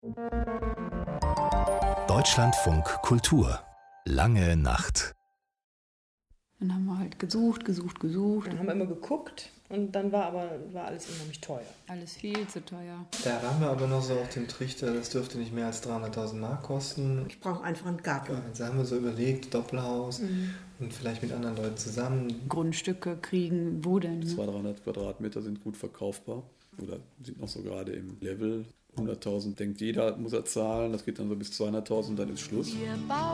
Deutschlandfunk Kultur. Lange Nacht. Dann haben wir halt gesucht. Dann haben wir immer geguckt und dann war alles unheimlich teuer. Alles viel zu teuer. Da waren wir aber noch so auf dem Trichter, das dürfte nicht mehr als 300.000 Mark kosten. Ich brauche einfach einen Garten. Ja, jetzt haben wir so überlegt, Doppelhaus und vielleicht mit anderen Leuten zusammen. Grundstücke kriegen, wo denn? 200-300 Quadratmeter sind gut verkaufbar oder sind noch so gerade im Level. 100.000 denkt jeder, muss er zahlen, das geht dann so bis 200.000, dann ist Schluss. Wir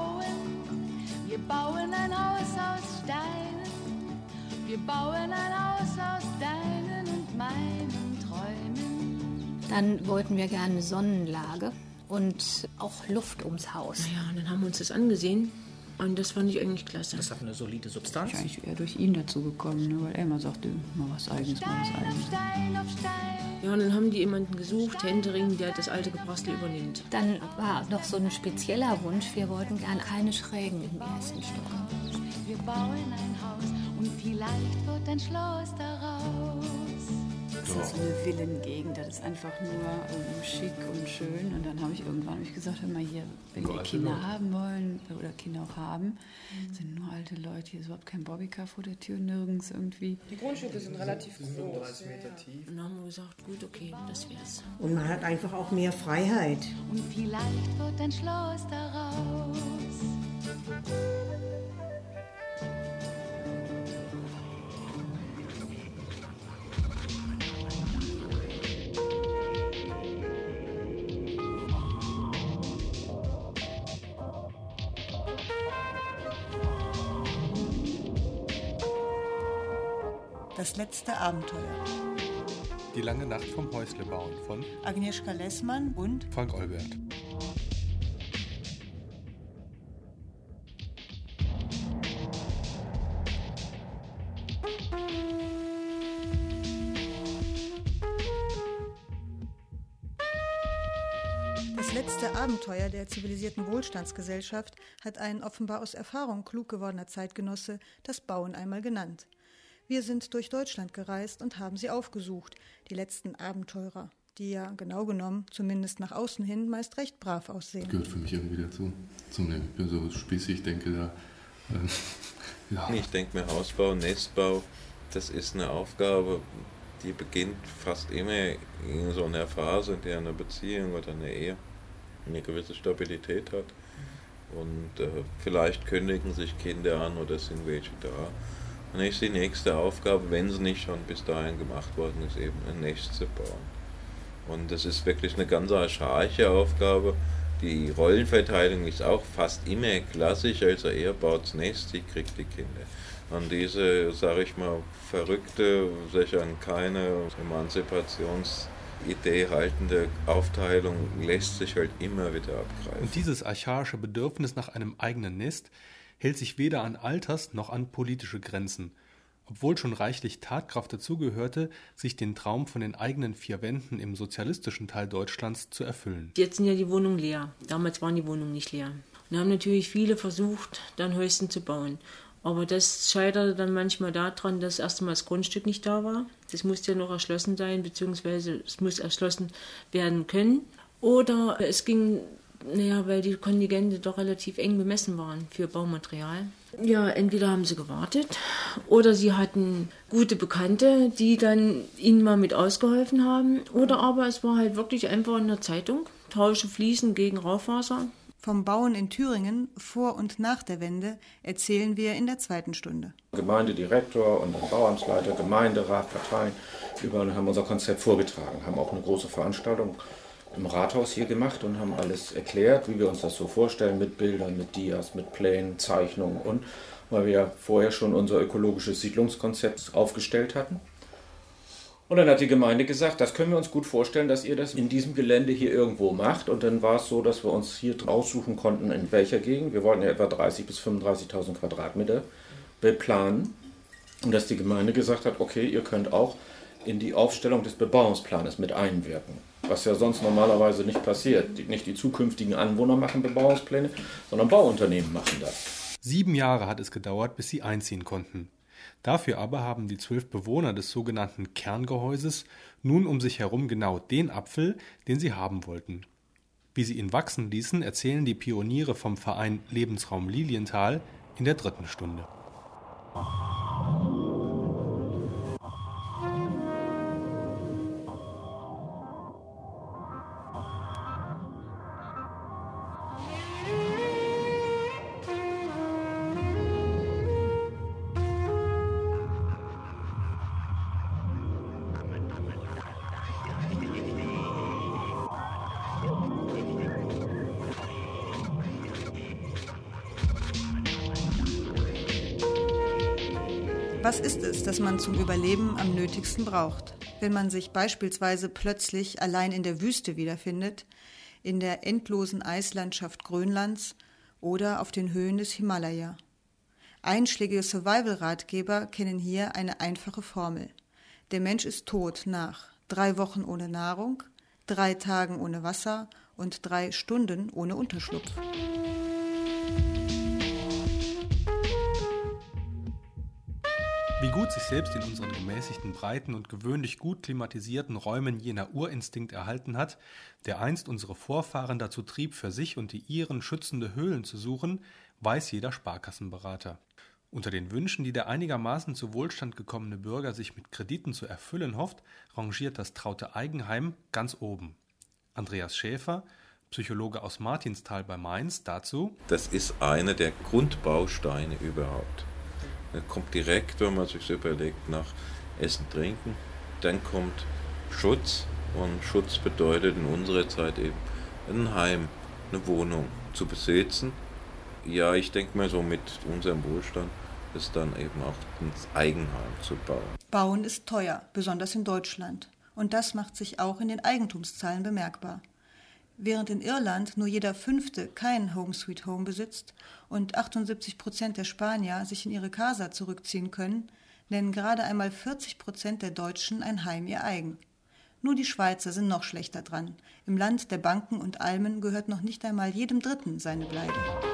bauen ein Haus aus Steinen, wir bauen ein Haus aus deinen und meinen Träumen. Dann wollten wir gerne eine Sonnenlage und auch Luft ums Haus. Naja, und dann haben wir uns das angesehen und das fand ich eigentlich klasse. Das hat eine solide Substanz. Ich bin eigentlich eher durch ihn dazu gekommen, ne, weil er immer sagte, mal was Eigenes, mal was Eigenes. Stein auf Stein. Ja, und dann haben die jemanden gesucht, Händering, der das alte Gebrastel übernimmt. Dann war noch so ein spezieller Wunsch, wir wollten gerne keine Schrägen im ersten Stock. Wir bauen ein Haus und vielleicht wird ein Schloss daraus. Das ist so eine Villengegend, das ist einfach nur schick und schön. Und dann habe ich irgendwann gesagt, hör mal hier, wenn wir Kinder haben wollen oder Kinder auch haben, sind nur alte Leute, hier ist überhaupt kein Bobbycar vor der Tür, nirgends irgendwie. Die Grundstücke sind relativ groß. 35 Meter tief. Und dann haben wir gesagt, gut, okay, das wär's. Und man hat einfach auch mehr Freiheit. Und vielleicht wird ein Schloss daraus. Das letzte Abenteuer. Die lange Nacht vom Häusle bauen von Agnieszka Lessmann und Frank Olbert. Das letzte Abenteuer der zivilisierten Wohlstandsgesellschaft hat ein offenbar aus Erfahrung klug gewordener Zeitgenosse das Bauen einmal genannt. Wir sind durch Deutschland gereist und haben sie aufgesucht, die letzten Abenteurer, die ja genau genommen, zumindest nach außen hin, meist recht brav aussehen. Gehört für mich irgendwie dazu. Zum Leben. Ich bin so spießig, denke da. Ja. Ich denke mir, Hausbau, Nestbau, das ist eine Aufgabe, die beginnt fast immer in so einer Phase, in der eine Beziehung oder eine Ehe eine gewisse Stabilität hat. Und vielleicht kündigen sich Kinder an oder sind welche da. Dann ist die nächste Aufgabe, wenn sie nicht schon bis dahin gemacht worden ist, eben ein Nest zu bauen. Und das ist wirklich eine ganz archaische Aufgabe. Die Rollenverteilung ist auch fast immer klassisch, also er baut das Nest, sie kriegt die Kinder. An diese, sage ich mal, verrückte, sich an keine Emanzipationsidee haltende Aufteilung lässt sich halt immer wieder abgreifen. Und dieses archaische Bedürfnis nach einem eigenen Nest hält sich weder an Alters noch an politische Grenzen, obwohl schon reichlich Tatkraft dazugehörte, sich den Traum von den eigenen vier Wänden im sozialistischen Teil Deutschlands zu erfüllen. Jetzt sind ja die Wohnungen leer. Damals waren die Wohnungen nicht leer. Und haben natürlich viele versucht, dann Häuschen zu bauen. Aber das scheiterte dann manchmal daran, dass erstmal das Grundstück nicht da war. Das musste ja noch erschlossen sein, beziehungsweise es muss erschlossen werden können. Oder es ging, weil die Kontingente doch relativ eng bemessen waren für Baumaterial. Ja, entweder haben sie gewartet oder sie hatten gute Bekannte, die dann ihnen mal mit ausgeholfen haben. Oder aber es war halt wirklich einfach in der Zeitung, tausche Fliesen gegen Raufaser. Vom Bauen in Thüringen vor und nach der Wende erzählen wir in der zweiten Stunde. Gemeindedirektor und Bauamtsleiter, Gemeinderat, Parteien, überall haben unser Konzept vorgetragen, haben auch eine große Veranstaltung im Rathaus hier gemacht und haben alles erklärt, wie wir uns das so vorstellen, mit Bildern, mit Dias, mit Plänen, Zeichnungen und weil wir ja vorher schon unser ökologisches Siedlungskonzept aufgestellt hatten. Und dann hat die Gemeinde gesagt, das können wir uns gut vorstellen, dass ihr das in diesem Gelände hier irgendwo macht. Und dann war es so, dass wir uns hier aussuchen konnten, in welcher Gegend. Wir wollten ja etwa 30.000 bis 35.000 Quadratmeter beplanen. Und dass die Gemeinde gesagt hat, okay, ihr könnt auch in die Aufstellung des Bebauungsplanes mit einwirken. Was ja sonst normalerweise nicht passiert. Nicht die zukünftigen Anwohner machen Bebauungspläne, sondern Bauunternehmen machen das. 7 Jahre hat es gedauert, bis sie einziehen konnten. Dafür aber haben die 12 Bewohner des sogenannten Kerngehäuses nun um sich herum genau den Apfel, den sie haben wollten. Wie sie ihn wachsen ließen, erzählen die Pioniere vom Verein Lebensraum Lilienthal in der 3. Stunde. Was ist es, das man zum Überleben am nötigsten braucht, wenn man sich beispielsweise plötzlich allein in der Wüste wiederfindet, in der endlosen Eislandschaft Grönlands oder auf den Höhen des Himalaya? Einschlägige Survival-Ratgeber kennen hier eine einfache Formel. Der Mensch ist tot nach 3 Wochen ohne Nahrung, 3 Tagen ohne Wasser und 3 Stunden ohne Unterschlupf. Wie gut sich selbst in unseren gemäßigten Breiten und gewöhnlich gut klimatisierten Räumen jener Urinstinkt erhalten hat, der einst unsere Vorfahren dazu trieb, für sich und die ihren schützende Höhlen zu suchen, weiß jeder Sparkassenberater. Unter den Wünschen, die der einigermaßen zu Wohlstand gekommene Bürger sich mit Krediten zu erfüllen hofft, rangiert das traute Eigenheim ganz oben. Andreas Schäfer, Psychologe aus Martinsthal bei Mainz, dazu: Das ist einer der Grundbausteine überhaupt. Da kommt direkt, wenn man sich überlegt, nach Essen, Trinken. Dann kommt Schutz, und Schutz bedeutet in unserer Zeit eben ein Heim, eine Wohnung zu besitzen. Ja, ich denke mal so, mit unserem Wohlstand ist dann eben auch ins Eigenheim zu bauen. Bauen ist teuer, besonders in Deutschland. Und das macht sich auch in den Eigentumszahlen bemerkbar. Während in Irland nur jeder 5. kein Home Sweet Home besitzt und 78% der Spanier sich in ihre Casa zurückziehen können, nennen gerade einmal 40% der Deutschen ein Heim ihr eigen. Nur die Schweizer sind noch schlechter dran. Im Land der Banken und Almen gehört noch nicht einmal jedem Dritten seine Bleibe.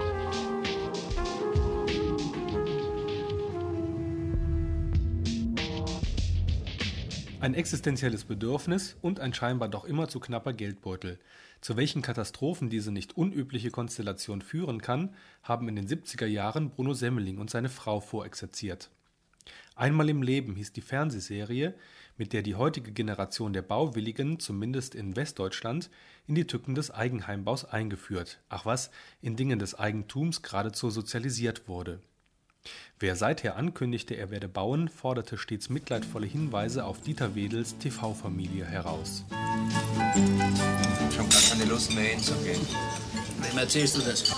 Ein existenzielles Bedürfnis und ein scheinbar doch immer zu knapper Geldbeutel. Zu welchen Katastrophen diese nicht unübliche Konstellation führen kann, haben in den 70er Jahren Bruno Semmeling und seine Frau vorexerziert. Einmal im Leben hieß die Fernsehserie, mit der die heutige Generation der Bauwilligen, zumindest in Westdeutschland, in die Tücken des Eigenheimbaus eingeführt, ach was, in Dingen des Eigentums geradezu sozialisiert wurde. Wer seither ankündigte, er werde bauen, forderte stets mitleidvolle Hinweise auf Dieter Wedels TV-Familie heraus. Schon gar keine Lust mehr hinzugehen. Wem erzählst du das?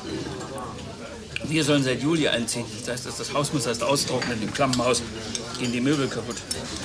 Wir sollen seit Juli einziehen. Das heißt, das Haus muss erst austrocknen. Im Klammenhaus gehen die Möbel kaputt.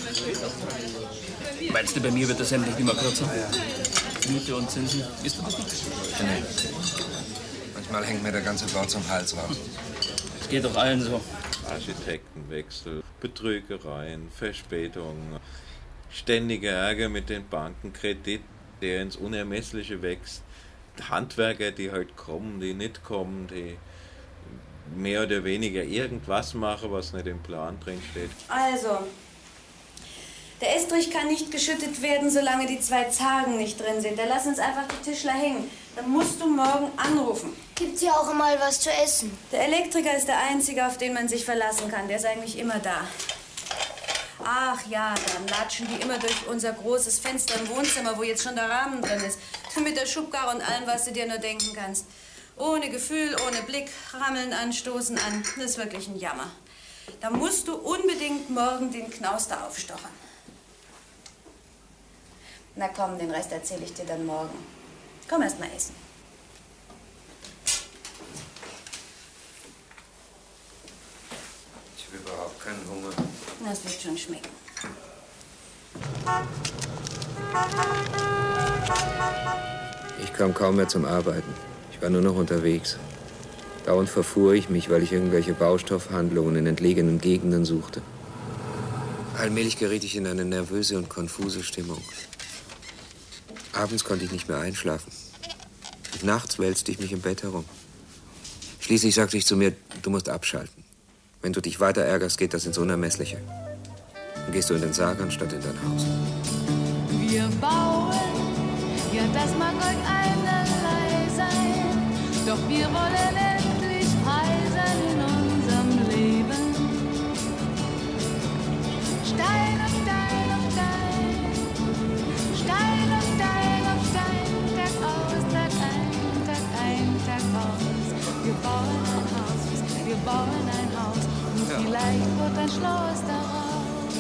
Meinst du, bei mir wird das endlich nicht mehr kürzer? Miete und Zinsen, wisst du das nicht? Nee. Manchmal hängt mir der ganze Bau zum Hals raus. Das geht doch allen so. Architektenwechsel, Betrügereien, Verspätungen, ständiger Ärger mit den Banken, Kredit, der ins Unermessliche wächst, Handwerker, die halt kommen, die nicht kommen, die mehr oder weniger irgendwas machen, was nicht im Plan drin steht. Also, der Estrich kann nicht geschüttet werden, solange die 2 Zagen nicht drin sind. Da lass uns einfach die Tischler hängen. Dann musst du morgen anrufen. Gibt's ja auch mal was zu essen? Der Elektriker ist der Einzige, auf den man sich verlassen kann. Der ist eigentlich immer da. Ach ja, dann latschen die immer durch unser großes Fenster im Wohnzimmer, wo jetzt schon der Rahmen drin ist. Mit der Schubkarre und allem, was du dir nur denken kannst. Ohne Gefühl, ohne Blick, rammeln an, stoßen an. Das ist wirklich ein Jammer. Da musst du unbedingt morgen den Knaus da aufstochern. Na komm, den Rest erzähle ich dir dann morgen. Komm erst mal essen. Ich habe überhaupt keinen Hunger. Das wird schon schmecken. Ich kam kaum mehr zum Arbeiten. Ich war nur noch unterwegs. Dauernd verfuhr ich mich, weil ich irgendwelche Baustoffhandlungen in entlegenen Gegenden suchte. Allmählich geriet ich in eine nervöse und konfuse Stimmung. Abends konnte ich nicht mehr einschlafen. Und nachts wälzte ich mich im Bett herum. Schließlich sagte ich zu mir, du musst abschalten. Wenn du dich weiter ärgerst, geht das ins Unermessliche. Dann gehst du in den Sarg anstatt in dein Haus. Wir bauen, ja das mag euch allen bauen ein Haus und vielleicht wird ein Schloss daraus.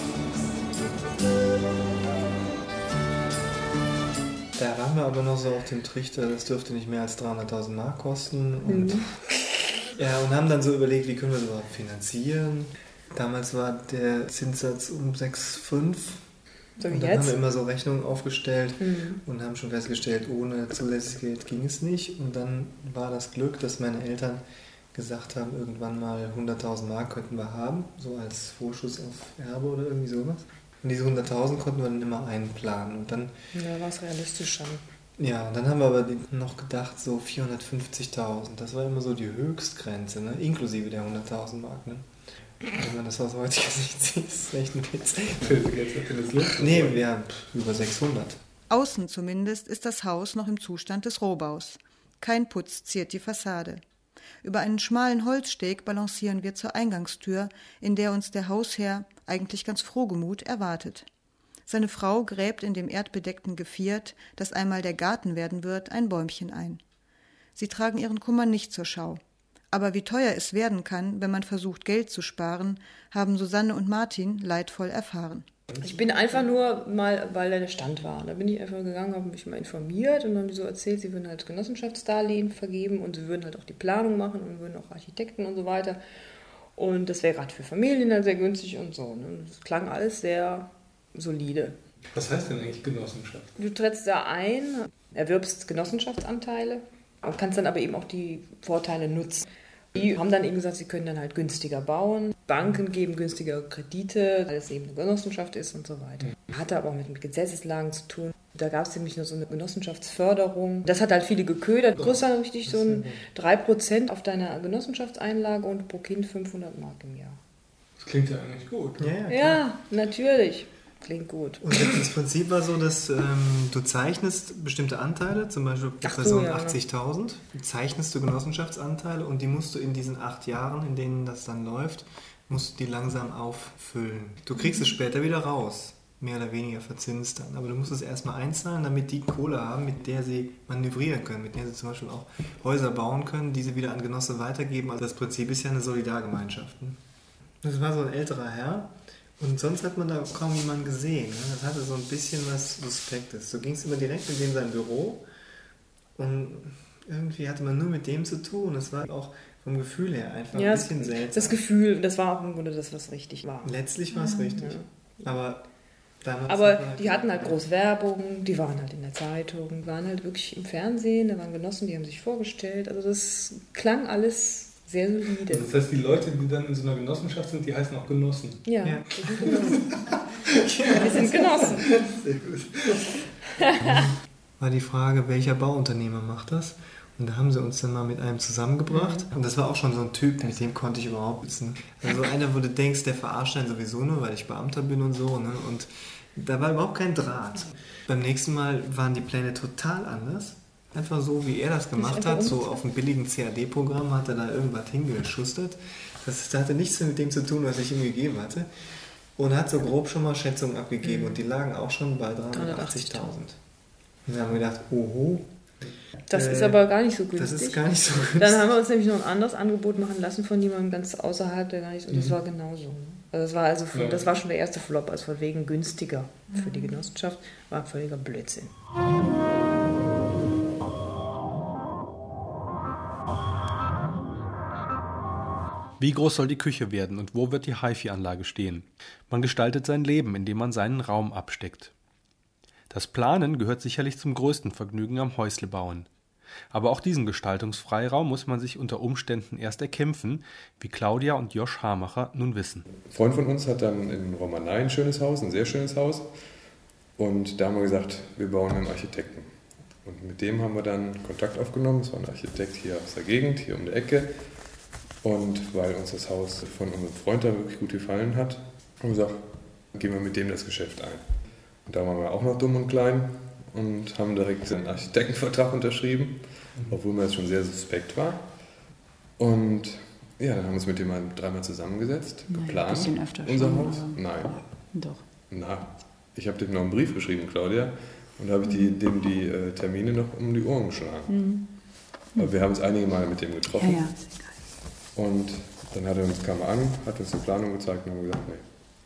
Da waren wir aber noch so auf dem Trichter, das dürfte nicht mehr als 300.000 Mark kosten. Und, ja, und haben dann so überlegt, wie können wir das überhaupt finanzieren. Damals war der Zinssatz um 6,5. So wie und dann jetzt? haben wir immer so Rechnungen aufgestellt und haben schon festgestellt, ohne zusätzliches Geld ging es nicht. Und dann war das Glück, dass meine Eltern gesagt haben, irgendwann mal 100.000 Mark könnten wir haben, so als Vorschuss auf Erbe oder irgendwie sowas. Und diese 100.000 konnten wir dann immer einplanen. Und dann, Ja, war es realistisch schon. ja, dann haben wir aber noch gedacht, so 450.000. Das war immer so die Höchstgrenze, ne? Inklusive der 100.000 Mark. Ne? Wenn man das aus heutiger Sicht sieht, ist echt ein Witz. Nee, wir haben über 600. Außen zumindest ist das Haus noch im Zustand des Rohbaus. Kein Putz ziert die Fassade. Über einen schmalen Holzsteg balancieren wir zur Eingangstür, in der uns der Hausherr, eigentlich ganz frohgemut, erwartet. Seine Frau gräbt in dem erdbedeckten Geviert, das einmal der Garten werden wird, ein Bäumchen ein. Sie tragen ihren Kummer nicht zur Schau. Aber wie teuer es werden kann, wenn man versucht, Geld zu sparen, haben Susanne und Martin leidvoll erfahren. Ich bin einfach nur mal, weil da der Stand war. Da bin ich einfach gegangen, habe mich mal informiert und dann haben die so erzählt, sie würden halt Genossenschaftsdarlehen vergeben und sie würden halt auch die Planung machen und würden auch Architekten und so weiter. Und das wäre gerade für Familien dann sehr günstig und so. Ne? Das klang alles sehr solide. Was heißt denn eigentlich Genossenschaft? Du trittst da ein, erwirbst Genossenschaftsanteile und kannst dann aber eben auch die Vorteile nutzen. Die haben dann eben gesagt, sie können dann halt günstiger bauen. Banken geben günstigere Kredite, weil es eben eine Genossenschaft ist und so weiter. Hatte aber auch mit Gesetzeslagen zu tun. Da gab es nämlich nur so eine Genossenschaftsförderung. Das hat halt viele geködert. Größer dann richtig so ein 3% auf deiner Genossenschaftseinlage und pro Kind 500 Mark im Jahr. Das klingt ja eigentlich gut. Ja, natürlich. Klingt gut. Und das Prinzip war so, dass du zeichnest bestimmte Anteile, zum Beispiel pro Person 80.000, zeichnest du Genossenschaftsanteile und die musst du in diesen 8 Jahren, in denen das dann läuft, musst du die langsam auffüllen. Du kriegst es später wieder raus, mehr oder weniger verzinst dann, aber du musst es erstmal einzahlen, damit die Kohle haben, mit der sie manövrieren können, mit der sie zum Beispiel auch Häuser bauen können, die sie wieder an Genosse weitergeben. Also das Prinzip ist ja eine Solidargemeinschaft. Ne? Das war so ein älterer Herr. Und sonst hat man da kaum jemanden gesehen. Ne? Das hatte so ein bisschen was Suspektes. Du gingst immer direkt in sein Büro und irgendwie hatte man nur mit dem zu tun. Das war auch vom Gefühl her einfach ein bisschen seltsam. Das Gefühl, das war auch im Grunde das, was richtig war. Letztlich war es richtig. Ja. Aber damals aber die hatten halt groß Werbung, die waren halt in der Zeitung, waren halt wirklich im Fernsehen, da waren Genossen, die haben sich vorgestellt. Also das klang alles sehr solide. Also das heißt, die Leute, die dann in so einer Genossenschaft sind, die heißen auch Genossen. Ja. Wir sind Genossen. Wir sind Genossen. Sehr gut. War die Frage, welcher Bauunternehmer macht das? Und da haben sie uns dann mal mit einem zusammengebracht. Und das war auch schon so ein Typ, mit dem konnte ich überhaupt wissen. Also einer, wo du denkst, der verarscht einen sowieso nur, weil ich Beamter bin und so. Ne? Und da war überhaupt kein Draht. Beim nächsten Mal waren die Pläne total anders. Einfach so, wie er das gemacht hat, so auf einem billigen CAD-Programm hat er da irgendwas hingeschustert. Das hatte nichts mit dem zu tun, was ich ihm gegeben hatte. Und hat so grob schon mal Schätzungen abgegeben. Und die lagen auch schon bei 380.000. Und dann haben wir gedacht, oho. Das ist aber gar nicht so günstig. Das ist gar nicht so günstig. Dann haben wir uns nämlich noch ein anderes Angebot machen lassen von jemandem ganz außerhalb, der gar nicht. Und das war genauso. Also das war schon der erste Flop, also von wegen günstiger für die Genossenschaft, war ein völliger Blödsinn. Wie groß soll die Küche werden und wo wird die HiFi-Anlage stehen? Man gestaltet sein Leben, indem man seinen Raum absteckt. Das Planen gehört sicherlich zum größten Vergnügen am Häuslebauen. Aber auch diesen Gestaltungsfreiraum muss man sich unter Umständen erst erkämpfen, wie Claudia und Josch Hamacher nun wissen. Ein Freund von uns hat dann in Romanei ein schönes Haus, ein sehr schönes Haus. Und da haben wir gesagt, wir bauen einen Architekten. Und mit dem haben wir dann Kontakt aufgenommen. Das war ein Architekt hier aus der Gegend, hier um die Ecke. Und weil uns das Haus von unserem Freund da wirklich gut gefallen hat, haben wir gesagt, gehen wir mit dem das Geschäft ein. Und da waren wir auch noch dumm und klein und haben direkt einen Architektenvertrag unterschrieben, obwohl mir das schon sehr suspekt war. Und ja, dann haben wir uns mit dem mal 3-mal zusammengesetzt, geplant. Ein bisschen öfter unser schon, Haus. Nein. Doch. Na, ich habe dem noch einen Brief geschrieben, Claudia, und da habe ich dem die Termine noch um die Ohren geschlagen. Aber wir haben uns einige Mal mit dem getroffen. Ja. Und Dann kam er an, hat uns die Planung gezeigt und haben gesagt, nee.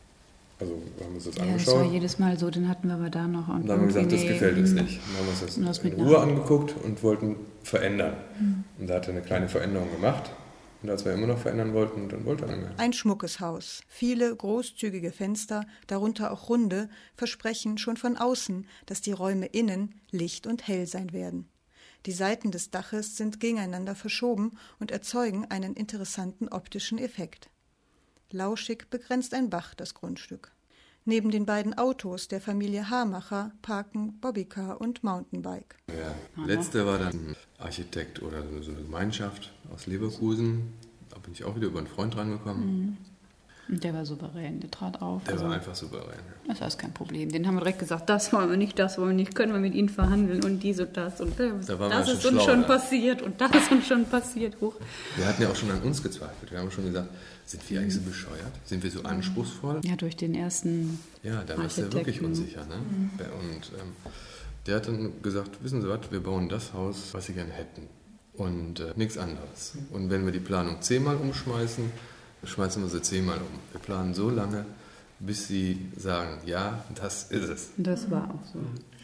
Also wir haben uns das angeschaut. Das war jedes Mal so, den hatten wir aber da noch. Und dann haben wir gesagt, das gefällt uns nicht. Dann haben wir uns das in Ruhe angeguckt und wollten verändern. Und da hat er eine kleine Veränderung gemacht. Und als wir immer noch verändern wollten, dann wollte er nicht mehr. Ein schmuckes Haus. Viele großzügige Fenster, darunter auch runde, versprechen schon von außen, dass die Räume innen licht und hell sein werden. Die Seiten des Daches sind gegeneinander verschoben und erzeugen einen interessanten optischen Effekt. Lauschig begrenzt ein Bach das Grundstück. Neben den beiden Autos der Familie Hamacher parken Bobbycar und Mountainbike. Der letzte war dann ein Architekt oder so eine Gemeinschaft aus Leverkusen. Da bin ich auch wieder über einen Freund rangekommen. Und der war souverän, der trat auf. Der war einfach souverän. Das war kein Problem. Den haben wir direkt gesagt, das wollen wir nicht, können wir mit ihnen verhandeln und dies und das. Und das ist uns schon passiert und das ist uns schon passiert. Huch. Wir hatten ja auch schon an uns gezweifelt. Wir haben schon gesagt, sind wir eigentlich so bescheuert? Sind wir so anspruchsvoll? Ja, durch den ersten Ja, da warst du wirklich unsicher. Ne? Und der hat dann gesagt, wissen Sie was, wir bauen das Haus, was Sie gerne hätten. Und nichts anderes. Und wenn wir die Planung 10-mal umschmeißen, schmeißen wir sie 10-mal um. Wir planen so lange, bis sie sagen, ja, das ist es. Das war auch so.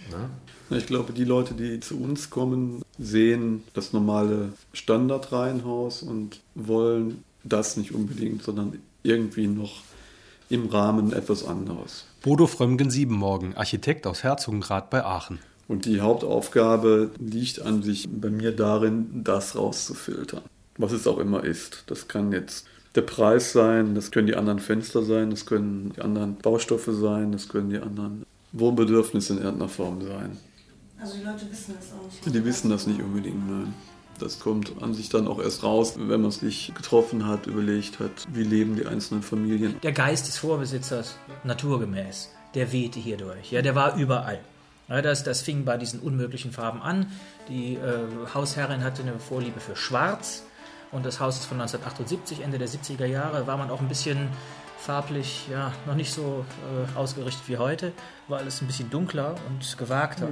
Na? Ich glaube, die Leute, die zu uns kommen, sehen das normale Standardreihenhaus und wollen das nicht unbedingt, sondern irgendwie noch im Rahmen etwas anderes. Bodo Frömmgen-Siebenmorgen, Architekt aus Herzogenrath bei Aachen. Und die Hauptaufgabe liegt an sich bei mir darin, das rauszufiltern. Was es auch immer ist. Das kann jetzt der Preis sein, das können die anderen Fenster sein, das können die anderen Baustoffe sein, das können die anderen Wohnbedürfnisse in irgendeiner Form sein. Also die Leute wissen das auch nicht. Die wissen das nicht unbedingt, nein. Das kommt an sich dann auch erst raus, wenn man sich getroffen hat, überlegt hat, wie leben die einzelnen Familien. Der Geist des Vorbesitzers, naturgemäß, der wehte hier durch. Ja, der war überall. Ja, das fing bei diesen unmöglichen Farben an. Die Hausherrin hatte eine Vorliebe für Schwarz. Und das Haus ist von 1978, Ende der 70er Jahre, war man auch ein bisschen farblich noch nicht so ausgerichtet wie heute. War alles ein bisschen dunkler und gewagter.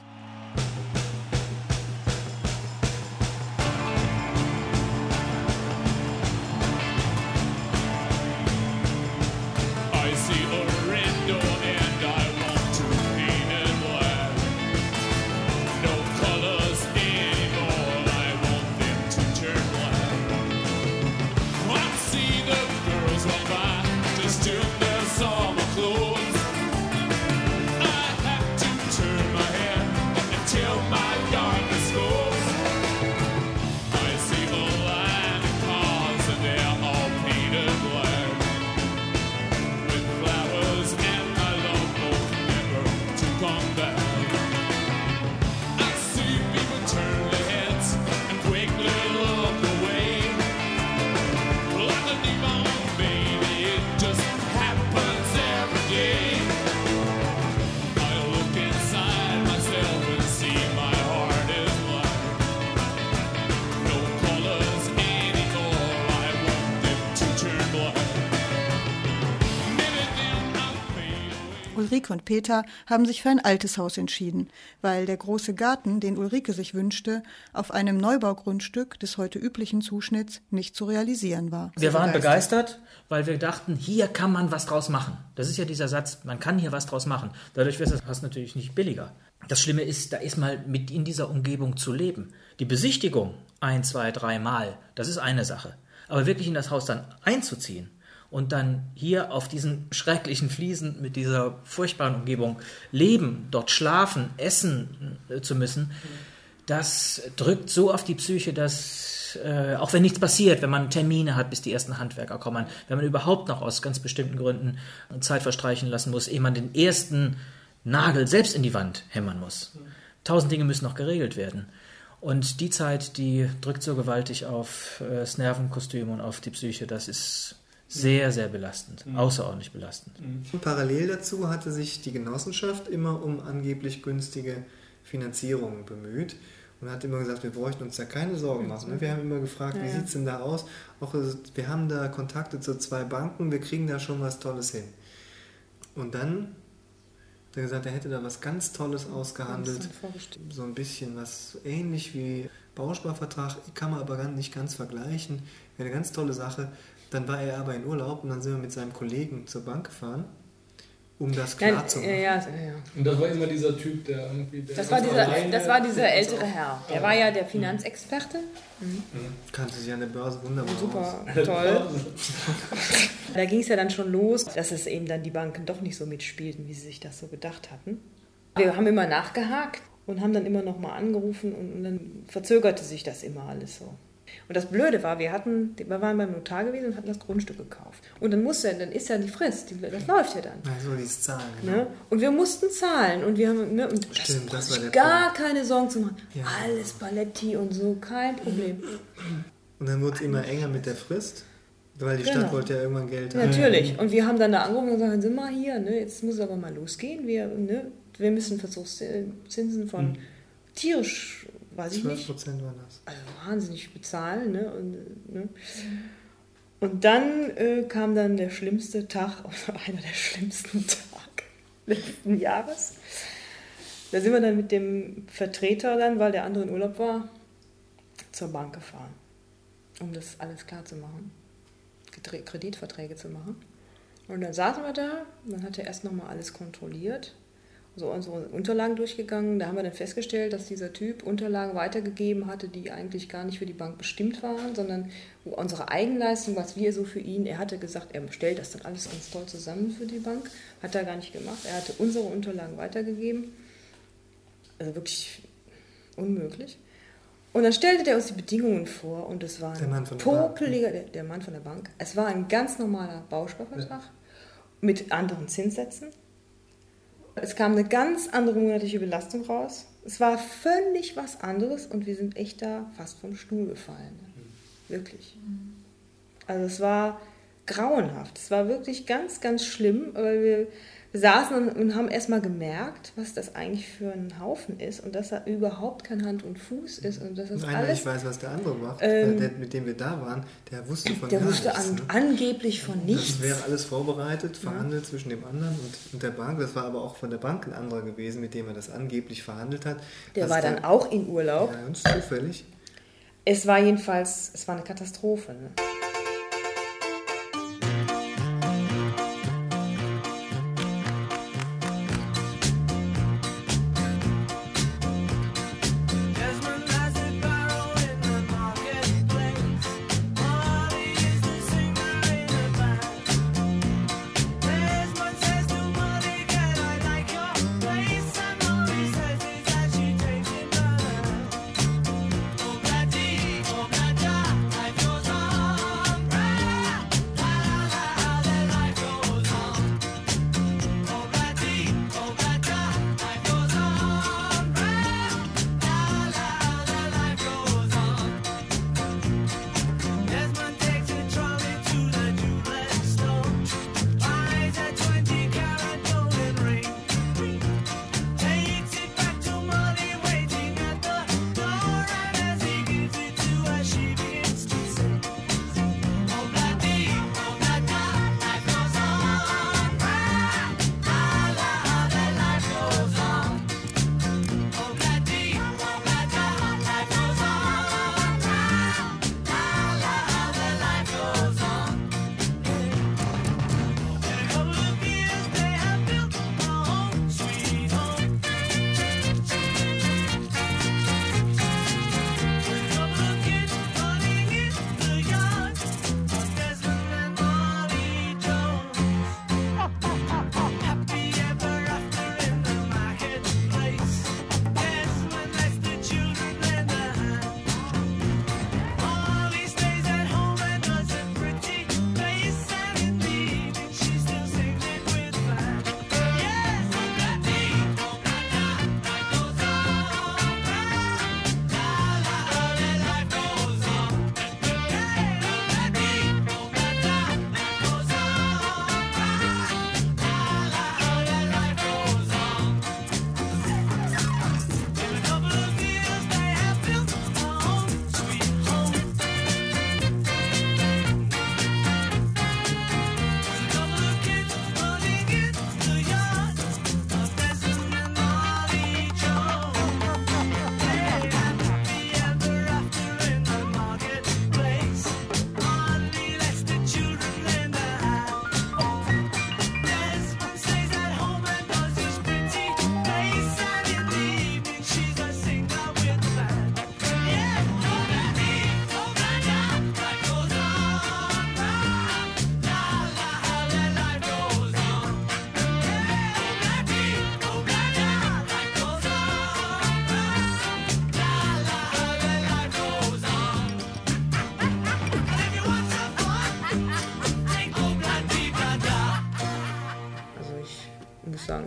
Ulrike und Peter haben sich für ein altes Haus entschieden, weil der große Garten, den Ulrike sich wünschte, auf einem Neubaugrundstück des heute üblichen Zuschnitts nicht zu realisieren war. Wir waren begeistert, weil wir dachten, hier kann man was draus machen. Das ist ja dieser Satz, man kann hier was draus machen. Dadurch wird das Haus natürlich nicht billiger. Das Schlimme ist, da ist mal mit in dieser Umgebung zu leben. Die Besichtigung 1, 2, 3 Mal, das ist eine Sache. Aber wirklich in das Haus dann einzuziehen und dann hier auf diesen schrecklichen Fliesen mit dieser furchtbaren Umgebung leben, dort schlafen, essen zu müssen, das drückt so auf die Psyche, dass auch wenn nichts passiert, wenn man Termine hat, bis die ersten Handwerker kommen, wenn man überhaupt noch aus ganz bestimmten Gründen Zeit verstreichen lassen muss, ehe man den ersten Nagel selbst in die Wand hämmern muss. 1000 Dinge müssen noch geregelt werden. Und die Zeit, die drückt so gewaltig auf das Nervenkostüm und auf die Psyche, das ist sehr, sehr belastend, außerordentlich belastend. Parallel dazu hatte sich die Genossenschaft immer um angeblich günstige Finanzierungen bemüht und hat immer gesagt, wir bräuchten uns da keine Sorgen machen. Wir haben immer gefragt, wie sieht es denn da aus? Auch, wir haben da Kontakte zu 2 Banken, wir kriegen da schon was Tolles hin. Und dann hat er gesagt, er hätte da was ganz Tolles ausgehandelt. So ein bisschen was ähnlich wie Bausparvertrag, kann man aber nicht ganz vergleichen. Wäre eine ganz tolle Sache. Dann war er aber in Urlaub und dann sind wir mit seinem Kollegen zur Bank gefahren, um das klar zu machen. Ja. Und das war immer dieser Typ, der irgendwie... Das war dieser ältere Herr. Der war ja der Finanzexperte. Kannte sich an der Börse wunderbar Super, toll. Da ging es ja dann schon los, dass es eben dann die Banken doch nicht so mitspielten, wie sie sich das so gedacht hatten. Wir haben immer nachgehakt und haben dann immer noch mal angerufen und dann verzögerte sich das immer alles so. Und das Blöde war, wir waren beim Notar gewesen und hatten das Grundstück gekauft. Und dann ist ja die Frist, das läuft ja dann. Also die Zahlen, genau. Ne? Und wir mussten zahlen und wir haben Stimmt, das war der gar Punkt. keine Sorgen zu machen. Ja. Alles Paletti und so, kein Problem. Und dann wurde es immer enger mit der Frist, weil die Stadt wollte ja irgendwann Geld haben. Natürlich. Und wir haben dann da angerufen und gesagt, sind wir hier, ne? Jetzt muss es aber mal losgehen. Wir müssen Verzugszinsen von tierisch, weiß ich nicht. 12% waren das. Also wahnsinnig bezahlen. Ne? Und dann kam dann der schlimmste Tag, einer der schlimmsten Tage letzten Jahres. Da sind wir dann mit dem Vertreter dann, weil der andere in Urlaub war, zur Bank gefahren, um das alles klar zu machen, Kreditverträge zu machen. Und dann saßen wir da, dann hat er erst nochmal alles kontrolliert, so unsere Unterlagen durchgegangen. Da haben wir dann festgestellt, dass dieser Typ Unterlagen weitergegeben hatte, die eigentlich gar nicht für die Bank bestimmt waren, sondern unsere Eigenleistung, was wir so für ihn, er hatte gesagt, er stellt das dann alles ganz toll zusammen für die Bank, hat er gar nicht gemacht. Er hatte unsere Unterlagen weitergegeben, also wirklich unmöglich. Und dann stellte der uns die Bedingungen vor und es war ein popeliger, der Mann von der Bank, es war ein ganz normaler Bausparvertrag mit anderen Zinssätzen. Es kam eine ganz andere monatliche Belastung raus. Es war völlig was anderes und wir sind echt da fast vom Stuhl gefallen. Wirklich. Also es war grauenhaft. Es war wirklich ganz, ganz schlimm, weil wir saßen und haben erstmal gemerkt, was das eigentlich für ein Haufen ist und dass da überhaupt kein Hand und Fuß ist. Und dass das alles, ich weiß, was der andere macht, weil der, mit dem wir da waren, der wusste von gar nichts. Der wusste angeblich von nichts. Das wäre alles vorbereitet, verhandelt zwischen dem anderen und der Bank. Das war aber auch von der Bank ein anderer gewesen, mit dem er das angeblich verhandelt hat. Der war dann auch in Urlaub. Ja, ganz zufällig. Es war eine Katastrophe. Ne?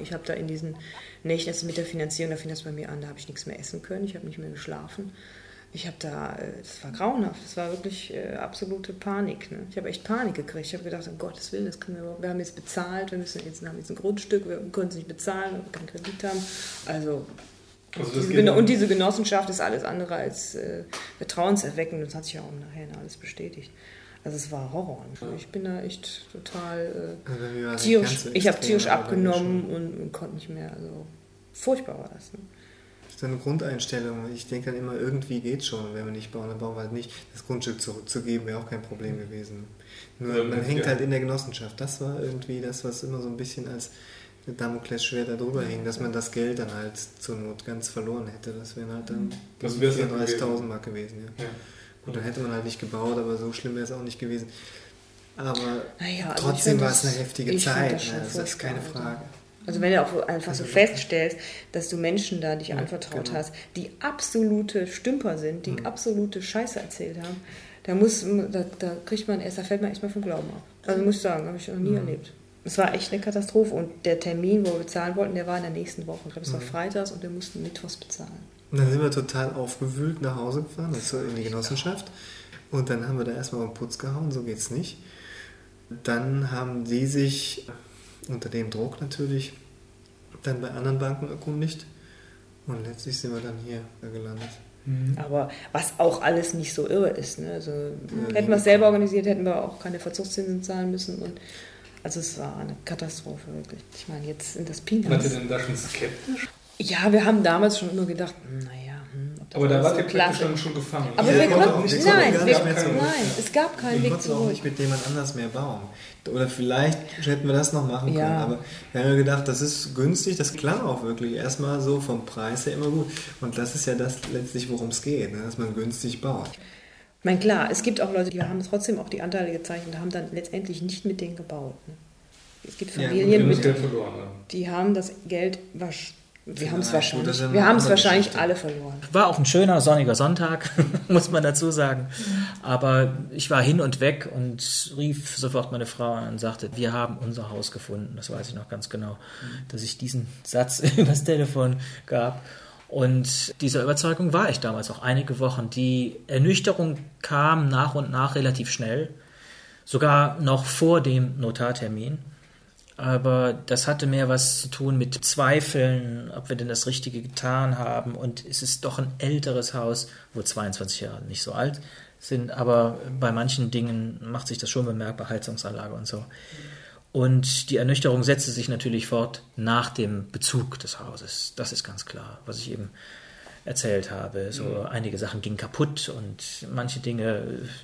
Ich habe da in diesen Nächten, also mit der Finanzierung, da fing das bei mir an, da habe ich nichts mehr essen können, ich habe nicht mehr geschlafen. Ich habe da, das war grauenhaft, das war wirklich absolute Panik. Ne? Ich habe echt Panik gekriegt. Ich habe gedacht, um Gottes Willen, das können wir haben jetzt bezahlt, wir haben jetzt ein Grundstück, wir können es nicht bezahlen, weil wir keinen Kredit haben. Also diese Genossenschaft ist alles andere als vertrauenserweckend. Das hat sich ja auch nachher alles bestätigt. Also es war Horror. Ich bin da echt total tierisch. Ich habe tierisch abgenommen und konnte nicht mehr. Also furchtbar war das. Ne? Das ist eine Grundeinstellung. Ich denke dann immer, irgendwie geht es schon. Wenn wir nicht bauen, dann bauen wir halt nicht. Das Grundstück zurückzugeben wäre auch kein Problem gewesen. Nur man hängt halt in der Genossenschaft. Das war irgendwie das, was immer so ein bisschen als Damoklesschwert da drüber hing, dass man das Geld dann halt zur Not ganz verloren hätte. Das wären halt dann 34.000 Mark gewesen. Ja. Gut, dann hätte man halt nicht gebaut, aber so schlimm wäre es auch nicht gewesen. Aber trotzdem war es eine heftige Zeit. Das ist keine Frage. Also wenn du auch einfach so feststellst, dass du Menschen da dich anvertraut hast, die absolute Stümper sind, die absolute Scheiße erzählt haben, da fällt man erstmal vom Glauben ab. Also muss ich sagen, habe ich noch nie erlebt. Es war echt eine Katastrophe und der Termin, wo wir bezahlen wollten, der war in der nächsten Woche. Ich glaube, es war freitags und wir mussten mittwochs bezahlen. Und dann sind wir total aufgewühlt nach Hause gefahren, also in die Genossenschaft. Und dann haben wir da erstmal auf den Putz gehauen, so geht's nicht. Dann haben die sich unter dem Druck natürlich dann bei anderen Banken erkundigt. Und letztlich sind wir dann hier gelandet. Aber was auch alles nicht so irre ist. Ne? Also hätten wir es selber organisiert, hätten wir auch keine Verzugszinsen zahlen müssen. Also es war eine Katastrophe, wirklich. Ich meine, jetzt sind das Peanuts. Wart ihr denn da schon skeptisch? Ja, wir haben damals schon immer gedacht, naja. Aber da wart ihr praktisch schon gefangen. Aber es gab keinen Weg zurück. Auch nicht mit jemand anders mehr bauen. Oder vielleicht hätten wir das noch machen können. Aber wir haben ja gedacht, das ist günstig, das klang auch wirklich erstmal so vom Preis her immer gut. Und das ist ja das letztlich, worum es geht, ne? Dass man günstig baut. Ich meine, klar, es gibt auch Leute, die haben trotzdem auch die Anteile gezeichnet und haben dann letztendlich nicht mit denen gebaut. Ne? Es gibt Familien, die haben das Geld wir haben es wahrscheinlich alle verloren. War auch ein schöner, sonniger Sonntag, muss man dazu sagen. Aber ich war hin und weg und rief sofort meine Frau an und sagte, wir haben unser Haus gefunden. Das weiß ich noch ganz genau, dass ich diesen Satz übers Telefon gab. Und dieser Überzeugung war ich damals auch einige Wochen. Die Ernüchterung kam nach und nach relativ schnell, sogar noch vor dem Notartermin. Aber das hatte mehr was zu tun mit Zweifeln, ob wir denn das Richtige getan haben. Und es ist doch ein älteres Haus, wo 22 Jahre nicht so alt sind. Aber bei manchen Dingen macht sich das schon bemerkbar, Heizungsanlage und so. Und die Ernüchterung setzte sich natürlich fort nach dem Bezug des Hauses. Das ist ganz klar, was ich eben erzählt habe. So einige Sachen gingen kaputt und manche Dinge...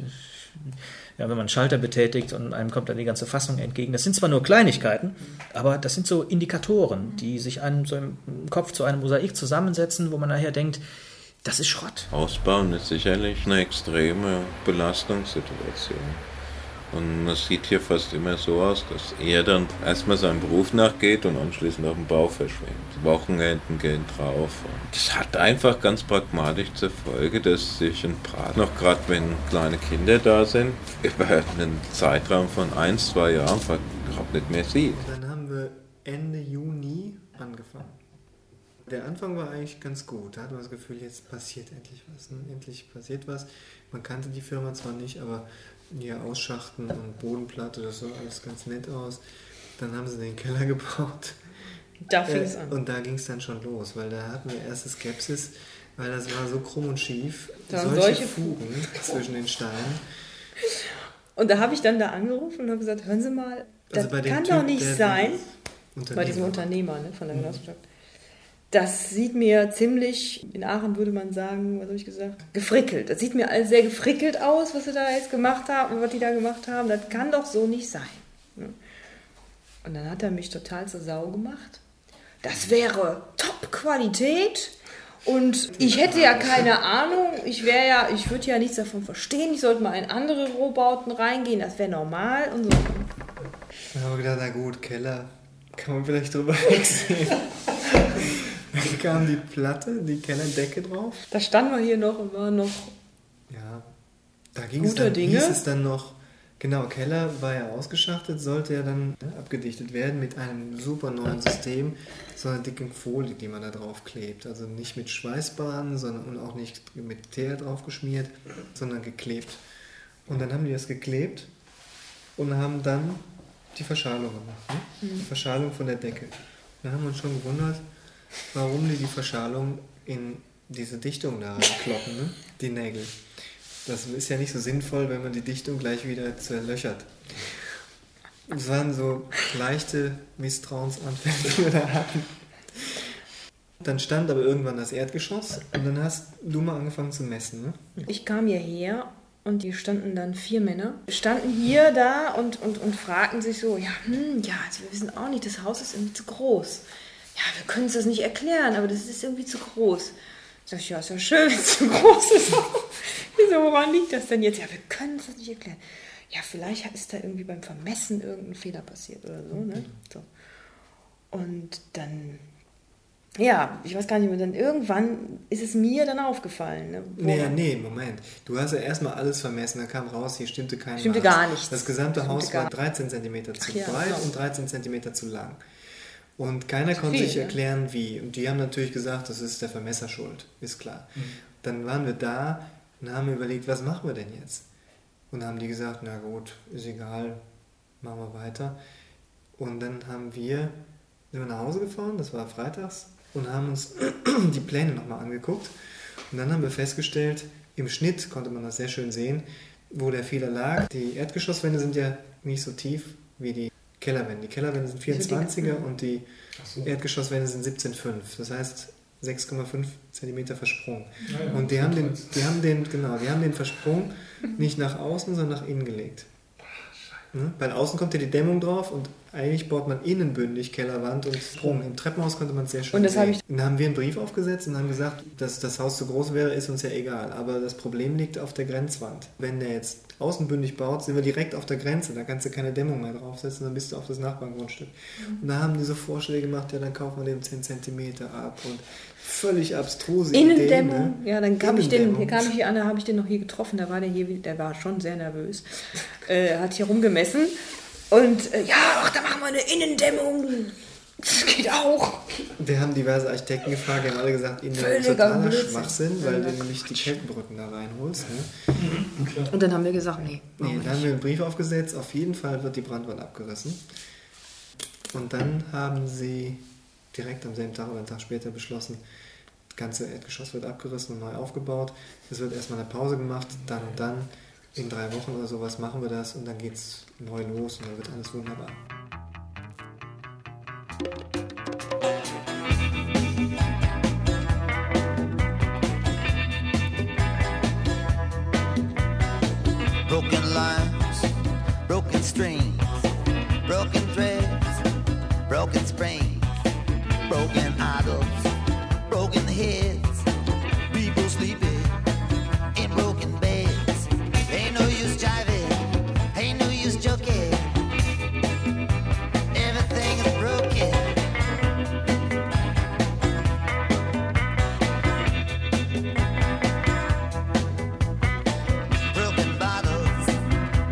Ja, wenn man einen Schalter betätigt und einem kommt dann die ganze Fassung entgegen. Das sind zwar nur Kleinigkeiten, aber das sind so Indikatoren, die sich einem so im Kopf zu einem Mosaik zusammensetzen, wo man nachher denkt, das ist Schrott. Ausbauen ist sicherlich eine extreme Belastungssituation. Und es sieht hier fast immer so aus, dass er dann erstmal seinem Beruf nachgeht und anschließend auf den Bau verschwindet. Wochenenden gehen drauf. Und das hat einfach ganz pragmatisch zur Folge, dass sich ein Brat, noch gerade wenn kleine Kinder da sind, über einen Zeitraum von 1-2 Jahren überhaupt nicht mehr sieht. Dann haben wir Ende Juni angefangen. Der Anfang war eigentlich ganz gut. Da hatten wir das Gefühl, jetzt passiert endlich was. Ne? Endlich passiert was. Man kannte die Firma zwar nicht, aber hier Ausschachten und Bodenplatte, das sah alles ganz nett aus. Dann haben sie den Keller gebaut. Da fing es an. Und da ging es dann schon los, weil da hatten wir erste Skepsis, weil das war so krumm und schief. Solche Fugen zwischen den Steinen. Und da habe ich dann da angerufen und habe gesagt, hören Sie mal, das kann doch nicht sein, bei diesem Unternehmer von der Genossenschaft. Das sieht mir ziemlich, in Aachen würde man sagen, was habe ich gesagt, gefrickelt. Das sieht mir alles sehr gefrickelt aus, was sie da jetzt gemacht haben, was die da gemacht haben. Das kann doch so nicht sein. Und dann hat er mich total zur Sau gemacht. Das wäre Top-Qualität und ich hätte ja keine Ahnung. Ich würde ja nichts davon verstehen. Ich sollte mal in andere Rohbauten reingehen. Das wäre normal und so. Dann haben wir gedacht, na gut, Keller, kann man vielleicht drüber wegsehen. Dann kam die Platte, die Kellerdecke drauf. Da standen wir hier noch und waren noch ja, da ging es dann, hieß es dann noch, Genau, Keller war ja ausgeschachtet, sollte ja dann abgedichtet werden mit einem super neuen System, so einer dicken Folie, die man da drauf klebt. Also nicht mit Schweißbahnen, sondern und auch nicht mit Teer drauf geschmiert, sondern geklebt. Und dann haben die das geklebt und haben dann die Verschalung gemacht. Ne? Die Verschalung von der Decke. Da haben wir uns schon gewundert, warum die Verschalung in diese Dichtung da reinkloppen, ne? Die Nägel. Das ist ja nicht so sinnvoll, wenn man die Dichtung gleich wieder zerlöchert. Es waren so leichte Misstrauensanfälle, die wir da hatten. Dann stand aber irgendwann das Erdgeschoss und dann hast du mal angefangen zu messen, ne? Ich kam hierher und die standen dann 4 Männer, standen hier da und fragten sich so, also wir wissen auch nicht, das Haus ist irgendwie zu groß. Ja, wir können uns das nicht erklären, aber das ist irgendwie zu groß. Sag ich, ja, ist ja schön, wenn es zu groß ist. Wieso, woran liegt das denn jetzt? Ja, wir können uns das nicht erklären. Ja, vielleicht ist da irgendwie beim Vermessen irgendein Fehler passiert oder so, ne? So. Und dann, ja, ich weiß gar nicht mehr, dann irgendwann ist es mir dann aufgefallen. Ne? Nee, Moment. Du hast ja erstmal alles vermessen, dann kam raus, hier stimmte kein Stimmte Maß. Gar nichts. Das gesamte Haus war 13 cm zu breit genau. und 13 cm zu lang. Und keiner konnte sich erklären, wie. Und die haben natürlich gesagt, das ist der Vermesser schuld, ist klar. Dann waren wir da und haben überlegt, was machen wir denn jetzt? Und dann haben die gesagt, na gut, ist egal, machen wir weiter. Und dann sind wir nach Hause gefahren, das war freitags, und haben uns die Pläne nochmal angeguckt. Und dann haben wir festgestellt, im Schnitt konnte man das sehr schön sehen, wo der Fehler lag. Die Erdgeschosswände sind ja nicht so tief wie die Kellerwände. Die Kellerwände sind 24er und die Erdgeschosswände sind 17,5. Das heißt 6,5 cm Versprung. Ja, und die haben den Versprung nicht nach außen, sondern nach innen gelegt. Ne? Weil außen kommt ja die Dämmung drauf und eigentlich baut man innenbündig Kellerwand und Sprung. Im Treppenhaus konnte man es sehr schön sehen. Dann haben wir einen Brief aufgesetzt und haben gesagt, dass das Haus zu groß wäre, ist uns ja egal. Aber das Problem liegt auf der Grenzwand. Wenn der jetzt außenbündig baut, sind wir direkt auf der Grenze. Da kannst du keine Dämmung mehr draufsetzen, dann bist du auf das Nachbargrundstück. Und da haben die so Vorschläge gemacht, ja, dann kaufen wir den 10 cm ab und völlig abstruse Innendämmung. Ideen. Ne? Ja, dann kam ich den noch hier getroffen, da war der war schon sehr nervös. Hat hier rumgemessen und da machen wir eine Innendämmung. Das geht auch. Wir haben diverse Architekten gefragt, die haben alle gesagt, Innendämmung ist totaler Schwachsinn, weil du nämlich die Kettenbrücken da reinholst. Ne? Und dann haben wir gesagt, nee. Dann haben wir einen Brief aufgesetzt, auf jeden Fall wird die Brandwand abgerissen. Und dann haben sie direkt am selben Tag oder einen Tag später beschlossen, das ganze Erdgeschoss wird abgerissen und neu aufgebaut. Es wird erstmal eine Pause gemacht, dann und dann, in 3 Wochen oder sowas machen wir das und dann geht es neu los und dann wird alles wunderbar. Broken lines, broken strings, broken threads, broken springs, broken idols, broken heads, people sleeping in broken beds. Ain't no use jiving, ain't no use joking. Everything is broken. Broken bottles,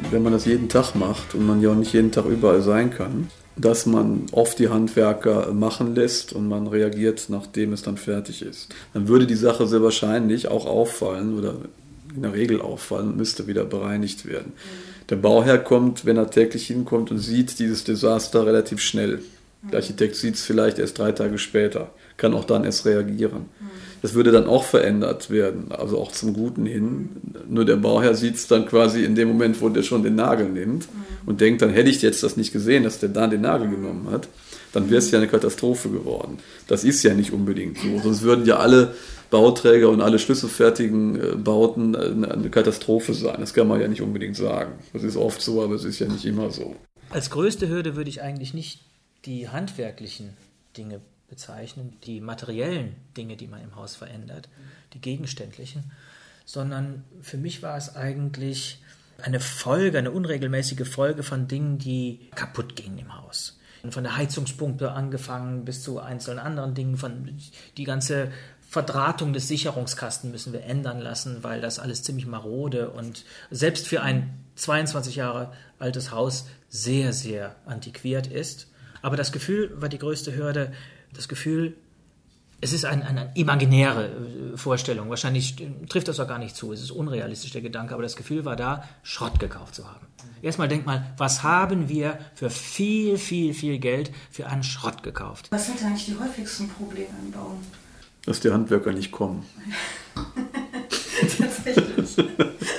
wenn man das jeden Tag macht und man ja auch nicht jeden Tag überall sein kann, dass man oft die Handwerker machen lässt und man reagiert, nachdem es dann fertig ist. Dann würde die Sache sehr wahrscheinlich auch auffallen oder in der Regel auffallen und müsste wieder bereinigt werden. Der Bauherr kommt, wenn er täglich hinkommt und sieht dieses Desaster relativ schnell. Der Architekt sieht es vielleicht erst 3 Tage später, kann auch dann erst reagieren. Das würde dann auch verändert werden, also auch zum Guten hin. Nur der Bauherr sieht es dann quasi in dem Moment, wo der schon den Nagel nimmt und denkt, dann hätte ich jetzt das nicht gesehen, dass der da den Nagel genommen hat, dann wäre es ja eine Katastrophe geworden. Das ist ja nicht unbedingt so, sonst würden ja alle Bauträger und alle schlüsselfertigen Bauten eine Katastrophe sein. Das kann man ja nicht unbedingt sagen. Das ist oft so, aber es ist ja nicht immer so. Als größte Hürde würde ich eigentlich nicht die handwerklichen Dinge bezeichnen, die materiellen Dinge, die man im Haus verändert, die gegenständlichen, sondern für mich war es eigentlich eine Folge, eine unregelmäßige Folge von Dingen, die kaputt gingen im Haus. Von der Heizungspumpe angefangen bis zu einzelnen anderen Dingen, von die ganze Verdrahtung des Sicherungskasten müssen wir ändern lassen, weil das alles ziemlich marode und selbst für ein 22 Jahre altes Haus sehr, sehr antiquiert ist. Aber das Gefühl war die größte Hürde, das Gefühl, es ist eine imaginäre Vorstellung, wahrscheinlich trifft das auch gar nicht zu, es ist unrealistisch der Gedanke, aber das Gefühl war da, Schrott gekauft zu haben. Erstmal denk mal, was haben wir für viel, viel, viel Geld für einen Schrott gekauft? Was sind eigentlich die häufigsten Probleme im Bauen? Dass die Handwerker nicht kommen. Tatsächlich.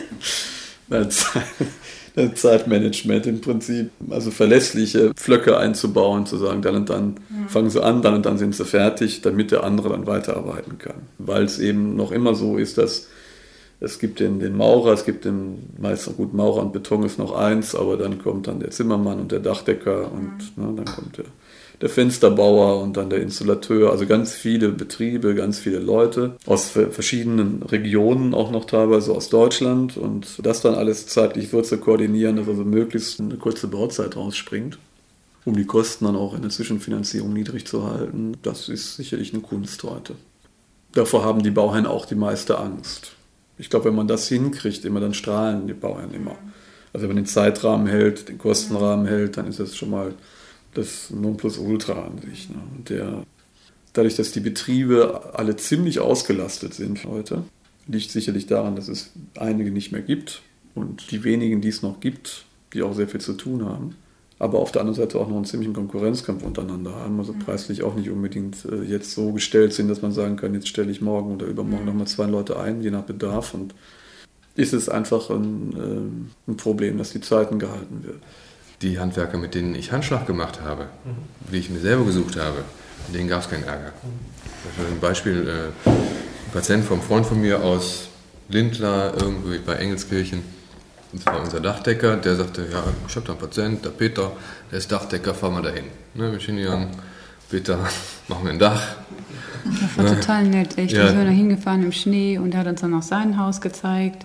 Zeitmanagement im Prinzip, also verlässliche Pflöcke einzubauen, zu sagen, dann und dann fangen sie an, dann und dann sind sie fertig, damit der andere dann weiterarbeiten kann. Weil es eben noch immer so ist, dass es gibt den Maurer, es gibt den Meister, gut, Maurer und Beton ist noch eins, aber dann kommt dann der Zimmermann und der Dachdecker und dann kommt der Fensterbauer und dann der Installateur, also ganz viele Betriebe, ganz viele Leute aus verschiedenen Regionen, auch noch teilweise aus Deutschland und das dann alles zeitlich zu koordinieren, dass also möglichst eine kurze Bauzeit rausspringt, um die Kosten dann auch in der Zwischenfinanzierung niedrig zu halten. Das ist sicherlich eine Kunst heute. Davor haben die Bauherren auch die meiste Angst. Ich glaube, wenn man das hinkriegt, dann strahlen die Bauherren immer. Also wenn man den Zeitrahmen hält, den Kostenrahmen hält, dann ist das schon mal das Nonplusultra an sich. Ne? Und dadurch, dass die Betriebe alle ziemlich ausgelastet sind heute, liegt sicherlich daran, dass es einige nicht mehr gibt und die wenigen, die es noch gibt, die auch sehr viel zu tun haben, aber auf der anderen Seite auch noch einen ziemlichen Konkurrenzkampf untereinander haben, also preislich auch nicht unbedingt jetzt so gestellt sind, dass man sagen kann, jetzt stelle ich morgen oder übermorgen nochmal 2 Leute ein, je nach Bedarf, und ist es einfach ein Problem, dass die Zeiten gehalten werden. Die Handwerker, mit denen ich Handschlag gemacht habe, die ich mir selber gesucht habe, mit denen gab es keinen Ärger. Ein Beispiel, ein Patient vom Freund von mir aus Lindlar, irgendwie bei Engelskirchen, das war unser Dachdecker, der sagte, ja, ich habe da einen Patient, der Peter, der ist Dachdecker, fahren wir dahin. Ne, wir sind gegangen, Peter, machen wir ein Dach. Das war total nett, echt. Ja. Wir sind da hingefahren im Schnee und er hat uns dann auch sein Haus gezeigt.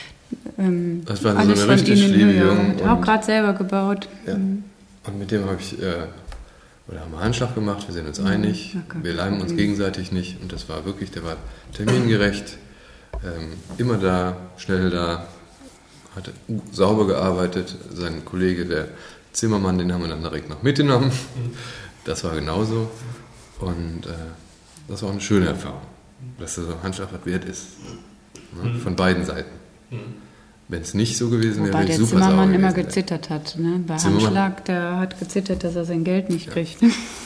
Das war so eine richtig liebe Junge. Auch gerade selber gebaut. Ja. Und mit dem haben wir Handschlag gemacht, wir sind uns einig, wir leiden uns gegenseitig nicht und das war wirklich, der war termingerecht, immer da, schnell da, hat sauber gearbeitet. Sein Kollege, der Zimmermann, den haben wir dann direkt noch mitgenommen. Das war genauso und das war auch eine schöne Erfahrung, dass so ein Handschlag was wert ist, ne? Von beiden Seiten. Wenn es nicht so gewesen wäre, wäre ich super sauer gewesen. Weil der Zimmermann immer gezittert hat. Ne? Bei Handschlag, der hat gezittert, dass er sein Geld nicht kriegt.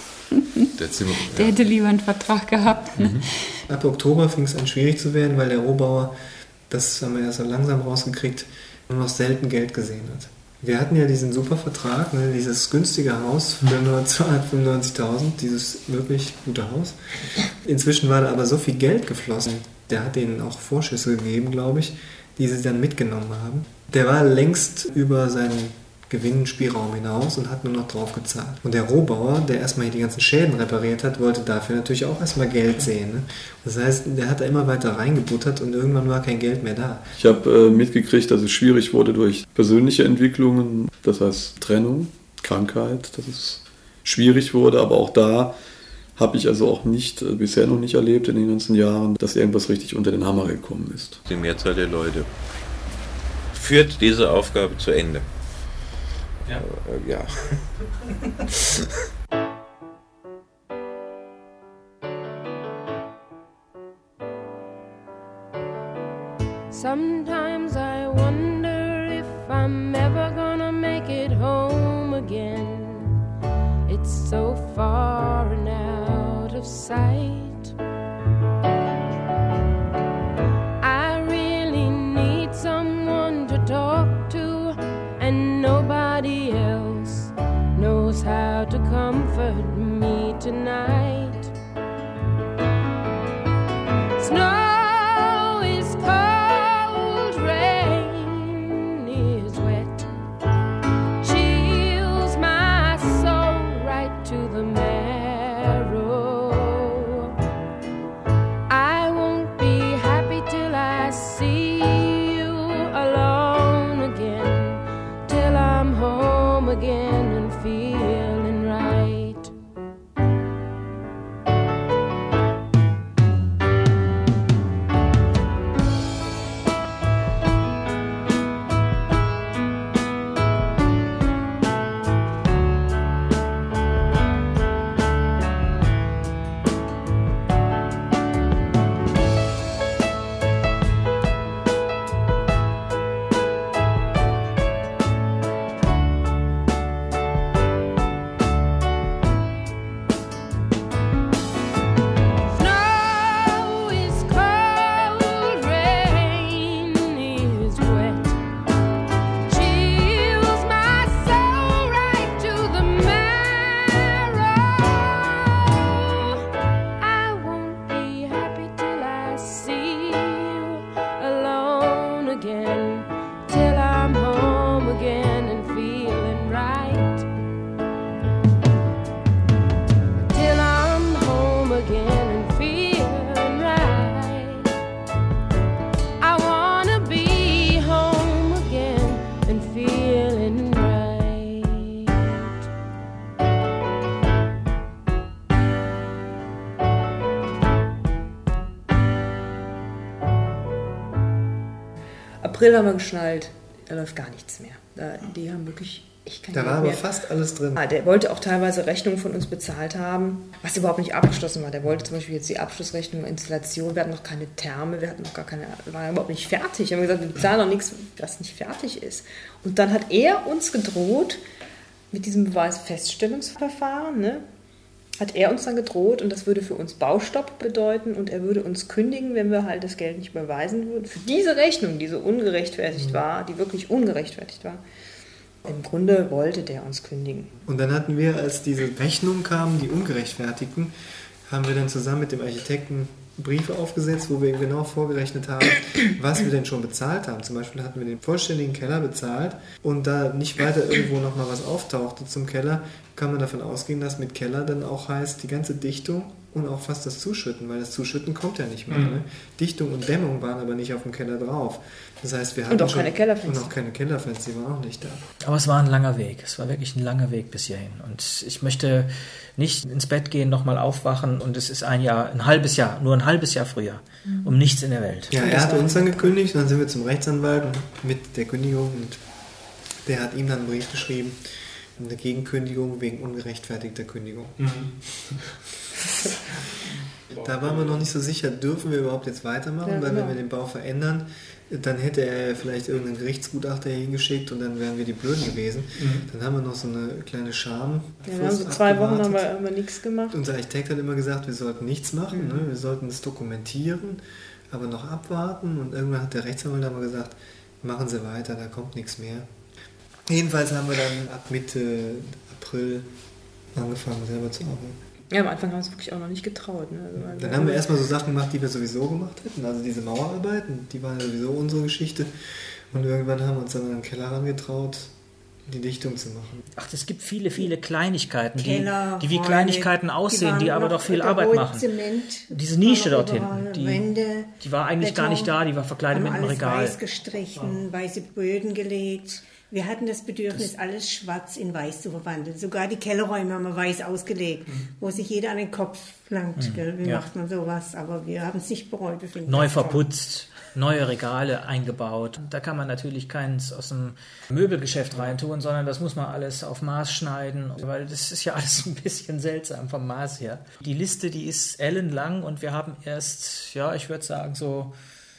Der hätte lieber einen Vertrag gehabt. Ne? Ab Oktober fing es an schwierig zu werden, weil der Rohbauer, das haben wir erst so langsam rausgekriegt, nur noch selten Geld gesehen hat. Wir hatten ja diesen super Vertrag, ne, dieses günstige Haus für nur 295.000, dieses wirklich gute Haus. Inzwischen war da aber so viel Geld geflossen. Der hat denen auch Vorschüsse gegeben, glaube ich, die sie dann mitgenommen haben. Der war längst über seinen Gewinnspielraum hinaus und hat nur noch drauf gezahlt. Und der Rohbauer, der erstmal hier die ganzen Schäden repariert hat, wollte dafür natürlich auch erstmal Geld sehen. Ne? Das heißt, der hat da immer weiter reingebuttert und irgendwann war kein Geld mehr da. Ich habe mitgekriegt, dass es schwierig wurde durch persönliche Entwicklungen, das heißt Trennung, Krankheit, dass es schwierig wurde, aber auch da habe ich also auch bisher noch nicht erlebt in den ganzen Jahren, dass irgendwas richtig unter den Hammer gekommen ist. Die Mehrzahl der Leute führt diese Aufgabe zu Ende. Ja. Sometimes I wonder if I'm ever gonna make it home again. It's so far and out of sight. I really need someone to talk to, and nobody else knows how to comfort me tonight. Snow is cold, rain is wet, chills my soul right to the marrow. I won't be happy till I see you alone again, till I'm home again and feeling right. April haben wir geschnallt, da läuft gar nichts mehr. Die haben wirklich, da war aber fast alles drin. Der wollte auch teilweise Rechnungen von uns bezahlt haben, was überhaupt nicht abgeschlossen war. Der wollte zum Beispiel jetzt die Abschlussrechnung, Installation, wir hatten noch keine Therme, wir hatten noch gar keine, war überhaupt nicht fertig. Wir haben gesagt, wir bezahlen noch nichts, was nicht fertig ist. Und dann hat er uns gedroht, mit diesem Beweisfeststellungsverfahren, ne, hat er uns dann gedroht, und das würde für uns Baustopp bedeuten, und er würde uns kündigen, wenn wir halt das Geld nicht überweisen würden. Für diese Rechnung, die so ungerechtfertigt war, die wirklich ungerechtfertigt war. Im Grunde wollte der uns kündigen. Und dann hatten wir, als diese Rechnungen kamen, die ungerechtfertigten, haben wir dann zusammen mit dem Architekten Briefe aufgesetzt, wo wir ihm genau vorgerechnet haben, was wir denn schon bezahlt haben. Zum Beispiel hatten wir den vollständigen Keller bezahlt, und da nicht weiter irgendwo nochmal was auftauchte zum Keller, kann man davon ausgehen, dass mit Keller dann auch heißt, die ganze Dichtung und auch fast das Zuschütten, weil das Zuschütten kommt ja nicht mehr. Ne? Dichtung und Dämmung waren aber nicht auf dem Keller drauf. Das heißt, wir hatten und auch keine Kellerfenster. Und auch keine Kellerfenster, die waren auch nicht da. Aber es war ein langer Weg. Es war wirklich ein langer Weg bis hierhin. Und ich möchte nicht ins Bett gehen, nochmal aufwachen, und es ist nur ein halbes Jahr früher. Um nichts in der Welt. Ja, er hat uns dann gekündigt, und dann sind wir zum Rechtsanwalt mit der Kündigung, und der hat ihm dann einen Brief geschrieben, eine Gegenkündigung wegen ungerechtfertigter Kündigung. Da waren wir noch nicht so sicher, dürfen wir überhaupt jetzt weitermachen, weil wenn wir den Bau verändern, dann hätte er vielleicht irgendeinen Gerichtsgutachter hingeschickt, und dann wären wir die Blöden gewesen. Dann haben wir noch so eine kleine Scham. Ja, wir haben so 2 Wochen haben wir nichts gemacht. Unser Architekt hat immer gesagt, wir sollten nichts machen, ne? Wir sollten es dokumentieren, aber noch abwarten, und irgendwann hat der Rechtsanwalt aber gesagt, machen Sie weiter, da kommt nichts mehr. Jedenfalls haben wir dann ab Mitte April angefangen, selber zu arbeiten. Ja, am Anfang haben wir uns wirklich auch noch nicht getraut. Ne? Also dann haben wir erstmal so Sachen gemacht, die wir sowieso gemacht hätten, also diese Mauerarbeiten, die waren ja sowieso unsere Geschichte. Und irgendwann haben wir uns dann in den Keller herangetraut, die Dichtung zu machen. Ach, es gibt viele, viele Kleinigkeiten, die wie Kleinigkeiten aussehen, die aber doch viel Arbeit machen. Zement, diese Nische dorthin, Wände, die war eigentlich gar nicht da, die war verkleidet mit einem Regal. Weiß gestrichen, weiße Böden gelegt, Wir hatten das Bedürfnis, alles schwarz in weiß zu verwandeln. Sogar die Kellerräume haben wir weiß ausgelegt, wo sich jeder an den Kopf langt. Gell? Wie macht man sowas? Aber wir haben es nicht bereut. Neu verputzt, neue Regale eingebaut. Da kann man natürlich keins aus dem Möbelgeschäft reintun, sondern das muss man alles auf Maß schneiden, weil das ist ja alles ein bisschen seltsam vom Maß her. Die Liste, die ist ellenlang und wir haben erst, ich würde sagen, so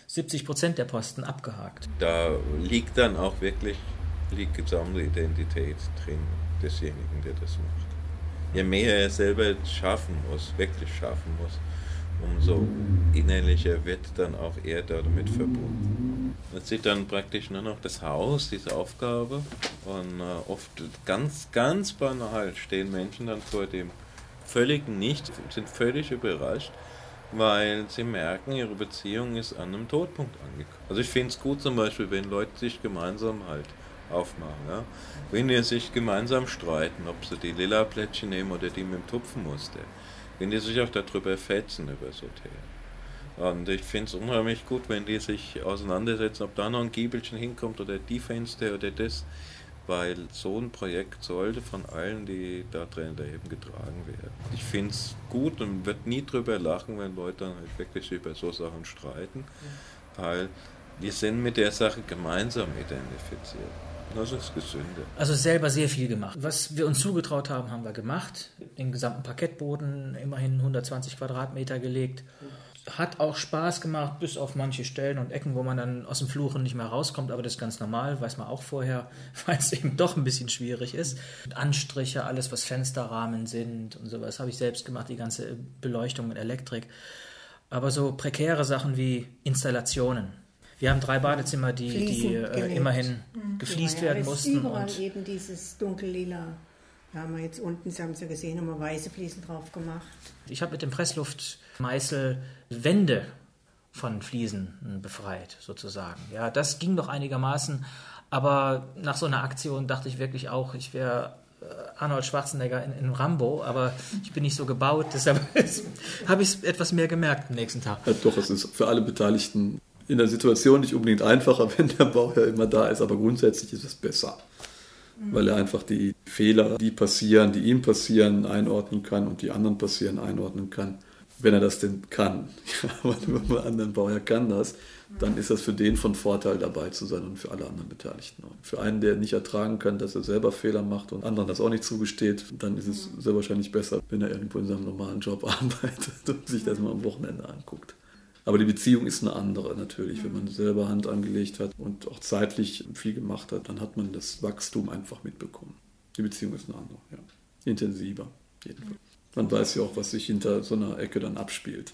70% der Posten abgehakt. Da liegt dann auch wirklich die gesamte Identität drin desjenigen, der das macht. Je mehr er selber wirklich schaffen muss, umso innerlicher wird dann auch er damit verbunden. Es sieht dann praktisch nur noch das Haus, diese Aufgabe, und oft ganz, ganz banal stehen Menschen dann vor dem völligen Nichts, sind völlig überrascht, weil sie merken, ihre Beziehung ist an einem Todpunkt angekommen. Also ich finde es gut zum Beispiel, wenn Leute sich gemeinsam halt aufmachen. Ja? Wenn die sich gemeinsam streiten, ob sie die lila Plättchen nehmen oder die mit dem Tupfenmuster. Wenn die sich auch darüber fetzen über so Themen. Und ich finde es unheimlich gut, wenn die sich auseinandersetzen, ob da noch ein Giebelchen hinkommt oder die Fenster oder das. Weil so ein Projekt sollte von allen, die da drin eben getragen werden. Ich finde es gut und wird nie drüber lachen, wenn Leute dann halt wirklich über so Sachen streiten. Weil wir sind mit der Sache gemeinsam identifiziert. Das ist gesünder. Also selber sehr viel gemacht. Was wir uns zugetraut haben, haben wir gemacht. Den gesamten Parkettboden, immerhin 120 Quadratmeter gelegt. Hat auch Spaß gemacht, bis auf manche Stellen und Ecken, wo man dann aus dem Fluchen nicht mehr rauskommt. Aber das ist ganz normal, weiß man auch vorher, weil es eben doch ein bisschen schwierig ist. Anstriche, alles was Fensterrahmen sind und sowas habe ich selbst gemacht, die ganze Beleuchtung mit Elektrik. Aber so prekäre Sachen wie Installationen. Wir haben 3 Badezimmer, die immerhin gefliest werden mussten. Überall und eben dieses dunkellila. Da haben wir jetzt unten, Sie haben es ja gesehen, haben wir weiße Fliesen drauf gemacht. Ich habe mit dem Pressluftmeißel Wände von Fliesen befreit, sozusagen. Ja, das ging doch einigermaßen, aber nach so einer Aktion dachte ich wirklich auch, ich wäre Arnold Schwarzenegger in Rambo, aber ich bin nicht so gebaut, deshalb habe ich es etwas mehr gemerkt am nächsten Tag. Ja, doch, es ist für alle Beteiligten in der Situation nicht unbedingt einfacher, wenn der Bauherr immer da ist, aber grundsätzlich ist es besser, weil er einfach die Fehler, die passieren, die ihm passieren, einordnen kann und die anderen passieren, einordnen kann, wenn er das denn kann. Aber wenn man anderen Bauherr kann das, dann ist das für den von Vorteil, dabei zu sein und für alle anderen Beteiligten auch. Für einen, der nicht ertragen kann, dass er selber Fehler macht und anderen das auch nicht zugesteht, dann ist es sehr wahrscheinlich besser, wenn er irgendwo in seinem normalen Job arbeitet und sich das mal am Wochenende anguckt. Aber die Beziehung ist eine andere natürlich. Wenn man selber Hand angelegt hat und auch zeitlich viel gemacht hat, dann hat man das Wachstum einfach mitbekommen. Die Beziehung ist eine andere, ja. Intensiver, jedenfalls. Man weiß ja auch, was sich hinter so einer Ecke dann abspielt.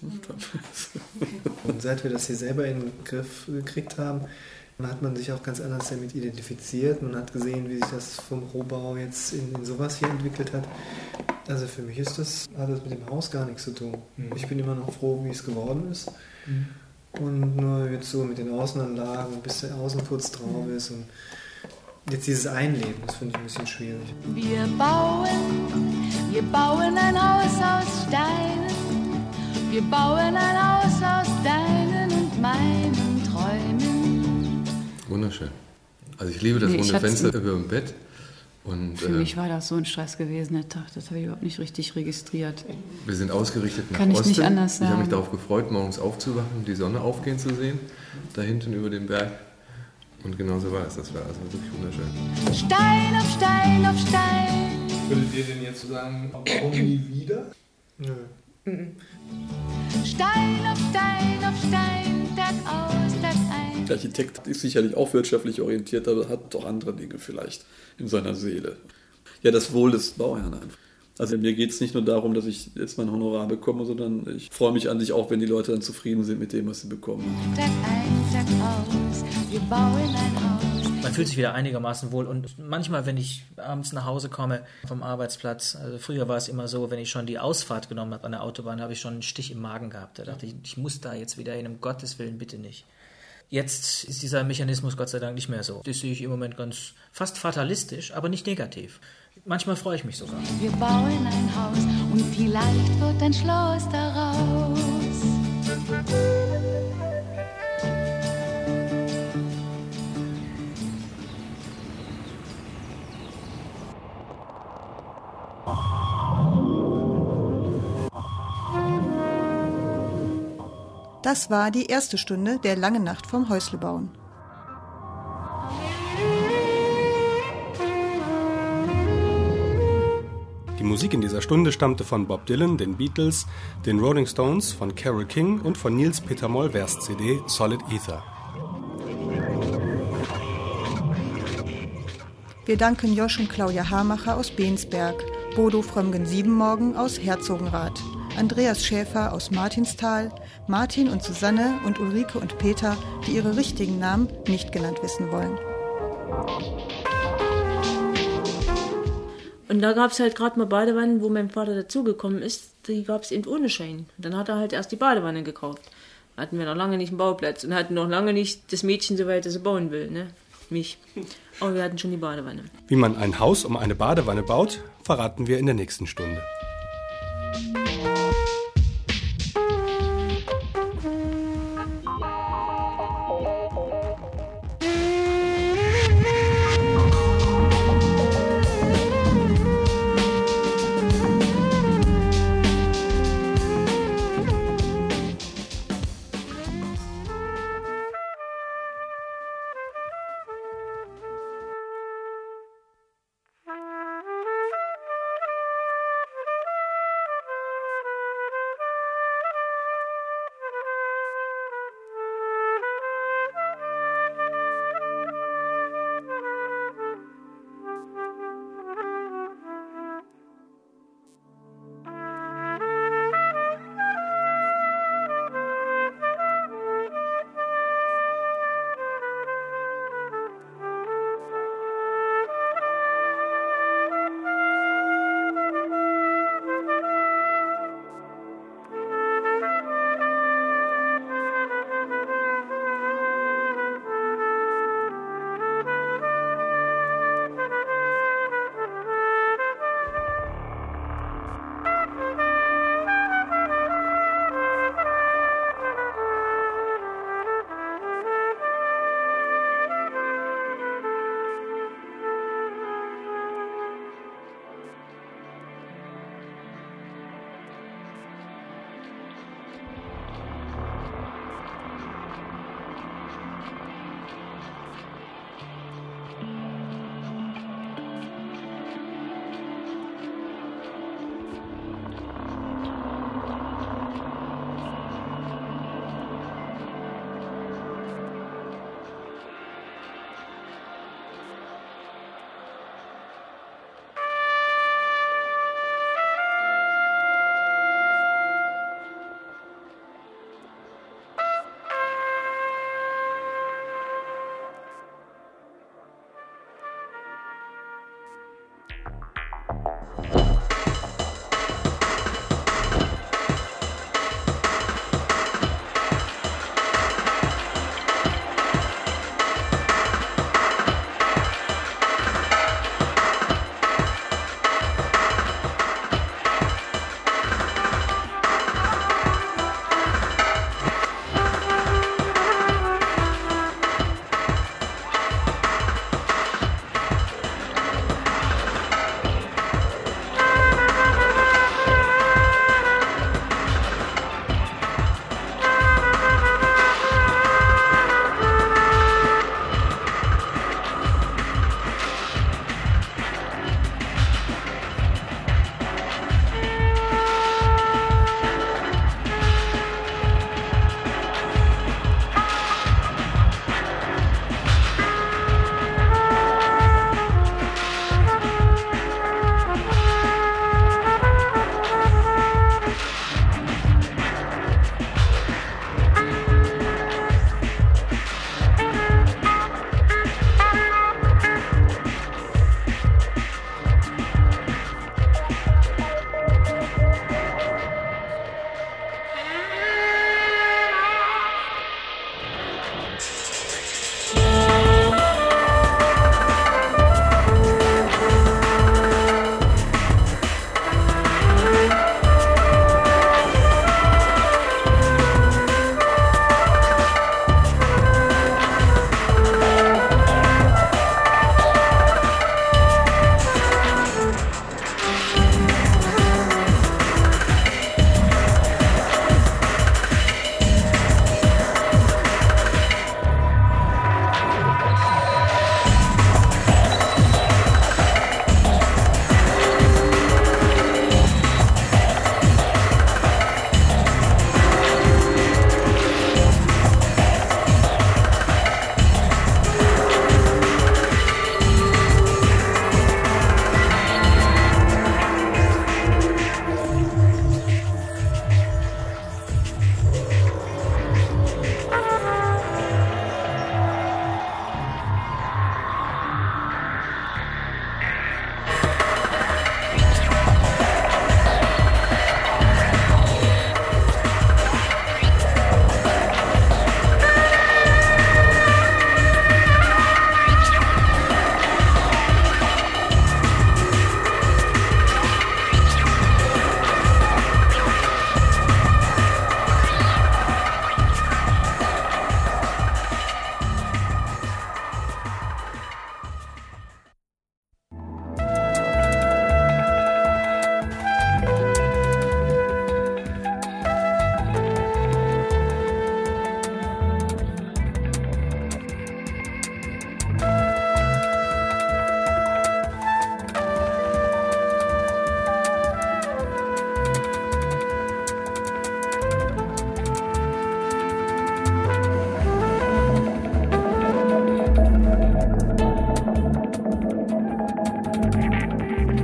Und seit wir das hier selber in den Griff gekriegt haben, hat man sich auch ganz anders damit identifiziert. Man hat gesehen, wie sich das vom Rohbau jetzt in sowas hier entwickelt hat. Also für mich hat das mit dem Haus gar nichts zu tun. Ich bin immer noch froh, wie es geworden ist. Und nur jetzt so mit den Außenanlagen, bis der Außenputz drauf ist und jetzt dieses Einleben, das finde ich ein bisschen schwierig. Wir bauen ein Haus aus Steinen. Wir bauen ein Haus aus deinen und meinen Träumen. Wunderschön. Also ich liebe das runde Fenster über dem Bett. Und, für mich war das so ein Stress gewesen, der Tag. Das habe ich überhaupt nicht richtig registriert. Wir sind ausgerichtet nach Kann Osten. Ich nicht anders sagen. Ich habe mich darauf gefreut, morgens aufzuwachen, die Sonne aufgehen zu sehen, da hinten über dem Berg. Und genau so war es. Das war also wirklich wunderschön. Stein auf Stein auf Stein. Würdet ihr denn jetzt sagen, warum nie wieder? Nö. Stein auf Stein auf Stein, Tag aus, Tag ein. Der Architekt ist sicherlich auch wirtschaftlich orientiert, aber hat doch andere Dinge vielleicht in seiner Seele. Ja, das Wohl des Bauherrn einfach. Also mir geht es nicht nur darum, dass ich jetzt mein Honorar bekomme, sondern ich freue mich an sich auch, wenn die Leute dann zufrieden sind mit dem, was sie bekommen. Tag ein, Tag aus, wir bauen ein Haus. Man fühlt sich wieder einigermaßen wohl und manchmal, wenn ich abends nach Hause komme vom Arbeitsplatz, also früher war es immer so, wenn ich schon die Ausfahrt genommen habe an der Autobahn, habe ich schon einen Stich im Magen gehabt. Da dachte ich, ich muss da jetzt wieder hin, um Gottes Willen, bitte nicht. Jetzt ist dieser Mechanismus Gott sei Dank nicht mehr so. Das sehe ich im Moment ganz fast fatalistisch, aber nicht negativ. Manchmal freue ich mich sogar. Wir bauen ein Haus und vielleicht wird ein Schloss daraus. Das war die erste Stunde der langen Nacht vom Häuslebauen. Die Musik in dieser Stunde stammte von Bob Dylan, den Beatles, den Rolling Stones, von Carole King und von Nils Peter Mollwers CD Solid Ether. Wir danken Josch und Claudia Hamacher aus Bensberg, Bodo Frömgen-Siebenmorgen aus Herzogenrath, Andreas Schäfer aus Martinsthal, Martin und Susanne und Ulrike und Peter, die ihre richtigen Namen nicht genannt wissen wollen. Und da gab es halt gerade mal Badewannen, wo mein Vater dazugekommen ist, die gab es eben ohne Schein. Und dann hat er halt erst die Badewanne gekauft. Hatten wir noch lange nicht einen Bauplatz und hatten noch lange nicht das Mädchen so weit, dass er bauen will, ne? Mich. Aber wir hatten schon die Badewanne. Wie man ein Haus um eine Badewanne baut, verraten wir in der nächsten Stunde.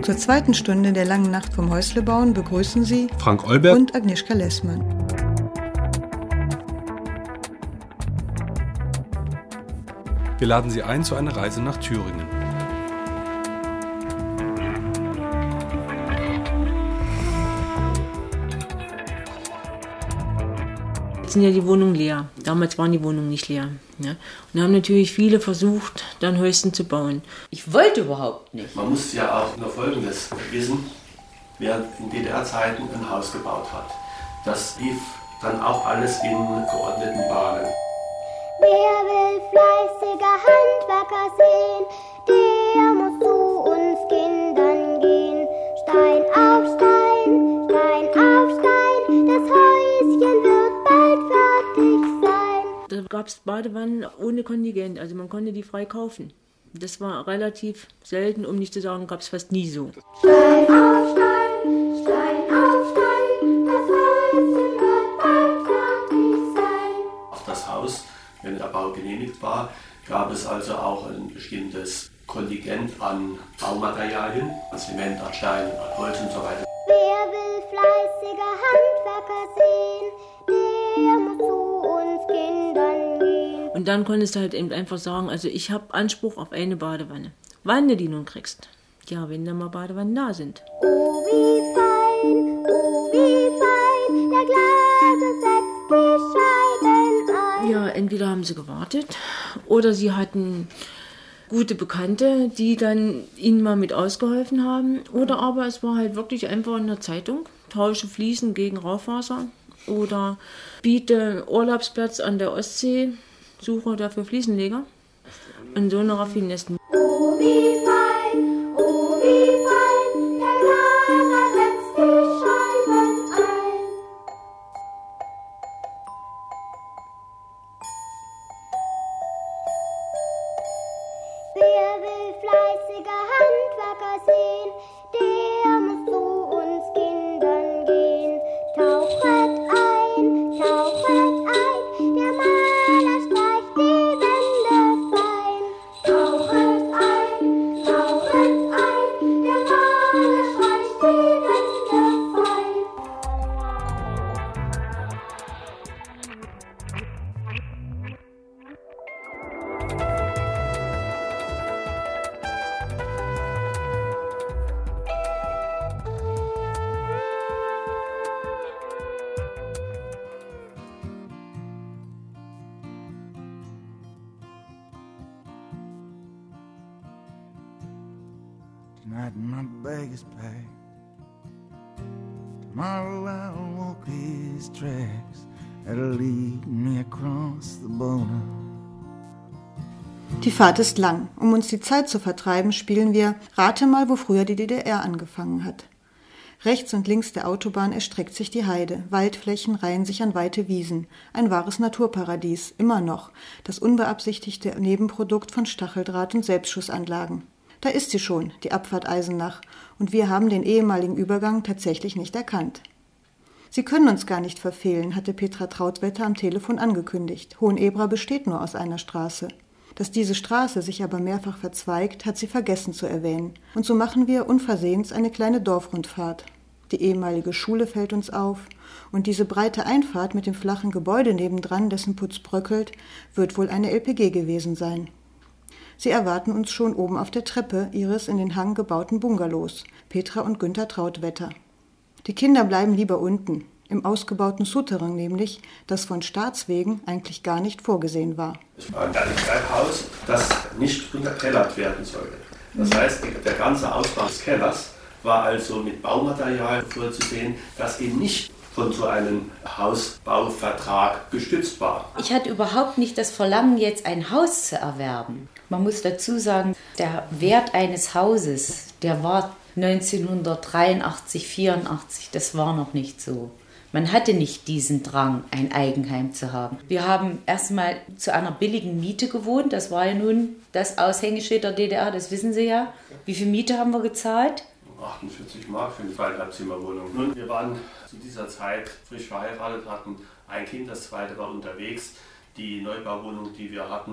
Zur zweiten Stunde der langen Nacht vom Häuslebauen begrüßen Sie Frank Olberg und Agnieszka Lessmann. Wir laden Sie ein zu einer Reise nach Thüringen. Jetzt sind ja die Wohnungen leer. Damals waren die Wohnungen nicht leer. Ja. Und da haben natürlich viele versucht, dann Häuschen zu bauen. Ich wollte überhaupt nicht. Man muss ja auch nur Folgendes wissen, wer in DDR-Zeiten ein Haus gebaut hat. Das lief dann auch alles in geordneten Bahnen. Wer will fleißiger Handwerker sehen, der muss zu uns Kindern gehen. Stein auf Stein, Stein auf Stein, das Häuschen wird bald fertig sein. Da gab es Badewannen ohne Kontingent, also man konnte die frei kaufen. Das war relativ selten, um nicht zu sagen, gab es fast nie so. Stein auf Stein, Stein auf Stein, das Häuschen wird bald fertig sein. Auf das Haus, wenn der Bau genehmigt war, gab es also auch ein bestimmtes Kontingent an Baumaterialien, an Zement, an Stein, an Holz und so weiter. Wer will fleißiger Handwerker sehen, der muss zu uns Kindern gehen. Und dann konntest du halt eben einfach sagen, also ich habe Anspruch auf eine Badewanne. Wann du die nun kriegst? Ja, wenn da mal Badewannen da sind. Oh wie fein, der Glase setzt die Scheiben ein. Ja, entweder haben sie gewartet oder sie hatten gute Bekannte, die dann ihnen mal mit ausgeholfen haben. Oder aber es war halt wirklich einfach in der Zeitung, tausche Fliesen gegen Raufaser oder biete Urlaubsplatz an der Ostsee, suche dafür Fliesenleger. Und so eine Raffinessen. Oh wie fein, der Glase setzt die Scheiben ein. Wer will fleißiger Handwerker sehen, der muss zu uns Kindern gehen. Tauchet ein, der Maler streicht die Wände fein. Tauchet ein, der Maler streicht die Wände fein. Tonight my bag is packed. Tomorrow I'll walk these tracks that'll lead me across the border. Die Fahrt ist lang. Um uns die Zeit zu vertreiben, spielen wir Rate mal, wo früher die DDR angefangen hat. Rechts und links der Autobahn erstreckt sich die Heide, Waldflächen reihen sich an weite Wiesen. Ein wahres Naturparadies, immer noch, das unbeabsichtigte Nebenprodukt von Stacheldraht und Selbstschussanlagen. Da ist sie schon, die Abfahrt Eisenach, und wir haben den ehemaligen Übergang tatsächlich nicht erkannt. Sie können uns gar nicht verfehlen, hatte Petra Trautwetter am Telefon angekündigt. Hohenebra besteht nur aus einer Straße. Dass diese Straße sich aber mehrfach verzweigt, hat sie vergessen zu erwähnen. Und so machen wir unversehens eine kleine Dorfrundfahrt. Die ehemalige Schule fällt uns auf, und diese breite Einfahrt mit dem flachen Gebäude nebendran, dessen Putz bröckelt, wird wohl eine LPG gewesen sein. Sie erwarten uns schon oben auf der Treppe ihres in den Hang gebauten Bungalows, Petra und Günther Trautwetter. Die Kinder bleiben lieber unten, im ausgebauten Souterrain nämlich, das von Staatswegen eigentlich gar nicht vorgesehen war. Es war ein Treibhaus, das nicht unterkellert werden sollte. Das heißt, der ganze Ausbau des Kellers war also mit Baumaterial vorzusehen, das eben nicht von so einem Hausbauvertrag gestützt war. Ich hatte überhaupt nicht das Verlangen, jetzt ein Haus zu erwerben. Man muss dazu sagen, der Wert eines Hauses, der war 1983, 84, das war noch nicht so. Man hatte nicht diesen Drang, ein Eigenheim zu haben. Wir haben erstmal zu einer billigen Miete gewohnt, das war ja nun das Aushängeschild der DDR, das wissen Sie ja. Wie viel Miete haben wir gezahlt? 48 Mark für eine Zweithalbzimmerwohnung. Nun, wir waren zu dieser Zeit frisch verheiratet, hatten ein Kind, das zweite war unterwegs. Die Neubauwohnung, die wir hatten,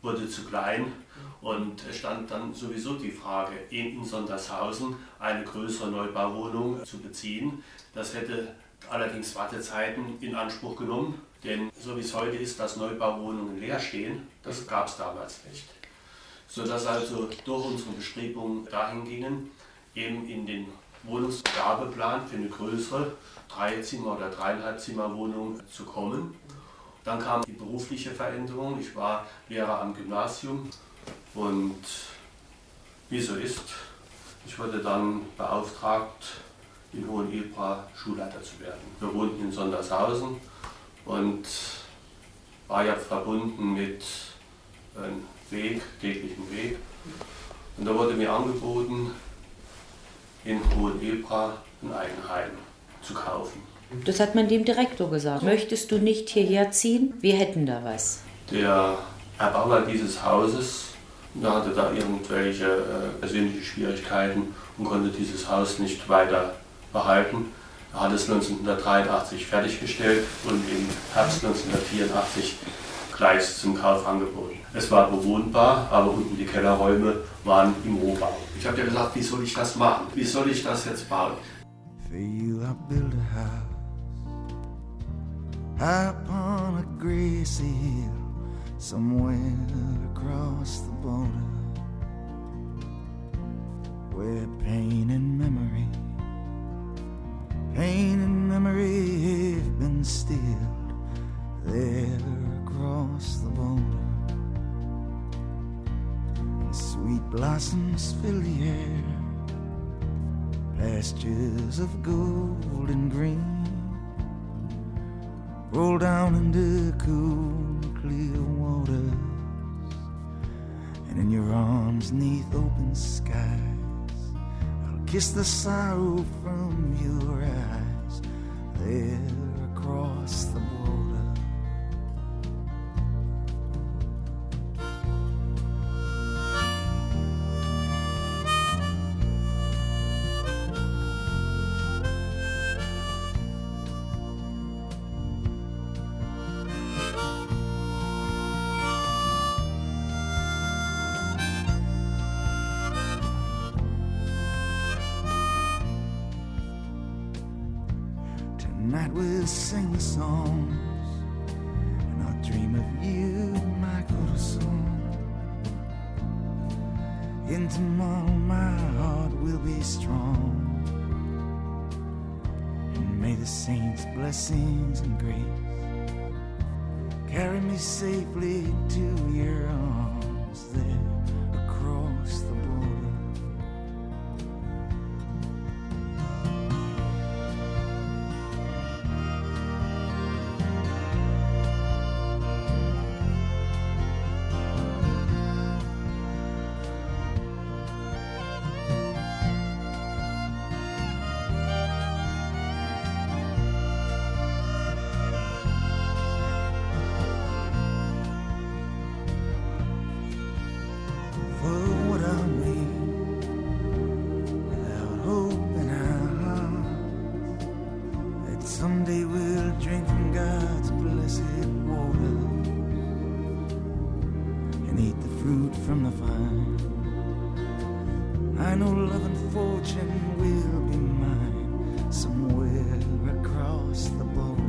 wurde zu klein und es stand dann sowieso die Frage, in Sondershausen eine größere Neubauwohnung zu beziehen. Das hätte allerdings Wartezeiten in Anspruch genommen, denn so wie es heute ist, dass Neubauwohnungen leer stehen, das gab es damals nicht. Sodass also durch unsere Bestrebungen dahin gingen, eben in den Wohnungsvergabeplan für eine größere 3-Zimmer- oder 3,5-Zimmer-Wohnung zu kommen. Dann kam die berufliche Veränderung. Ich war Lehrer am Gymnasium und wie so ist, ich wurde dann beauftragt, in Hohenebra Schulleiter zu werden. Wir wohnten in Sondershausen und war ja verbunden mit einem täglichen Weg. Und da wurde mir angeboten, in Hohenebra ein Eigenheim zu kaufen. Das hat man dem Direktor gesagt. Möchtest du nicht hierher ziehen? Wir hätten da was. Der Erbauer dieses Hauses, der hatte da irgendwelche persönliche Schwierigkeiten und konnte dieses Haus nicht weiter behalten. Er hat es 1983 fertiggestellt und im Herbst 1984 gleich zum Kauf angeboten. Es war bewohnbar, aber unten die Kellerräume waren im Rohbau. Ich habe ja gesagt, wie soll ich das machen? Wie soll ich das jetzt bauen? For you I built a house high upon a grassy hill somewhere across the border where pain and memory have been stilled there across the border and sweet blossoms fill the air, pastures of gold and green roll down into cool, clear waters, and in your arms neath open skies I'll kiss the sorrow from your eyes there across the border. Tonight we'll sing songs and I'll dream of you, my corazón. And tomorrow my heart will be strong, and may the saints' blessings and grace carry me safely to your arms there across the border. Someday we'll drink from God's blessed water and eat the fruit from the vine. I know love and fortune will be mine somewhere across the border.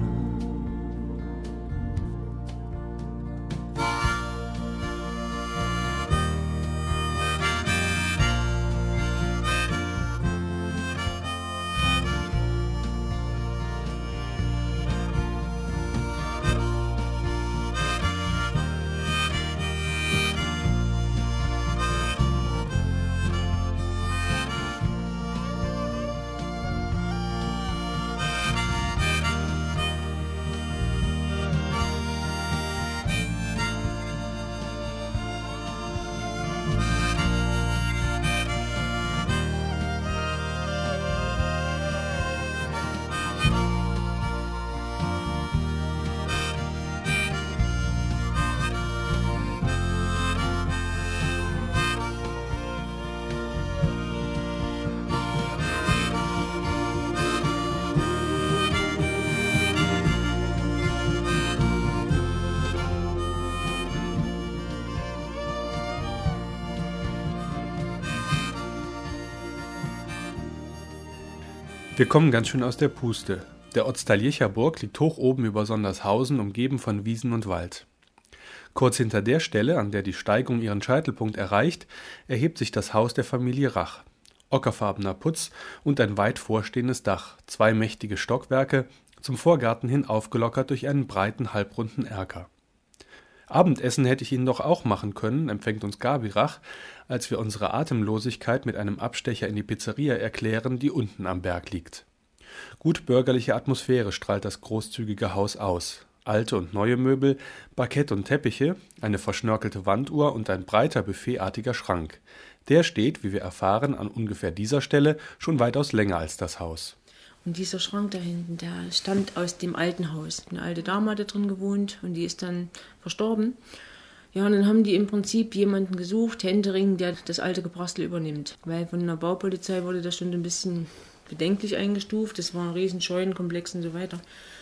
Wir kommen ganz schön aus der Puste. Der Ortsteil Jicherburg liegt hoch oben über Sondershausen, umgeben von Wiesen und Wald. Kurz hinter der Stelle, an der die Steigung ihren Scheitelpunkt erreicht, erhebt sich das Haus der Familie Rach. Ockerfarbener Putz und ein weit vorstehendes Dach, 2 mächtige Stockwerke, zum Vorgarten hin aufgelockert durch einen breiten, halbrunden Erker. Abendessen hätte ich Ihnen doch auch machen können, empfängt uns Gabi Rach, als wir unsere Atemlosigkeit mit einem Abstecher in die Pizzeria erklären, die unten am Berg liegt. Gut bürgerliche Atmosphäre strahlt das großzügige Haus aus. Alte und neue Möbel, Parkett und Teppiche, eine verschnörkelte Wanduhr und ein breiter buffetartiger Schrank. Der steht, wie wir erfahren, an ungefähr dieser Stelle schon weitaus länger als das Haus. Und dieser Schrank da hinten, der stammt aus dem alten Haus. Eine alte Dame hat da drin gewohnt und die ist dann verstorben. Ja, und dann haben die im Prinzip jemanden gesucht, Händering, der das alte Gebrastel übernimmt. Weil von der Baupolizei wurde das schon ein bisschen bedenklich eingestuft. Das war ein riesen Scheunenkomplex und so weiter.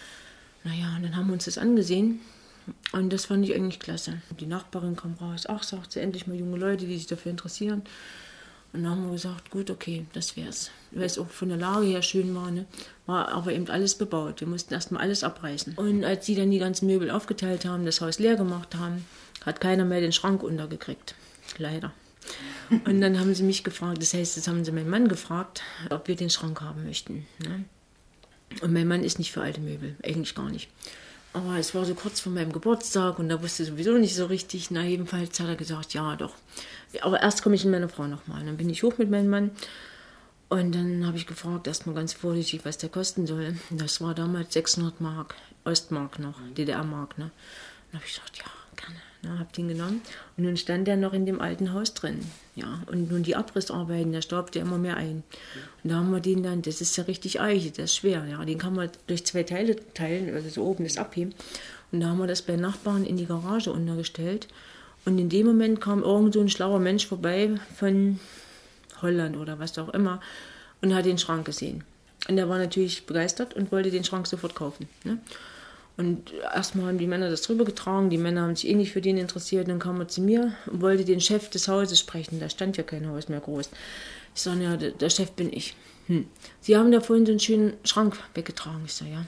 Naja, und dann haben wir uns das angesehen und das fand ich eigentlich klasse. Die Nachbarin kam raus, ach, sagt sie, endlich mal junge Leute, die sich dafür interessieren. Und dann haben wir gesagt, gut, okay, das wär's. Weil es auch von der Lage her schön war, ne? War aber eben alles bebaut. Wir mussten erstmal alles abreißen. Und als sie dann die ganzen Möbel aufgeteilt haben, das Haus leer gemacht haben, hat keiner mehr den Schrank untergekriegt. Leider. Und dann haben sie mich gefragt, das heißt, jetzt haben sie meinen Mann gefragt, ob wir den Schrank haben möchten. Ne? Und mein Mann ist nicht für alte Möbel, eigentlich gar nicht. Aber es war so kurz vor meinem Geburtstag und da wusste ich sowieso nicht so richtig. Na, jedenfalls hat er gesagt, ja doch. Aber erst komme ich mit meiner Frau nochmal. Dann bin ich hoch mit meinem Mann und dann habe ich gefragt, erstmal ganz vorsichtig, was der kosten soll. Das war damals 600 Mark, Ostmark noch, DDR-Mark. Ne? Dann habe ich gesagt, ja, gerne. Ja, habe den genommen und nun stand der noch in dem alten Haus drin. Ja, und nun die Abrissarbeiten, der staubte immer mehr ein. Und da haben wir den dann, das ist ja richtig Eiche, das ist schwer. Ja, den kann man durch 2 Teile teilen, also so oben das abheben. Und da haben wir das bei Nachbarn in die Garage untergestellt. Und in dem Moment kam irgend so ein schlauer Mensch vorbei von Holland oder was auch immer und hat den Schrank gesehen. Und der war natürlich begeistert und wollte den Schrank sofort kaufen. Ne? Und erstmal haben die Männer das drüber getragen, die Männer haben sich eh nicht für den interessiert, dann kam er zu mir und wollte den Chef des Hauses sprechen, da stand ja kein Haus mehr groß. Ich sage, ja, der Chef bin ich. Sie haben da vorhin so einen schönen Schrank weggetragen. Ich sage, ja.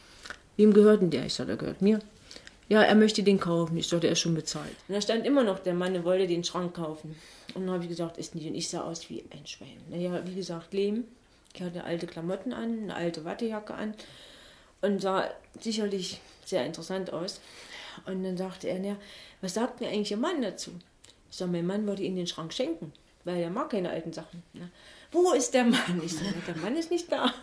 Wem gehört denn der? Ich sage, der gehört mir. Ja, er möchte den kaufen. Ich sage, der ist schon bezahlt. Und da stand immer noch der Mann, der wollte den Schrank kaufen. Und dann habe ich gesagt, ist nicht. Und ich sah aus wie ein Schwein. Naja, wie gesagt, Lehm. Ich hatte alte Klamotten an, eine alte Wattejacke an. Und sah sicherlich sehr interessant aus. Und dann sagte er, ja, was sagt mir eigentlich Ihr Mann dazu? Ich sage, mein Mann wollte Ihnen den Schrank schenken, weil er mag keine alten Sachen. Ne? Wo ist der Mann? Ich sage, der Mann ist nicht da.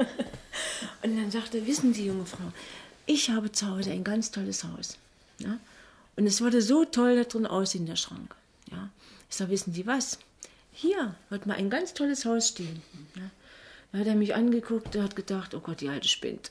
Und dann sagte er, wissen Sie, junge Frau, ich habe zu Hause ein ganz tolles Haus. Ja? Und es würde so toll da drin aussehen, der Schrank. Ja? Ich sage, wissen Sie was? Hier wird mal ein ganz tolles Haus stehen. Ja? Da hat er mich angeguckt und hat gedacht, oh Gott, die Alte spinnt.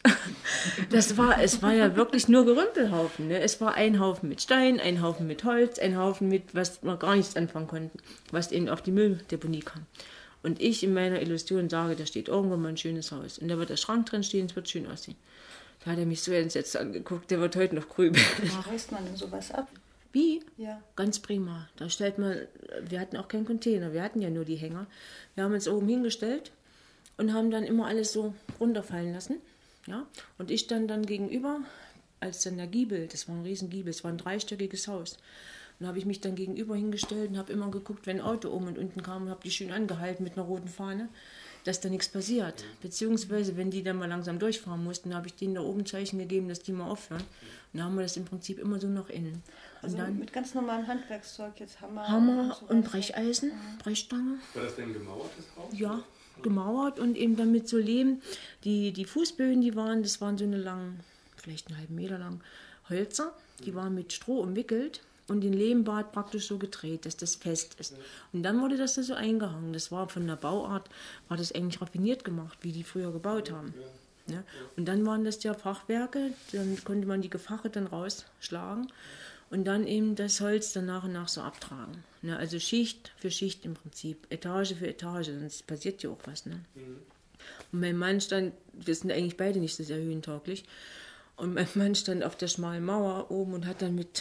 Es war ja wirklich nur Gerümpelhaufen. Ne? Es war ein Haufen mit Stein, ein Haufen mit Holz, ein Haufen mit, was wir gar nichts anfangen konnten, was eben auf die Mülldeponie kam. Und ich in meiner Illusion sage, da steht irgendwo mal ein schönes Haus. Und da wird der Schrank drin stehen, es wird schön aussehen. Da hat er mich so entsetzt angeguckt, der wird heute noch grübeln. Wie reißt man denn sowas ab? Wie? Ja. Ganz prima. Da stellt man, wir hatten auch keinen Container, wir hatten ja nur die Hänger. Wir haben uns oben hingestellt und haben dann immer alles so runterfallen lassen. Ja? Und ich stand dann gegenüber, als dann der Giebel, das war ein riesen Giebel, es war ein 3-stöckiges Haus. Und da habe ich mich dann gegenüber hingestellt und habe immer geguckt, wenn ein Auto oben und unten kam, und habe die schön angehalten mit einer roten Fahne, dass da nichts passiert. Beziehungsweise, wenn die dann mal langsam durchfahren mussten, habe ich denen da oben Zeichen gegeben, dass die mal aufhören. Und da haben wir das im Prinzip immer so noch innen. Also dann mit ganz normalem Handwerkszeug, jetzt Hammer und Brecheisen, Brechstange. War das denn gemauertes Haus? Ja, gemauert und eben damit so Lehm. Die Fußböden, das waren so eine langen, vielleicht einen halben Meter lang Hölzer, die waren mit Stroh umwickelt und den Lehmbad praktisch so gedreht, dass das fest ist. Und dann wurde das da so eingehangen. Das war von der Bauart, war das eigentlich raffiniert gemacht, wie die früher gebaut haben. Ja? Und dann waren das ja Fachwerke, dann konnte man die Gefache dann rausschlagen und dann eben das Holz dann nach und nach so abtragen. Ne? Also Schicht für Schicht im Prinzip, Etage für Etage, sonst passiert ja auch was. Ne? Und mein Mann stand, wir sind eigentlich beide nicht so sehr höhentauglich, und mein Mann stand auf der schmalen Mauer oben und hat dann mit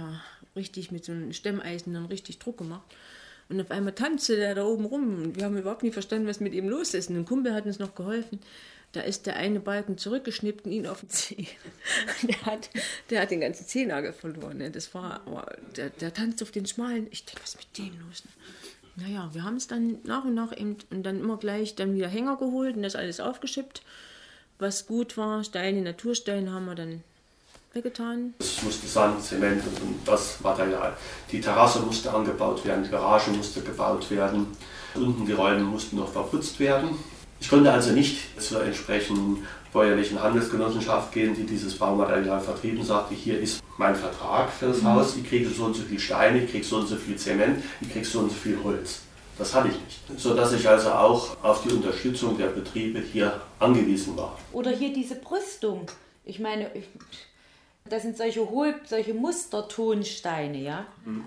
so einem Stemmeisen dann richtig Druck gemacht. Und auf einmal tanzte der da oben rum und wir haben überhaupt nicht verstanden, was mit ihm los ist. Und ein Kumpel hat uns noch geholfen. Da ist der eine Balken zurückgeschnippt und ihn auf den Zeh. Der hat den ganzen Zehennagel verloren. Ne? Das war, der tanzt auf den schmalen. Ich denke, was ist mit denen los? Ne? Naja, wir haben es dann nach und nach eben und dann immer gleich dann wieder Hänger geholt und das alles aufgeschippt. Was gut war, Steine, Natursteine haben wir dann weggetan. Es musste Sand, Zement und das Material. Die Terrasse musste angebaut werden, die Garage musste gebaut werden. Unten die Räume mussten noch verputzt werden. Ich konnte also nicht zur entsprechenden bäuerlichen Handelsgenossenschaft gehen, die dieses Baumaterial vertrieben, sagte, hier ist mein Vertrag für das Haus, ich kriege so und so viel Steine, ich kriege so und so viel Zement, ich kriege so und so viel Holz. Das hatte ich nicht. Sodass ich also auch auf die Unterstützung der Betriebe hier angewiesen war. Oder hier diese Brüstung. Ich meine, das sind solche Mustertonsteine, ja?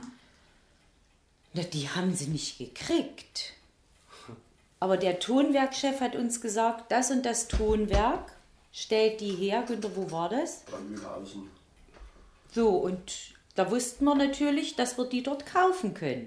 Na, die haben sie nicht gekriegt. Aber der Tonwerkchef hat uns gesagt, das und das Tonwerk stellt die her. Günther, wo war das? Bei Mühlhausen. So, und da wussten wir natürlich, dass wir die dort kaufen können.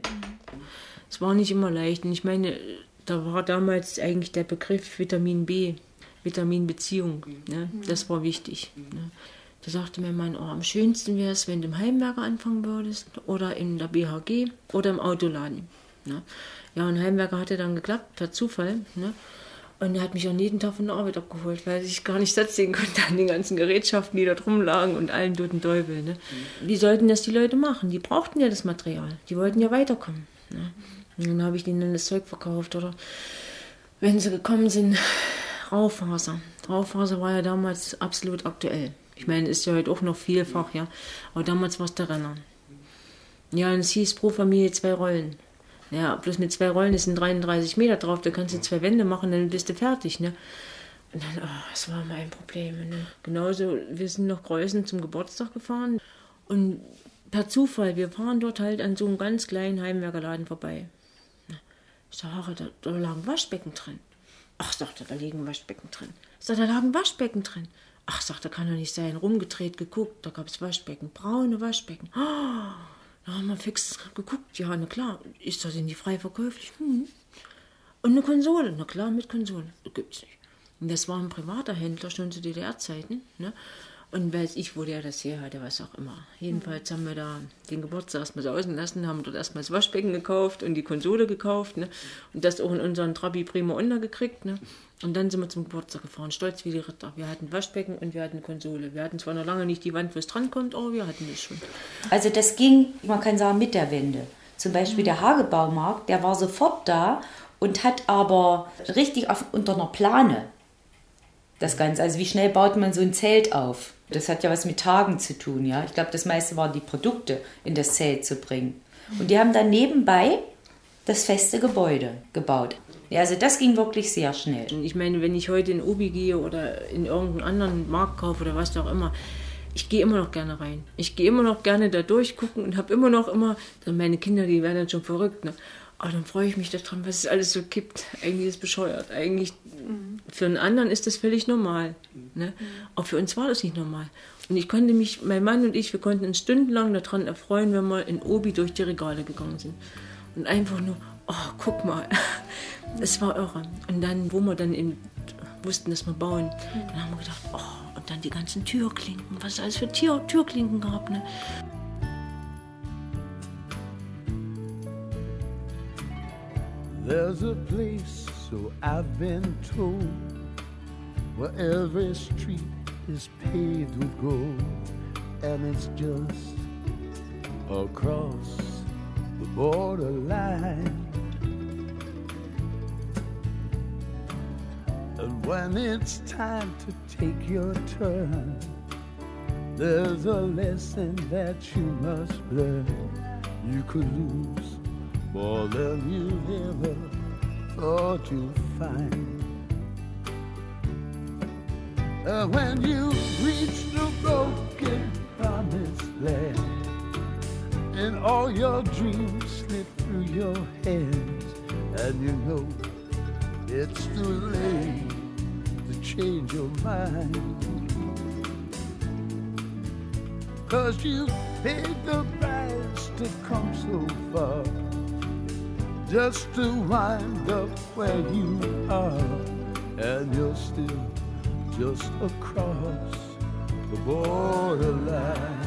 Es war nicht immer leicht. Und ich meine, da war damals eigentlich der Begriff Vitamin B, Vitaminbeziehung. Ne? Das war wichtig. Ne? Da sagte mein Mann, am schönsten wäre es, wenn du im Heimwerker anfangen würdest oder in der BHG oder im Autoladen. Ne? Ja, ein Heimwerker hatte dann geklappt, per Zufall. Ne? Und er hat mich an jeden Tag von der Arbeit abgeholt, weil ich gar nicht satt sehen konnte an den ganzen Gerätschaften, die da drum lagen und allen toten Teufel. Ne? Wie sollten das die Leute machen? Die brauchten ja das Material. Die wollten ja weiterkommen. Ne? Und dann habe ich denen das Zeug verkauft. Oder wenn sie gekommen sind, Raufaser. Raufaser war ja damals absolut aktuell. Ich meine, ist ja heute auch noch vielfach, ja. Aber damals war es der Renner. Ja, und es hieß pro Familie 2 Rollen. Ja, bloß mit 2 Rollen ist ein 33 Meter drauf, da kannst du 2 Wände machen, dann bist du fertig, ne. Und dann, das war mein Problem, ne. Genauso, wir sind nach Greußen zum Geburtstag gefahren und per Zufall, wir fahren dort halt an so einem ganz kleinen Heimwerkerladen vorbei. Ich sage, da lagen Waschbecken drin. Ach, sagt er, da liegen Waschbecken drin. Ich sage, da lagen Waschbecken drin. Ach, sagt er, kann doch nicht sein. Rumgedreht, geguckt, da gab es Waschbecken, braune Waschbecken. Da haben wir fix geguckt. Ja, na klar, ist das denn die frei verkäuflich? Und eine Konsole, na klar, mit Konsole. Das gibt's nicht. Und das war ein privater Händler, schon zu DDR-Zeiten. Ne? Und weiß ich, wo der das her hatte, was auch immer. Jedenfalls haben wir da den Geburtstag erstmal sausen lassen, haben dort erstmal das Waschbecken gekauft und die Konsole gekauft. Ne? Und das auch in unseren Trabi Prima untergekriegt. Ne? Und dann sind wir zum Geburtstag gefahren, stolz wie die Ritter. Wir hatten Waschbecken und wir hatten Konsole. Wir hatten zwar noch lange nicht die Wand, wo es drankommt, aber wir hatten das schon. Also das ging, man kann sagen, mit der Wende. Zum Beispiel der Hagebaumarkt, der war sofort da und hat aber richtig unter einer Plane das Ganze. Also wie schnell baut man so ein Zelt auf? Das hat ja was mit Tagen zu tun, ja. Ich glaube, das meiste waren die Produkte in das Zelt zu bringen. Und die haben dann nebenbei das feste Gebäude gebaut. Ja, also das ging wirklich sehr schnell. Ich meine, wenn ich heute in Obi gehe oder in irgendeinen anderen Markt kaufe oder was auch immer, ich gehe immer noch gerne rein. Ich gehe immer noch gerne da durchgucken und habe immer noch meine Kinder, die werden dann schon verrückt, ne? Aber dann freue ich mich daran, was es alles so gibt. Eigentlich ist es bescheuert. Eigentlich für einen anderen ist das völlig normal. Ne? Aber für uns war das nicht normal. Und ich konnte mich, mein Mann und ich, wir konnten uns stundenlang daran erfreuen, wenn wir in Obi durch die Regale gegangen sind. Und einfach nur, guck mal, es war irre. Und dann, wo wir dann wussten, dass wir bauen, dann haben wir gedacht, und dann die ganzen Türklinken, was es alles für Türklinken gab. Ne? There's a place, so I've been told, where every street is paved with gold, and it's just across the borderline. And when it's time to take your turn, there's a lesson that you must learn. You could lose more than you ever thought you'd find. And when you reach the broken promised land, and all your dreams slip through your hands, and you know it's too late to change your mind, 'cause you paid the price to come so far, just to wind up where you are, and you're still just across the borderline.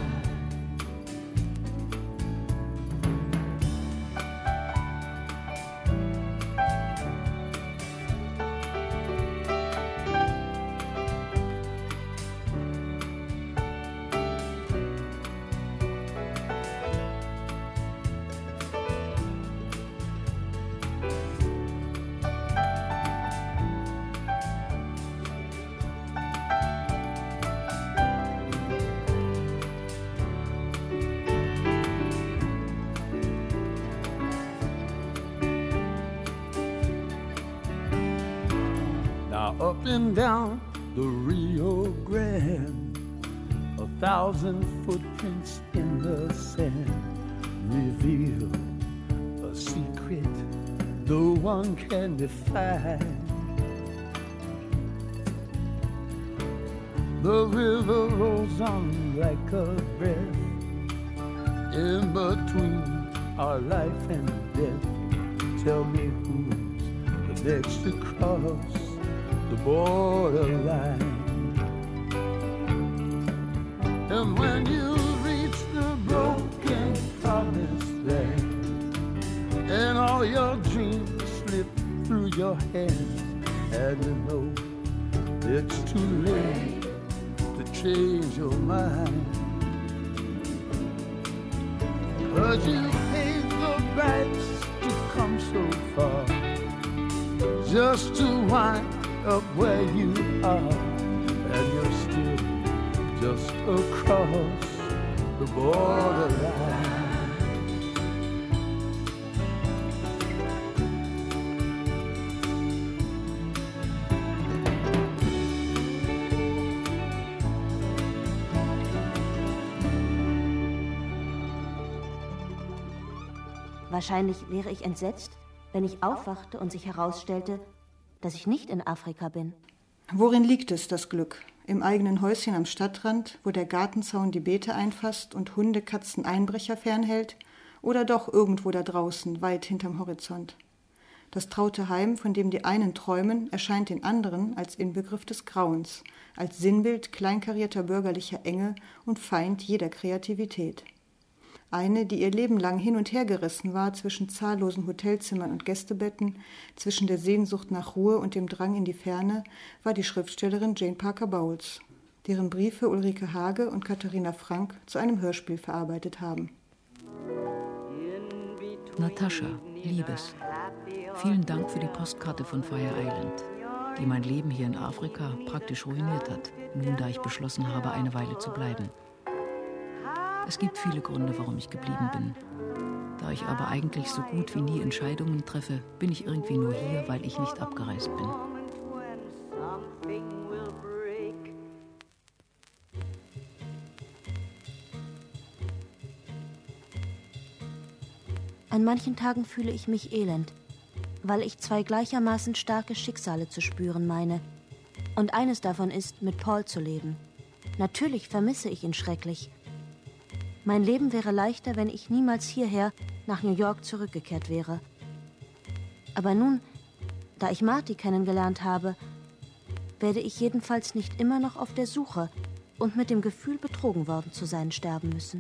Up and down the Rio Grande, 1,000 footprints in the sand reveal a secret no one can define. The river rolls on like a breath in between our life and death. Tell me who's the next to cross the borderline. And when you reach the broken promised land, and all your dreams slip through your hands, and you know it's too late to change your mind, 'cause you paid the price to come so far, just to wind up where you are, and you're still just across the borderline. Wahrscheinlich wäre ich entsetzt, wenn ich aufwachte und sich herausstellte, dass ich nicht in Afrika bin. Worin liegt es, das Glück? Im eigenen Häuschen am Stadtrand, wo der Gartenzaun die Beete einfasst und Hunde, Katzen, Einbrecher fernhält? Oder doch irgendwo da draußen, weit hinterm Horizont? Das traute Heim, von dem die einen träumen, erscheint den anderen als Inbegriff des Grauens, als Sinnbild kleinkarierter bürgerlicher Enge und Feind jeder Kreativität. Eine, die ihr Leben lang hin und her gerissen war zwischen zahllosen Hotelzimmern und Gästebetten, zwischen der Sehnsucht nach Ruhe und dem Drang in die Ferne, war die Schriftstellerin Jane Parker Bowles, deren Briefe Ulrike Hage und Katharina Frank zu einem Hörspiel verarbeitet haben. Natascha, Liebes, vielen Dank für die Postkarte von Fire Island, die mein Leben hier in Afrika praktisch ruiniert hat, nun da ich beschlossen habe, eine Weile zu bleiben. Es gibt viele Gründe, warum ich geblieben bin. Da ich aber eigentlich so gut wie nie Entscheidungen treffe, bin ich irgendwie nur hier, weil ich nicht abgereist bin. An manchen Tagen fühle ich mich elend, weil ich zwei gleichermaßen starke Schicksale zu spüren meine. Und eines davon ist, mit Paul zu leben. Natürlich vermisse ich ihn schrecklich. Mein Leben wäre leichter, wenn ich niemals hierher nach New York zurückgekehrt wäre. Aber nun, da ich Marty kennengelernt habe, werde ich jedenfalls nicht immer noch auf der Suche und mit dem Gefühl, betrogen worden zu sein, sterben müssen.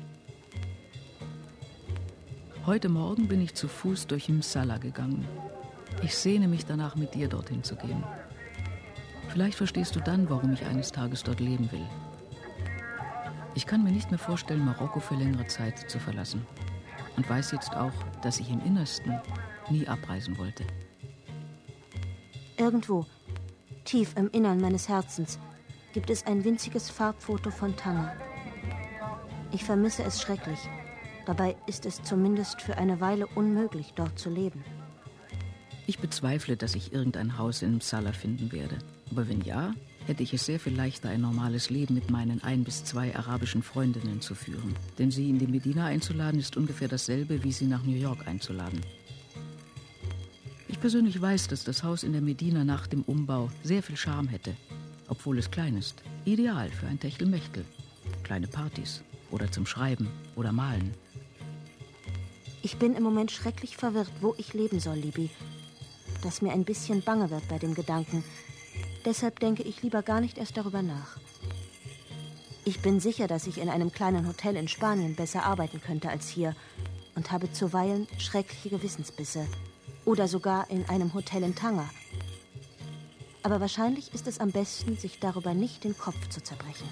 Heute Morgen bin ich zu Fuß durch Msala gegangen. Ich sehne mich danach, mit dir dorthin zu gehen. Vielleicht verstehst du dann, warum ich eines Tages dort leben will. Ich kann mir nicht mehr vorstellen, Marokko für längere Zeit zu verlassen. Und weiß jetzt auch, dass ich im Innersten nie abreisen wollte. Irgendwo, tief im Innern meines Herzens, gibt es ein winziges Farbfoto von Tanne. Ich vermisse es schrecklich. Dabei ist es zumindest für eine Weile unmöglich, dort zu leben. Ich bezweifle, dass ich irgendein Haus in Msala finden werde. Aber wenn ja, hätte ich es sehr viel leichter, ein normales Leben mit meinen 1 bis 2 arabischen Freundinnen zu führen. Denn sie in die Medina einzuladen, ist ungefähr dasselbe, wie sie nach New York einzuladen. Ich persönlich weiß, dass das Haus in der Medina nach dem Umbau sehr viel Charme hätte, obwohl es klein ist. Ideal für ein Techtelmechtel. Kleine Partys oder zum Schreiben oder Malen. Ich bin im Moment schrecklich verwirrt, wo ich leben soll, Libby. Dass mir ein bisschen bange wird bei dem Gedanken. Deshalb denke ich lieber gar nicht erst darüber nach. Ich bin sicher, dass ich in einem kleinen Hotel in Spanien besser arbeiten könnte als hier und habe zuweilen schreckliche Gewissensbisse. Oder sogar in einem Hotel in Tanger. Aber wahrscheinlich ist es am besten, sich darüber nicht den Kopf zu zerbrechen.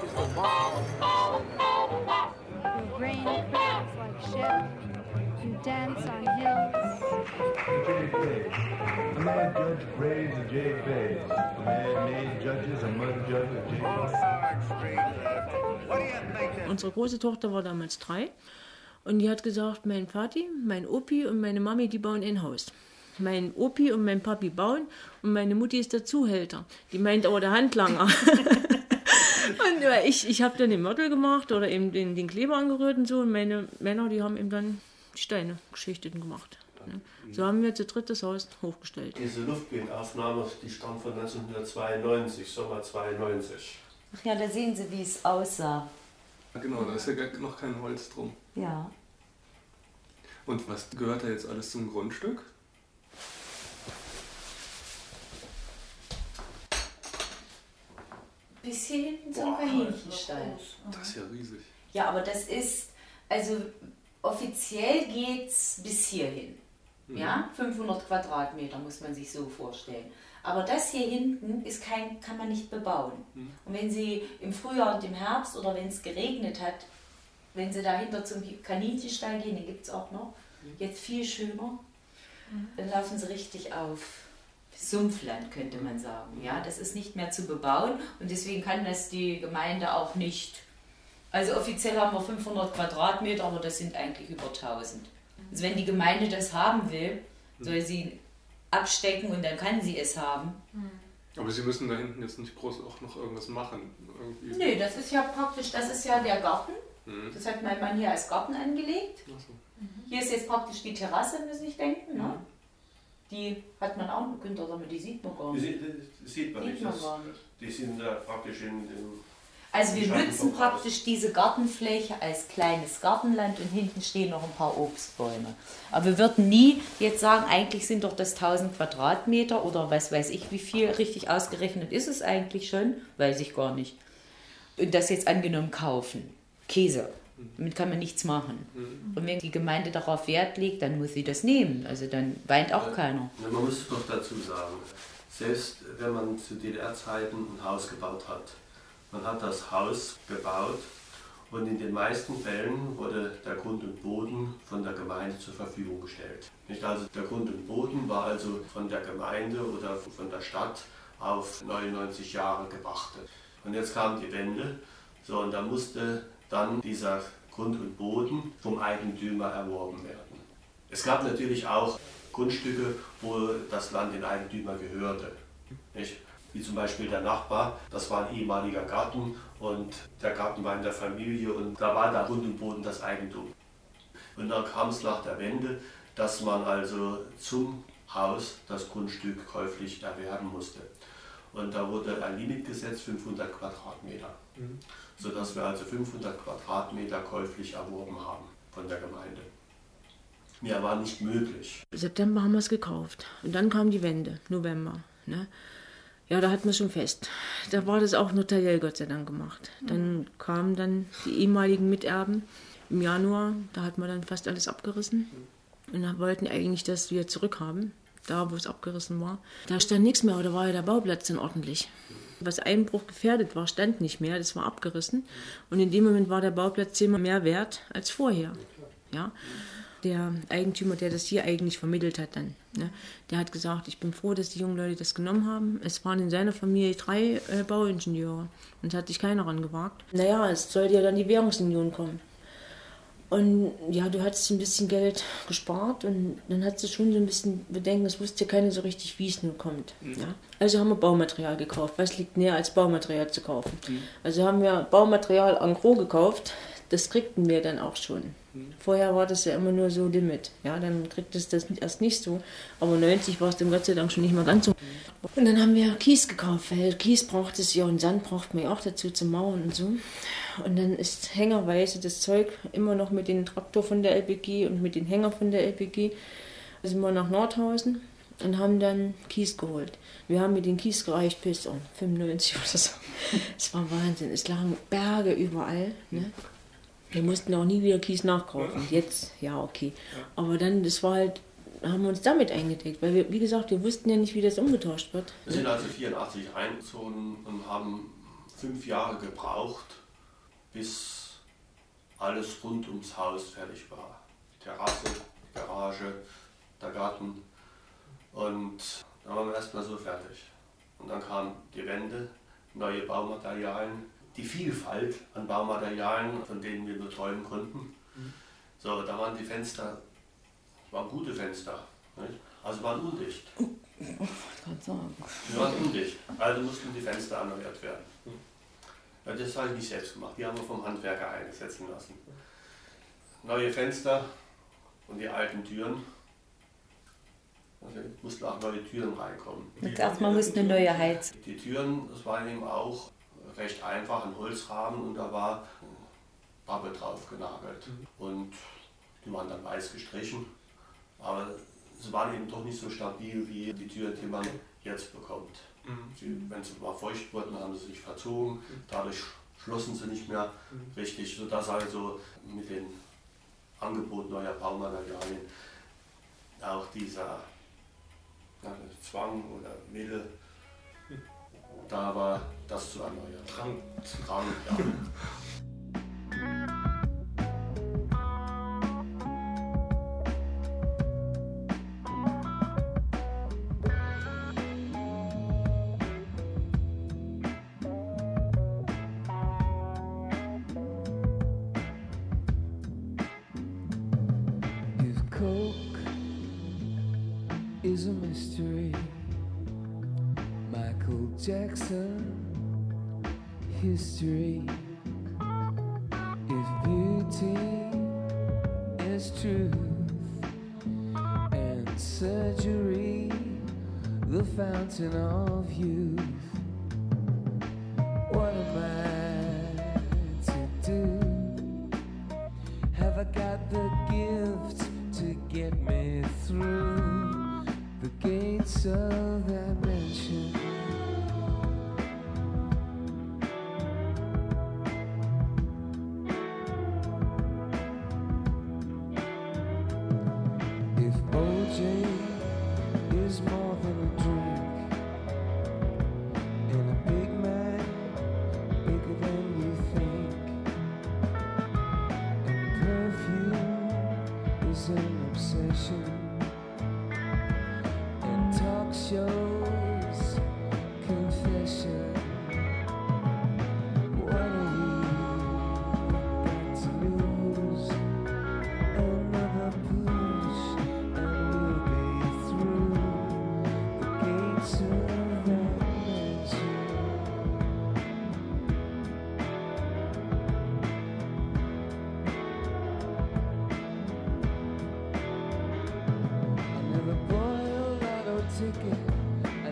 Your brain crackles like shit. You dance on hills. A mad judge prays a jay prays. A man-made judges, a mud judge, a jay. Unsere große Tochter war damals 3 und die hat gesagt, mein Vati, mein Opi und meine Mami, die bauen ein Haus. Mein Opi und mein Papi bauen und meine Mutti ist der Zuhälter. Die meint aber der Handlanger. Und ich habe dann den Mörtel gemacht oder eben den Kleber angerührt und so. Und meine Männer, die haben eben dann die Steine geschichtet und gemacht. Ja. So haben wir zu dritt das Haus hochgestellt. Diese Luftbindenaufnahme, die stammt von 1992, Sommer 92. Ach ja, da sehen Sie, wie es aussah. Genau, da ist ja noch kein Holz drum. Ja. Und was gehört da jetzt alles zum Grundstück? Bis hier hinten zum Kaninchenstall. Das ist ja riesig. Ja, aber das ist, also offiziell geht's bis hierhin. Ja, 500 Quadratmeter muss man sich so vorstellen. Aber das hier hinten ist kann man nicht bebauen. Und wenn Sie im Frühjahr und im Herbst oder wenn es geregnet hat, wenn Sie dahinter zum Kaninchenstall gehen, den gibt es auch noch, jetzt viel schöner, dann laufen Sie richtig auf Sumpfland, könnte man sagen. Ja, das ist nicht mehr zu bebauen und deswegen kann das die Gemeinde auch nicht. Also offiziell haben wir 500 Quadratmeter, aber das sind eigentlich über 1000. Also wenn die Gemeinde das haben will, soll sie abstecken und dann kann sie es haben. Aber Sie müssen da hinten jetzt nicht groß auch noch irgendwas machen? Irgendwie. Nee, das ist ja praktisch, das ist ja der Garten. Das hat mein Mann hier als Garten angelegt. Ach so. Hier ist jetzt praktisch die Terrasse, müssen Sie denken. Ne? Die hat man auch, Günther, aber die sieht man gar nicht. Die sieht man nicht. Gar nicht. Die sind da praktisch in Also wir nutzen praktisch diese Gartenfläche als kleines Gartenland und hinten stehen noch ein paar Obstbäume. Aber wir würden nie jetzt sagen, eigentlich sind doch das 1000 Quadratmeter oder was weiß ich wie viel, richtig ausgerechnet ist es eigentlich schon, weiß ich gar nicht. Und das jetzt angenommen kaufen, Käse, damit kann man nichts machen. Und wenn die Gemeinde darauf Wert legt, dann muss sie das nehmen, also dann weint auch keiner. Man muss doch dazu sagen, selbst wenn man zu DDR-Zeiten ein Haus gebaut hat, man hat das Haus gebaut und in den meisten Fällen wurde der Grund und Boden von der Gemeinde zur Verfügung gestellt. Nicht? Also der Grund und Boden war also von der Gemeinde oder von der Stadt auf 99 Jahre gepachtet. Und jetzt kam die Wende, so, und da musste dann dieser Grund und Boden vom Eigentümer erworben werden. Es gab natürlich auch Grundstücke, wo das Land den Eigentümer gehörte. Nicht? Wie zum Beispiel der Nachbar, das war ein ehemaliger Garten und der Garten war in der Familie und da war der Grund und Boden das Eigentum. Und dann kam es nach der Wende, dass man also zum Haus das Grundstück käuflich erwerben musste. Und da wurde ein Limit gesetzt, 500 Quadratmeter. Sodass wir also 500 Quadratmeter käuflich erworben haben von der Gemeinde. Mehr war nicht möglich. Im September haben wir es gekauft und dann kam die Wende, November. Ne? Ja, da hatten wir schon fest. Da war das auch notariell Gott sei Dank gemacht. Dann kamen dann die ehemaligen Miterben im Januar, da hat man dann fast alles abgerissen. Und dann wollten eigentlich das wieder zurückhaben, da wo es abgerissen war. Da stand nichts mehr, oder war ja der Bauplatz dann ordentlich. Was Einbruch gefährdet war, stand nicht mehr, das war abgerissen. Und in dem Moment war der Bauplatz 10-mal mehr wert als vorher. Ja? Der Eigentümer, der das hier eigentlich vermittelt hat dann, ne, der hat gesagt, ich bin froh, dass die jungen Leute das genommen haben. Es waren in seiner Familie 3 Bauingenieure und es hat sich keiner rangewagt. Naja, es sollte ja dann die Währungsunion kommen. Und ja, du hattest ein bisschen Geld gespart und dann hattest du schon so ein bisschen Bedenken, es wusste ja keiner so richtig, wie es nun kommt. Ja? Also haben wir Baumaterial gekauft. Was liegt näher, als Baumaterial zu kaufen? Also haben wir Baumaterial en gros gekauft, das kriegten wir dann auch schon. Vorher war das ja immer nur so Limit. Ja, dann kriegt es das erst nicht so. Aber 90 war es dann Gott sei Dank schon nicht mehr ganz so. Und dann haben wir Kies gekauft, weil Kies braucht es ja und Sand braucht man ja auch dazu zum Mauern und so. Und dann ist hängerweise das Zeug immer noch mit dem Traktor von der LPG und mit den Hänger von der LPG. Da sind wir nach Nordhausen und haben dann Kies geholt. Wir haben mit dem Kies gereicht bis 95 oder so. Es war Wahnsinn. Es lagen Berge überall. Ne? Wir mussten auch nie wieder Kies nachkaufen. Jetzt, ja, okay. Aber dann, das war halt, haben wir uns damit eingedeckt. Weil wir, wie gesagt, wir wussten ja nicht, wie das umgetauscht wird. Wir sind also 84 eingezogen und haben 5 Jahre gebraucht, bis alles rund ums Haus fertig war. Die Terrasse, die Garage, der Garten. Und dann waren wir erstmal so fertig. Und dann kamen die Wände, neue Baumaterialien, die Vielfalt an Baumaterialien, von denen wir nur träumen konnten. So, da waren die Fenster, waren gute Fenster, nicht? Also waren undicht. Die waren undicht, also mussten die Fenster erneuert werden. Ja, das habe ich nicht selbst gemacht, die haben wir vom Handwerker einsetzen lassen. Neue Fenster und die alten Türen. Also mussten auch neue Türen reinkommen. Jetzt erstmal musste eine neue Heizung. Die Türen, das war eben auch recht einfach, ein Holzrahmen und da war Pappe drauf genagelt. Und die waren dann weiß gestrichen, aber sie waren eben doch nicht so stabil wie die Türen, die man jetzt bekommt. Wenn sie mal feucht wurden, haben sie sich verzogen, dadurch schlossen sie nicht mehr richtig, sodass also mit dem Angebot neuer Baumaterialien auch dieser Zwang oder Wille da war, das zu erneuern. Drang, ja. If Coke is a mystery, Michael Jackson history. If beauty is truth and surgery the fountain of youth, what am I to do? Have I got the gift to get me through the gates of that mansion? If OJ is more than a drink and a big man bigger than you think, and perfume is an obsession, and talk shows confession, what are you got to lose? Another push and we'll be through the gates of that mansion. Another boiled lotto ticket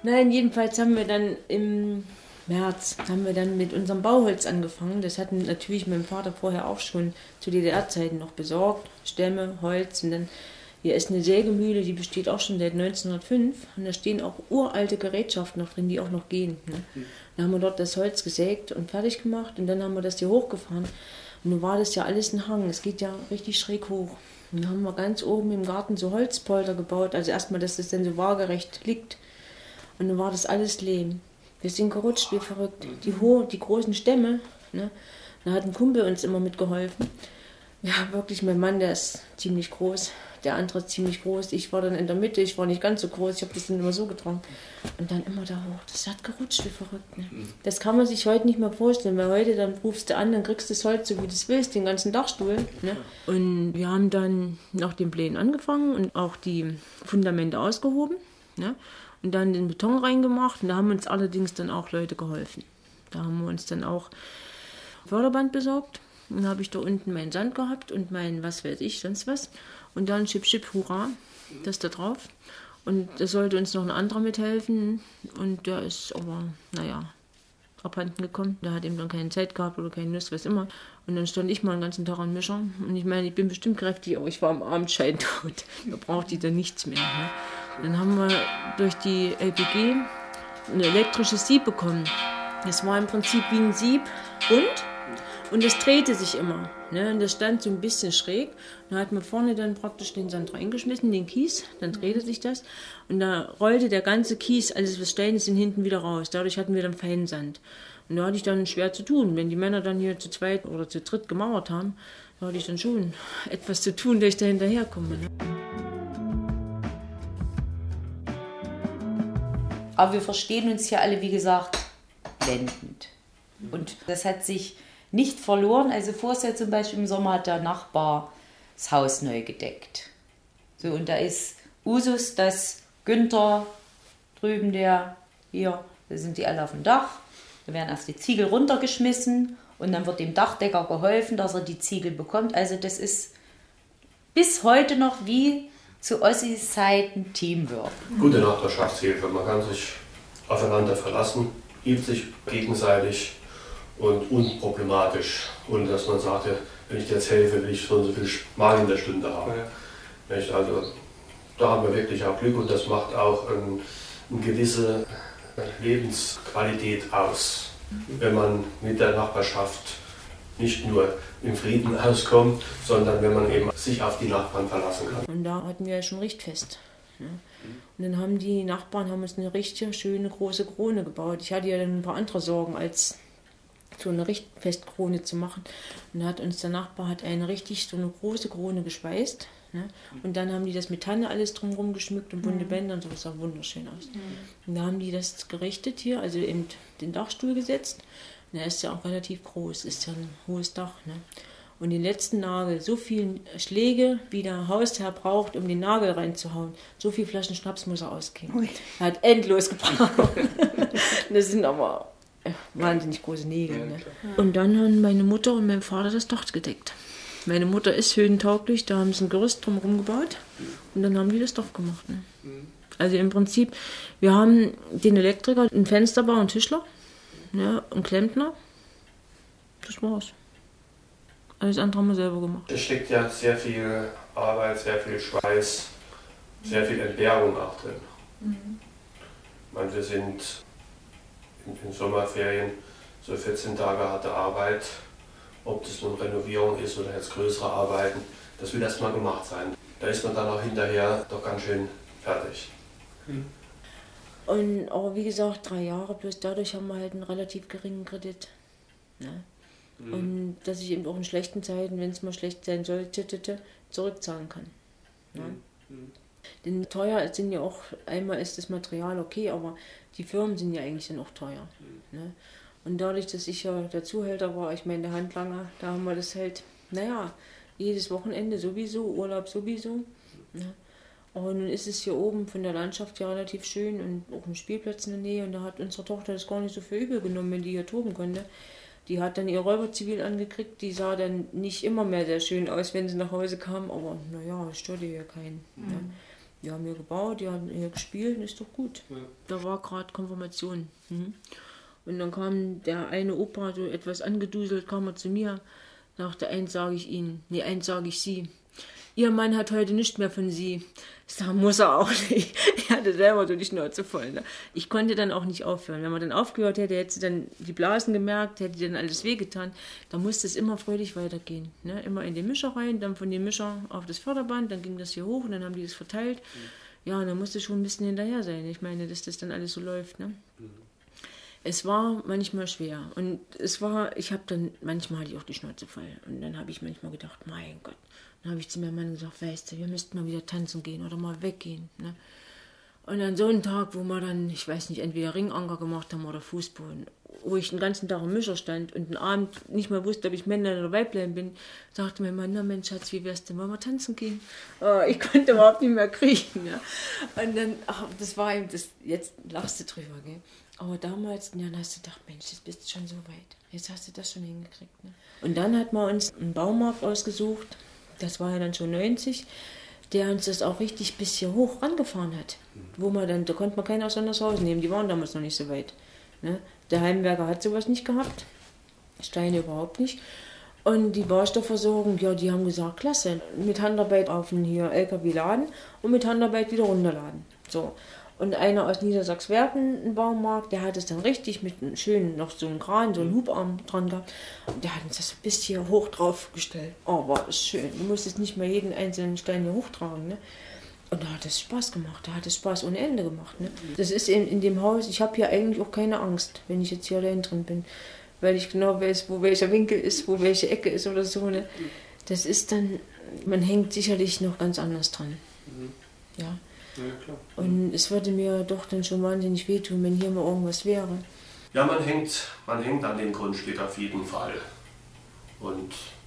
Nein, jedenfalls haben wir dann im März mit unserem Bauholz angefangen. Das hatten natürlich mein Vater vorher auch schon zu DDR-Zeiten noch besorgt. Stämme, Holz und dann hier ist eine Sägemühle, die besteht auch schon seit 1905 und da stehen auch uralte Gerätschaften noch drin, die auch noch gehen. Ne? Dann haben wir dort das Holz gesägt und fertig gemacht und dann haben wir das hier hochgefahren. Und nun war das ja alles ein Hang, es geht ja richtig schräg hoch. Und dann haben wir ganz oben im Garten so Holzpolder gebaut, also erstmal, dass das dann so waagerecht liegt. Und dann war das alles Lehm. Wir sind gerutscht wie verrückt. Die großen Stämme, ne? Da hat ein Kumpel uns immer mitgeholfen. Ja, wirklich, mein Mann, der ist ziemlich groß. Der andere ist ziemlich groß. Ich war dann in der Mitte, ich war nicht ganz so groß. Ich habe das dann immer so getragen. Und dann immer da hoch. Das hat gerutscht wie verrückt. Ne? Das kann man sich heute nicht mehr vorstellen, weil heute dann rufst du an, dann kriegst du das Holz so wie du es willst, den ganzen Dachstuhl. Ne? Und wir haben dann nach den Plänen angefangen und auch die Fundamente ausgehoben. Ne? Und dann den Beton reingemacht. Und da haben uns allerdings dann auch Leute geholfen. Da haben wir uns dann auch Förderband besorgt. Dann habe ich da unten meinen Sand gehabt und mein was weiß ich, sonst was. Und dann Schip, Schip, Hurra, das da drauf. Und da sollte uns noch ein anderer mithelfen. Und der ist aber, abhanden gekommen. Der hat eben dann keine Zeit gehabt oder keine Lust, was immer. Und dann stand ich mal den ganzen Tag am Mischer. Und ich meine, ich bin bestimmt kräftig, aber ich war am Abend scheintot. Da brauchte ich dann nichts mehr. Ne? Dann haben wir durch die LPG ein elektrisches Sieb bekommen. Das war im Prinzip wie ein Sieb und das drehte sich immer. Ne? Und das stand so ein bisschen schräg. Da hat man vorne dann praktisch den Sand reingeschmissen, den Kies, dann drehte sich das. Und da rollte der ganze Kies, alles was Steine sind, hinten wieder raus. Dadurch hatten wir dann feinen Sand. Und da hatte ich dann schwer zu tun. Wenn die Männer dann hier zu zweit oder zu dritt gemauert haben, da hatte ich dann schon etwas zu tun, dass ich da hinterherkomme. Ne? Aber wir verstehen uns ja alle, wie gesagt, blendend. Und das hat sich nicht verloren. Also vorher zum Beispiel im Sommer hat der Nachbar das Haus neu gedeckt. So, und da ist Usus, dass Günther drüben, da sind die alle auf dem Dach. Da werden erst die Ziegel runtergeschmissen und dann wird dem Dachdecker geholfen, dass er die Ziegel bekommt. Also das ist bis heute noch wie zu Ossis Zeiten Teamwork. Gute Nachbarschaftshilfe. Man kann sich aufeinander verlassen, hilft sich gegenseitig und unproblematisch. Und dass man sagt, wenn ich dir jetzt helfe, will ich so und so viel Mark in der Stunde haben. Ja. Also da haben wir wirklich auch Glück und das macht auch eine gewisse Lebensqualität aus, wenn man mit der Nachbarschaft nicht nur im Frieden auskommt, sondern wenn man eben sich auf die Nachbarn verlassen kann. Und da hatten wir ja schon Richtfest. Ne? Und dann haben die Nachbarn uns eine richtig schöne große Krone gebaut. Ich hatte ja dann ein paar andere Sorgen, als so eine Richtfestkrone zu machen. Und da hat uns der Nachbar so eine große Krone geschweißt. Ne? Und dann haben die das mit Tanne alles drumherum geschmückt und bunte Bänder und so, das sah wunderschön aus. Und da haben die das gerichtet hier, also eben den Dachstuhl gesetzt. Und der ist ja auch relativ groß, ist ja ein hohes Dach. Ne? Und den letzten Nagel, so viele Schläge, wie der Hausherr braucht, um den Nagel reinzuhauen, so viele Flaschen Schnaps muss er ausgeben. Er hat endlos gebraucht. Das sind aber wahnsinnig große Nägel. Ne? Und dann haben meine Mutter und mein Vater das Dach gedeckt. Meine Mutter ist höhentauglich, da haben sie ein Gerüst drumherum gebaut und dann haben die das Dach gemacht. Ne? Also im Prinzip, wir haben den Elektriker, einen Fensterbauer, einen Tischler, ja, einen Klempner. Das war's. Alles andere haben wir selber gemacht. Es steckt ja sehr viel Arbeit, sehr viel Schweiß, sehr viel Entbehrung auch drin. Wir sind in Sommerferien so 14 Tage harte Arbeit. Ob das nun Renovierung ist oder jetzt größere Arbeiten, das will erstmal gemacht sein. Da ist man dann auch hinterher doch ganz schön fertig. Aber wie gesagt, 3 Jahre, bloß dadurch haben wir halt einen relativ geringen Kredit. Ne? Und dass ich eben auch in schlechten Zeiten, wenn es mal schlecht sein sollte, zurückzahlen kann. Ne? Denn teuer sind ja auch, einmal ist das Material okay, aber die Firmen sind ja eigentlich dann auch teuer. Ne? Und dadurch, dass ich ja der Zuhälter war, ich meine der Handlanger, da haben wir das halt, jedes Wochenende sowieso, Urlaub sowieso. Ne? Aber nun ist es hier oben von der Landschaft ja relativ schön und auch ein Spielplatz in der Nähe und da hat unsere Tochter das gar nicht so für übel genommen, wenn die hier toben konnte. Die hat dann ihr Räuberzivil angekriegt, die sah dann nicht immer mehr sehr schön aus, wenn sie nach Hause kam, aber das störte ja keinen. Ne? Die haben hier gebaut, die haben hier gespielt, ist doch gut. Ja. Da war gerade Konfirmation. Und dann kam der eine Opa, so etwas angeduselt, kam er zu mir, sagte, eins sage ich Ihnen, nee, eins sage ich Sie. Ihr Mann hat heute nichts mehr von Sie. Da muss er auch nicht. Er hatte selber so die Schnauze voll. Ne? Ich konnte dann auch nicht aufhören. Wenn man dann aufgehört hätte, hätte sie dann die Blasen gemerkt, hätte dann alles wehgetan. Da musste es immer fröhlich weitergehen. Ne? Immer in den Mischer rein, dann von dem Mischer auf das Förderband, dann ging das hier hoch und dann haben die das verteilt. Ja, und dann musste schon ein bisschen hinterher sein. Ich meine, dass das dann alles so läuft. Ne? Es war manchmal schwer. Und manchmal hatte ich auch die Schnauze voll. Und dann habe ich manchmal gedacht, mein Gott. Dann habe ich zu meinem Mann gesagt, weißt du, wir müssten mal wieder tanzen gehen oder mal weggehen. Ne? Und an so einem Tag, wo wir dann, ich weiß nicht, entweder Ringanker gemacht haben oder Fußboden, wo ich den ganzen Tag im Mischer stand und den Abend nicht mehr wusste, ob ich Männlein oder Weiblein bin, sagte mein Mann, na Mensch, Schatz, wie wär's denn, wollen wir tanzen gehen? Ich konnte überhaupt nicht mehr kriechen. Ja? Und dann, das war eben das, jetzt lachst du drüber, gell? Aber damals, dann hast du gedacht, Mensch, jetzt bist du schon so weit. Jetzt hast du das schon hingekriegt. Ne? Und dann hat man uns einen Baumarkt ausgesucht, das war ja dann schon 90, der uns das auch richtig bis hier hoch rangefahren hat. Da konnte man keinen aus Sondershausen nehmen, die waren damals noch nicht so weit. Ne? Der Heimwerker hat sowas nicht gehabt, Steine überhaupt nicht. Und die Baustoffversorgung, ja, die haben gesagt, klasse, mit Handarbeit auf den hier LKW laden und mit Handarbeit wieder runterladen. So. Und einer aus Niedersachswerken, ein Baumarkt, der hat es dann richtig mit einem schönen, noch so einem Kran, so einen Hubarm dran gehabt. Und der hat uns das bis hier hoch drauf gestellt. Oh, war das schön. Du musstest nicht mehr jeden einzelnen Stein hier hochtragen. Ne? Und da hat es Spaß gemacht. Da hat es Spaß ohne Ende gemacht. Ne? Das ist in dem Haus, ich habe hier eigentlich auch keine Angst, wenn ich jetzt hier allein drin bin. Weil ich genau weiß, wo welcher Winkel ist, wo welche Ecke ist oder so. Ne? Das ist dann, man hängt sicherlich noch ganz anders dran. Ja. Ja, klar. Und es würde mir doch dann schon wahnsinnig wehtun, wenn hier mal irgendwas wäre. Ja, man hängt an dem Grundstück auf jeden Fall. Und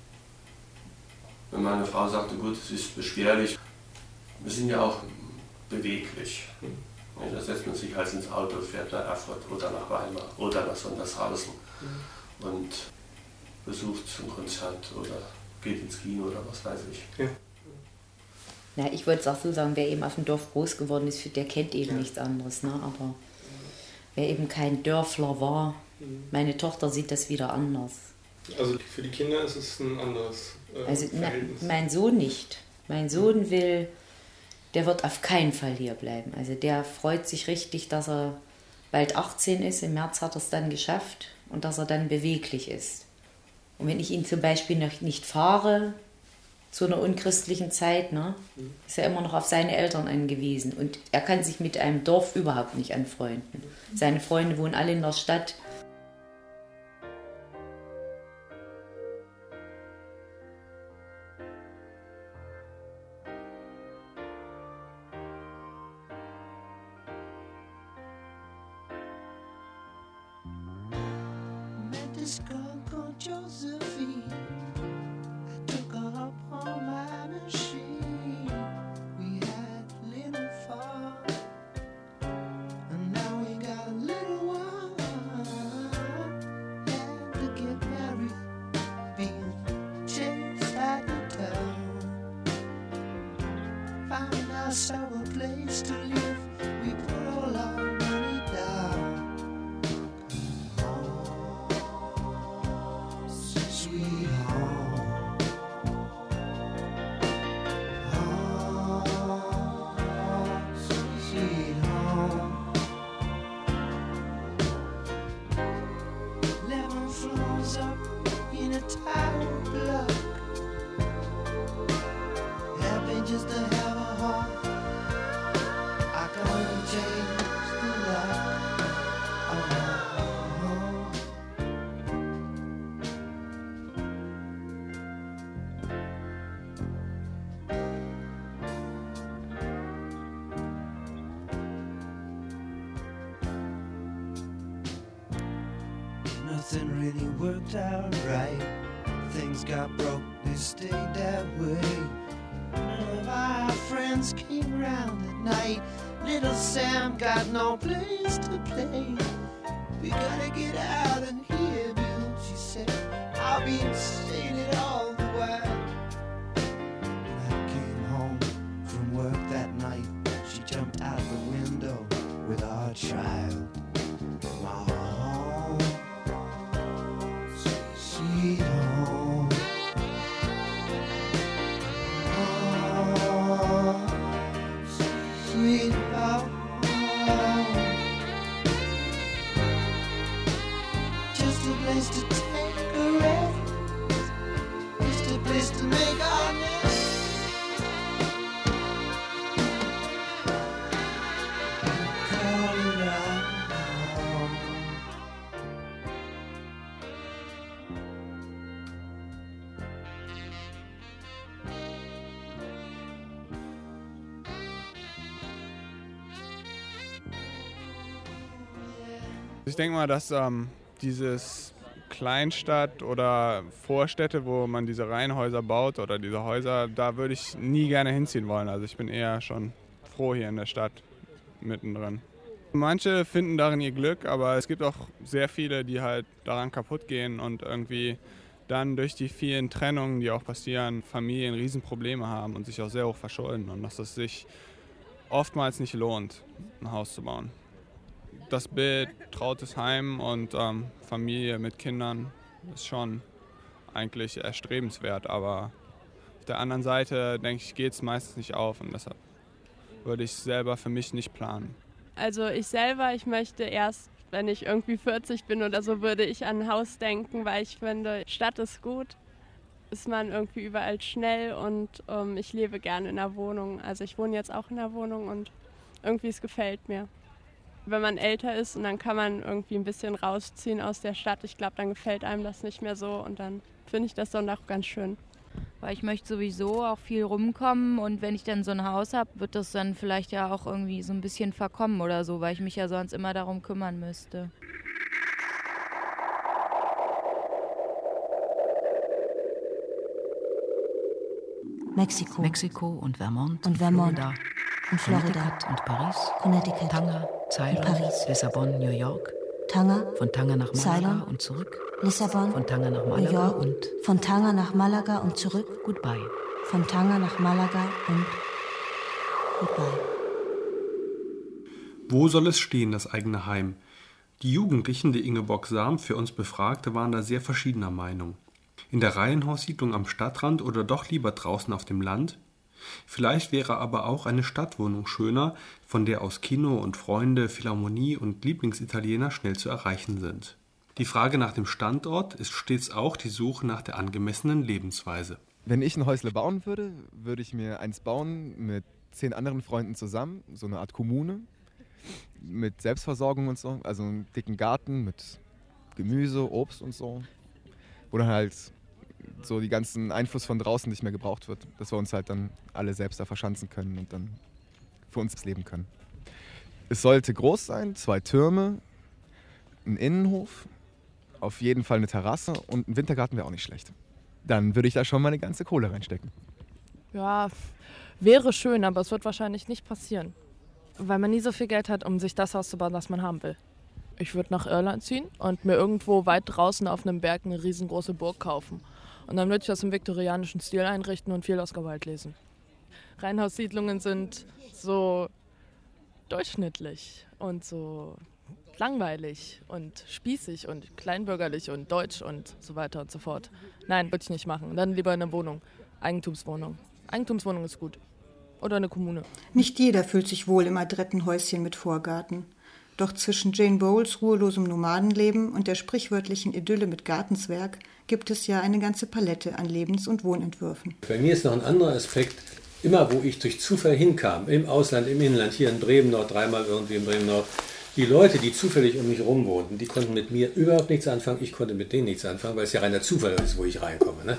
wenn meine Frau sagte, gut, es ist beschwerlich, wir sind ja auch beweglich. Da setzt man sich halt ins Auto, fährt nach Erfurt oder nach Weimar oder nach Sondershausen und besucht ein Konzert oder geht ins Kino oder was weiß ich. Ja. Ja, ich wollte es auch so sagen, wer eben auf dem Dorf groß geworden ist, der kennt eben nichts anderes. Ne? Aber wer eben kein Dörfler war, meine Tochter sieht das wieder anders. Also für die Kinder ist es ein anderes Verhältnis. Mein Sohn nicht. Mein Sohn der wird auf keinen Fall hier bleiben. Also der freut sich richtig, dass er bald 18 ist. Im März hat er es dann geschafft und dass er dann beweglich ist. Und wenn ich ihn zum Beispiel noch nicht fahre, zu einer unchristlichen Zeit, ne, ist er immer noch auf seine Eltern angewiesen. Und er kann sich mit einem Dorf überhaupt nicht anfreunden. Seine Freunde wohnen alle in der Stadt. Nothing really worked out right. Things got broke, they stayed that way. None of our friends came round at night. Little Sam got no place to play. We gotta get out of here, Bill, she said. I'll be saying it all the while. When I came home from work that night, around. Just a place to take a rest. Just a place to make our nest. Call it out. Ich denke mal, dass dieses Kleinstadt oder Vorstädte, wo man diese Reihenhäuser baut oder diese Häuser, da würde ich nie gerne hinziehen wollen. Also ich bin eher schon froh hier in der Stadt mittendrin. Manche finden darin ihr Glück, aber es gibt auch sehr viele, die halt daran kaputt gehen und irgendwie dann durch die vielen Trennungen, die auch passieren, Familien Riesenprobleme haben und sich auch sehr hoch verschulden und dass es sich oftmals nicht lohnt, ein Haus zu bauen. Das Bild trautes Heim und Familie mit Kindern ist schon eigentlich erstrebenswert, aber auf der anderen Seite, denke ich, geht es meistens nicht auf und deshalb würde ich selber für mich nicht planen. Also ich möchte erst, wenn ich irgendwie 40 bin oder so, würde ich an ein Haus denken, weil ich finde, Stadt ist gut, ist man irgendwie überall schnell und ich lebe gerne in einer Wohnung. Also ich wohne jetzt auch in einer Wohnung und irgendwie es gefällt mir. Wenn man älter ist und dann kann man irgendwie ein bisschen rausziehen aus der Stadt, ich glaube, dann gefällt einem das nicht mehr so und dann finde ich das dann auch ganz schön. Weil ich möchte sowieso auch viel rumkommen und wenn ich dann so ein Haus habe, wird das dann vielleicht ja auch irgendwie so ein bisschen verkommen oder so, weil ich mich ja sonst immer darum kümmern müsste. Mexiko und Vermont, Florida und Connecticut und Paris, Connecticut Tanga, Ceylon, Paris, Lissabon, New York, Tanga, von Tanga nach Malaga Ceylon, und zurück, Lissabon, von Tanga nach Malaga New York, und von Tanga nach Malaga und zurück, Goodbye, von Tanga nach Malaga und Goodbye. Wo soll es stehen, das eigene Heim? Die Jugendlichen, die Ingeborg Sam für uns befragte, waren da sehr verschiedener Meinung. In der Reihenhaussiedlung am Stadtrand oder doch lieber draußen auf dem Land? Vielleicht wäre aber auch eine Stadtwohnung schöner, von der aus Kino und Freunde, Philharmonie und Lieblingsitaliener schnell zu erreichen sind. Die Frage nach dem Standort ist stets auch die Suche nach der angemessenen Lebensweise. Wenn ich ein Häusle bauen würde, würde ich mir eins bauen mit 10 anderen Freunden zusammen, so eine Art Kommune, mit Selbstversorgung und so, also einen dicken Garten mit Gemüse, Obst und so, wo dann halt so die ganzen Einfluss von draußen nicht mehr gebraucht wird, dass wir uns halt dann alle selbst da verschanzen können und dann für uns leben können. Es sollte groß sein, 2 Türme, ein Innenhof, auf jeden Fall eine Terrasse und ein Wintergarten wäre auch nicht schlecht. Dann würde ich da schon meine ganze Kohle reinstecken. Ja, wäre schön, aber es wird wahrscheinlich nicht passieren, weil man nie so viel Geld hat, um sich das Haus zu bauen, was man haben will. Ich würde nach Irland ziehen und mir irgendwo weit draußen auf einem Berg eine riesengroße Burg kaufen. Und dann würde ich das im viktorianischen Stil einrichten und viel Oscar Wilde lesen. Reihenhaussiedlungen sind so durchschnittlich und so langweilig und spießig und kleinbürgerlich und deutsch und so weiter und so fort. Nein, würde ich nicht machen. Dann lieber eine Wohnung. Eigentumswohnung. Eigentumswohnung ist gut. Oder eine Kommune. Nicht jeder fühlt sich wohl im Adrettenhäuschen mit Vorgarten. Doch zwischen Jane Bowles ruhelosem Nomadenleben und der sprichwörtlichen Idylle mit Gartenswerk gibt es ja eine ganze Palette an Lebens- und Wohnentwürfen. Bei mir ist noch ein anderer Aspekt, immer wo ich durch Zufall hinkam, im Ausland, im Inland, hier in Bremen Nord, 3-mal irgendwie in Bremen Nord, die Leute, die zufällig um mich rum wohnten, die konnten mit mir überhaupt nichts anfangen, ich konnte mit denen nichts anfangen, weil es ja reiner Zufall ist, wo ich reinkomme. Ne?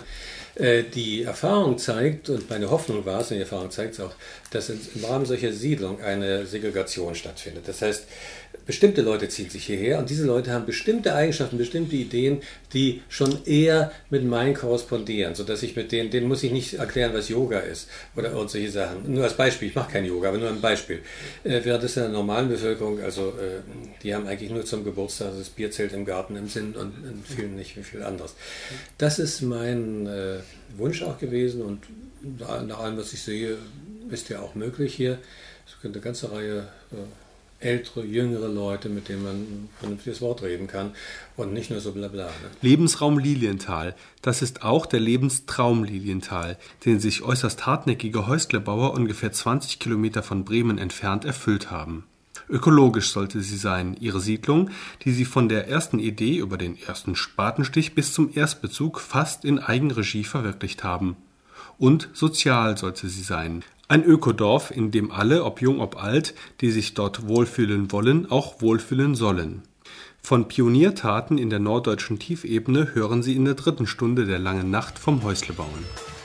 Die Erfahrung zeigt, und meine Hoffnung war es, und die Erfahrung zeigt es auch, dass im Rahmen solcher Siedlung eine Segregation stattfindet. Das heißt, bestimmte Leute ziehen sich hierher und diese Leute haben bestimmte Eigenschaften, bestimmte Ideen, die schon eher mit meinen korrespondieren, sodass ich mit denen muss ich nicht erklären, was Yoga ist oder solche Sachen. Nur als Beispiel, ich mache kein Yoga, aber nur ein Beispiel. Während es in der normalen Bevölkerung, also die haben eigentlich nur zum Geburtstag das Bierzelt im Garten im Sinn und vielen nicht wie viel anderes. Das ist mein Wunsch auch gewesen und nach allem, was ich sehe, ist ja auch möglich hier. Es gibt eine ganze Reihe ältere, jüngere Leute, mit denen man ein vernünftiges Wort reden kann und nicht nur so blabla. Ne? Lebensraum Lilienthal, das ist auch der Lebenstraum Lilienthal, den sich äußerst hartnäckige Häuslebauer ungefähr 20 Kilometer von Bremen entfernt erfüllt haben. Ökologisch sollte sie sein, ihre Siedlung, die sie von der ersten Idee über den ersten Spatenstich bis zum Erstbezug fast in Eigenregie verwirklicht haben. Und sozial sollte sie sein. Ein Ökodorf, in dem alle, ob jung, ob alt, die sich dort wohlfühlen wollen, auch wohlfühlen sollen. Von Pioniertaten in der norddeutschen Tiefebene hören Sie in der 3. Stunde der langen Nacht vom Häuslebauen.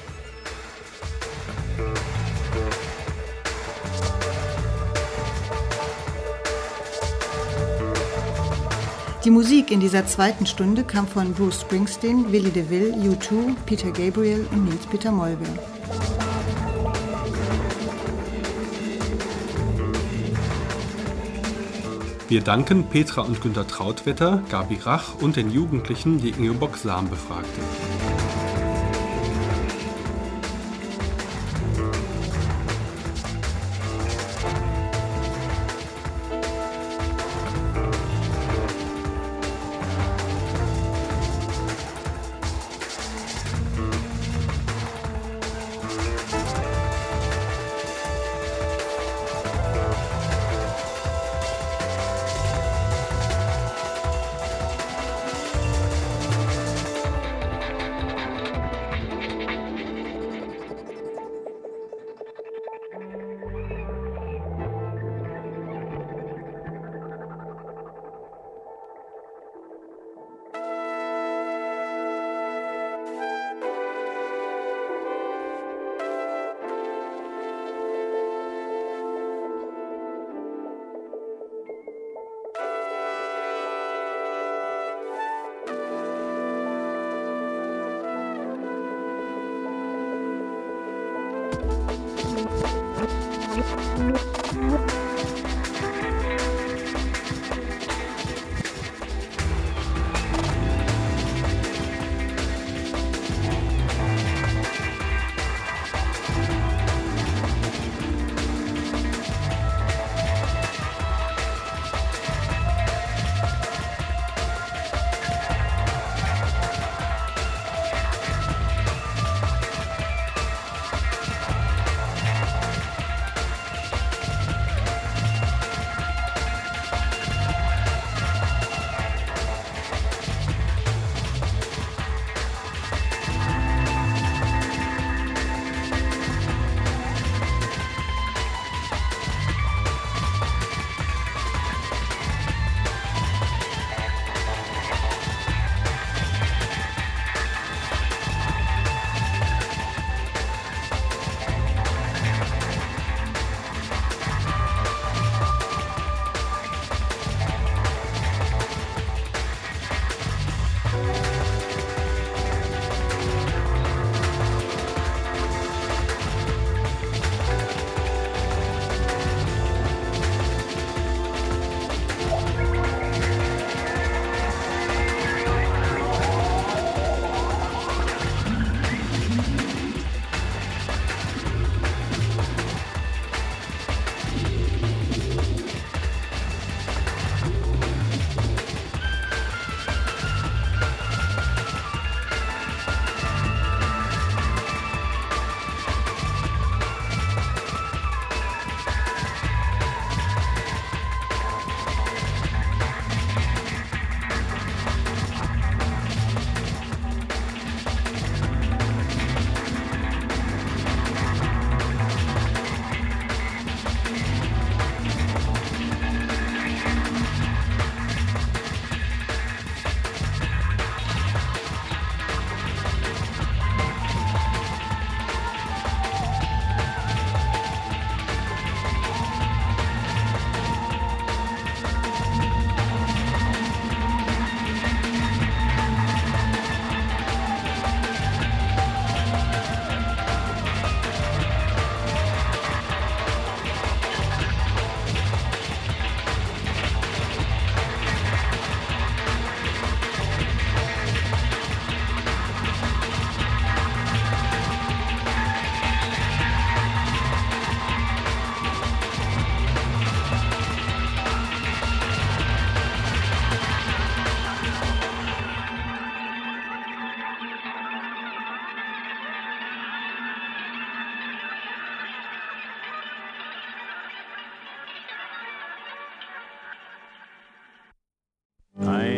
Die Musik in dieser 2. Stunde kam von Bruce Springsteen, Willy DeVille, U2, Peter Gabriel und Nils-Peter Molve. Wir danken Petra und Günter Trautwetter, Gabi Rach und den Jugendlichen, die Ingeborg Sam befragten.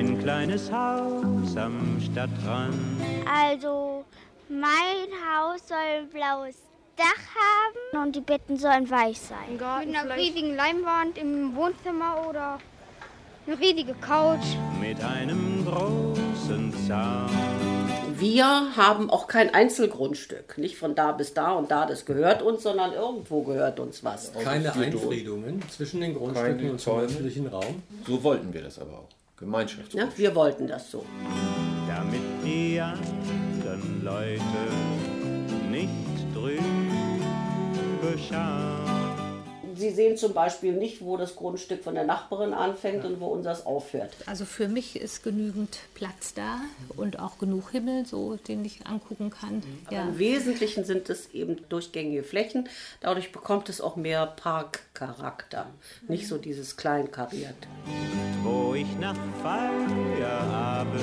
ein kleines Haus am Stadtrand. Also, mein Haus soll ein blaues Dach haben und die Betten sollen weiß sein. Mit einer riesigen Leinwand im Wohnzimmer oder eine riesige Couch. Mit einem großen Zaun. Wir haben auch kein Einzelgrundstück. Nicht von da bis da und da, das gehört uns, sondern irgendwo gehört uns was. Keine Einfriedungen zwischen den Grundstücken und zum öffentlichen Raum. So wollten wir das aber auch. Gemeinschaft. Ja, wir wollten das so. Damit die anderen Leute nicht drüber schauen. Sie sehen zum Beispiel nicht, wo das Grundstück von der Nachbarin anfängt und wo unseres aufhört. Also für mich ist genügend Platz da und auch genug Himmel, so, den ich angucken kann. Aber im Wesentlichen sind es eben durchgängige Flächen. Dadurch bekommt es auch mehr Parkcharakter, nicht so dieses kleinkariert. Wo ich nach Feierabend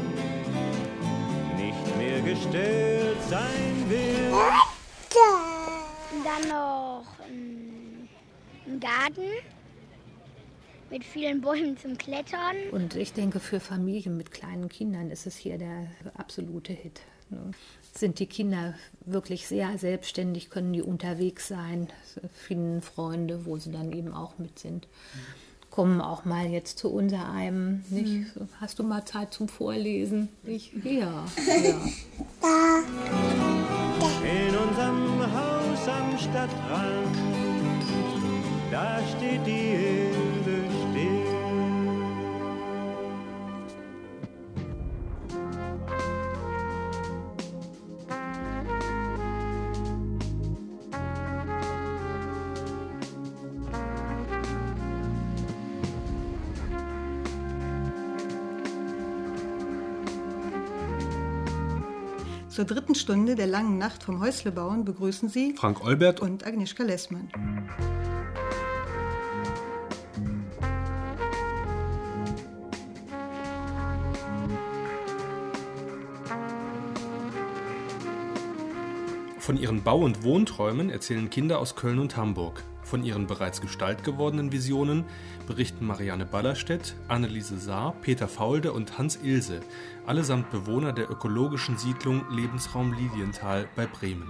nicht mehr gestört sein will. Dann noch ein Garten mit vielen Bäumen zum Klettern. Und ich denke, für Familien mit kleinen Kindern ist es hier der absolute Hit. Sind die Kinder wirklich sehr selbstständig, können die unterwegs sein, finden Freunde, wo sie dann eben auch mit sind. Kommen auch mal jetzt zu unsereinem, nicht? Hast du mal Zeit zum Vorlesen? Ja. In unserem Haus am Stadtrand, da steht die Erde still. Zur dritten Stunde der langen Nacht vom Häuslebauen begrüßen Sie Frank Olbert und Agnieszka Lessmann. Von ihren Bau- und Wohnträumen erzählen Kinder aus Köln und Hamburg. Von ihren bereits Gestalt gewordenen Visionen berichten Marianne Ballerstedt, Anneliese Saar, Peter Faulde und Hans Ilse, allesamt Bewohner der ökologischen Siedlung Lebensraum Lilienthal bei Bremen.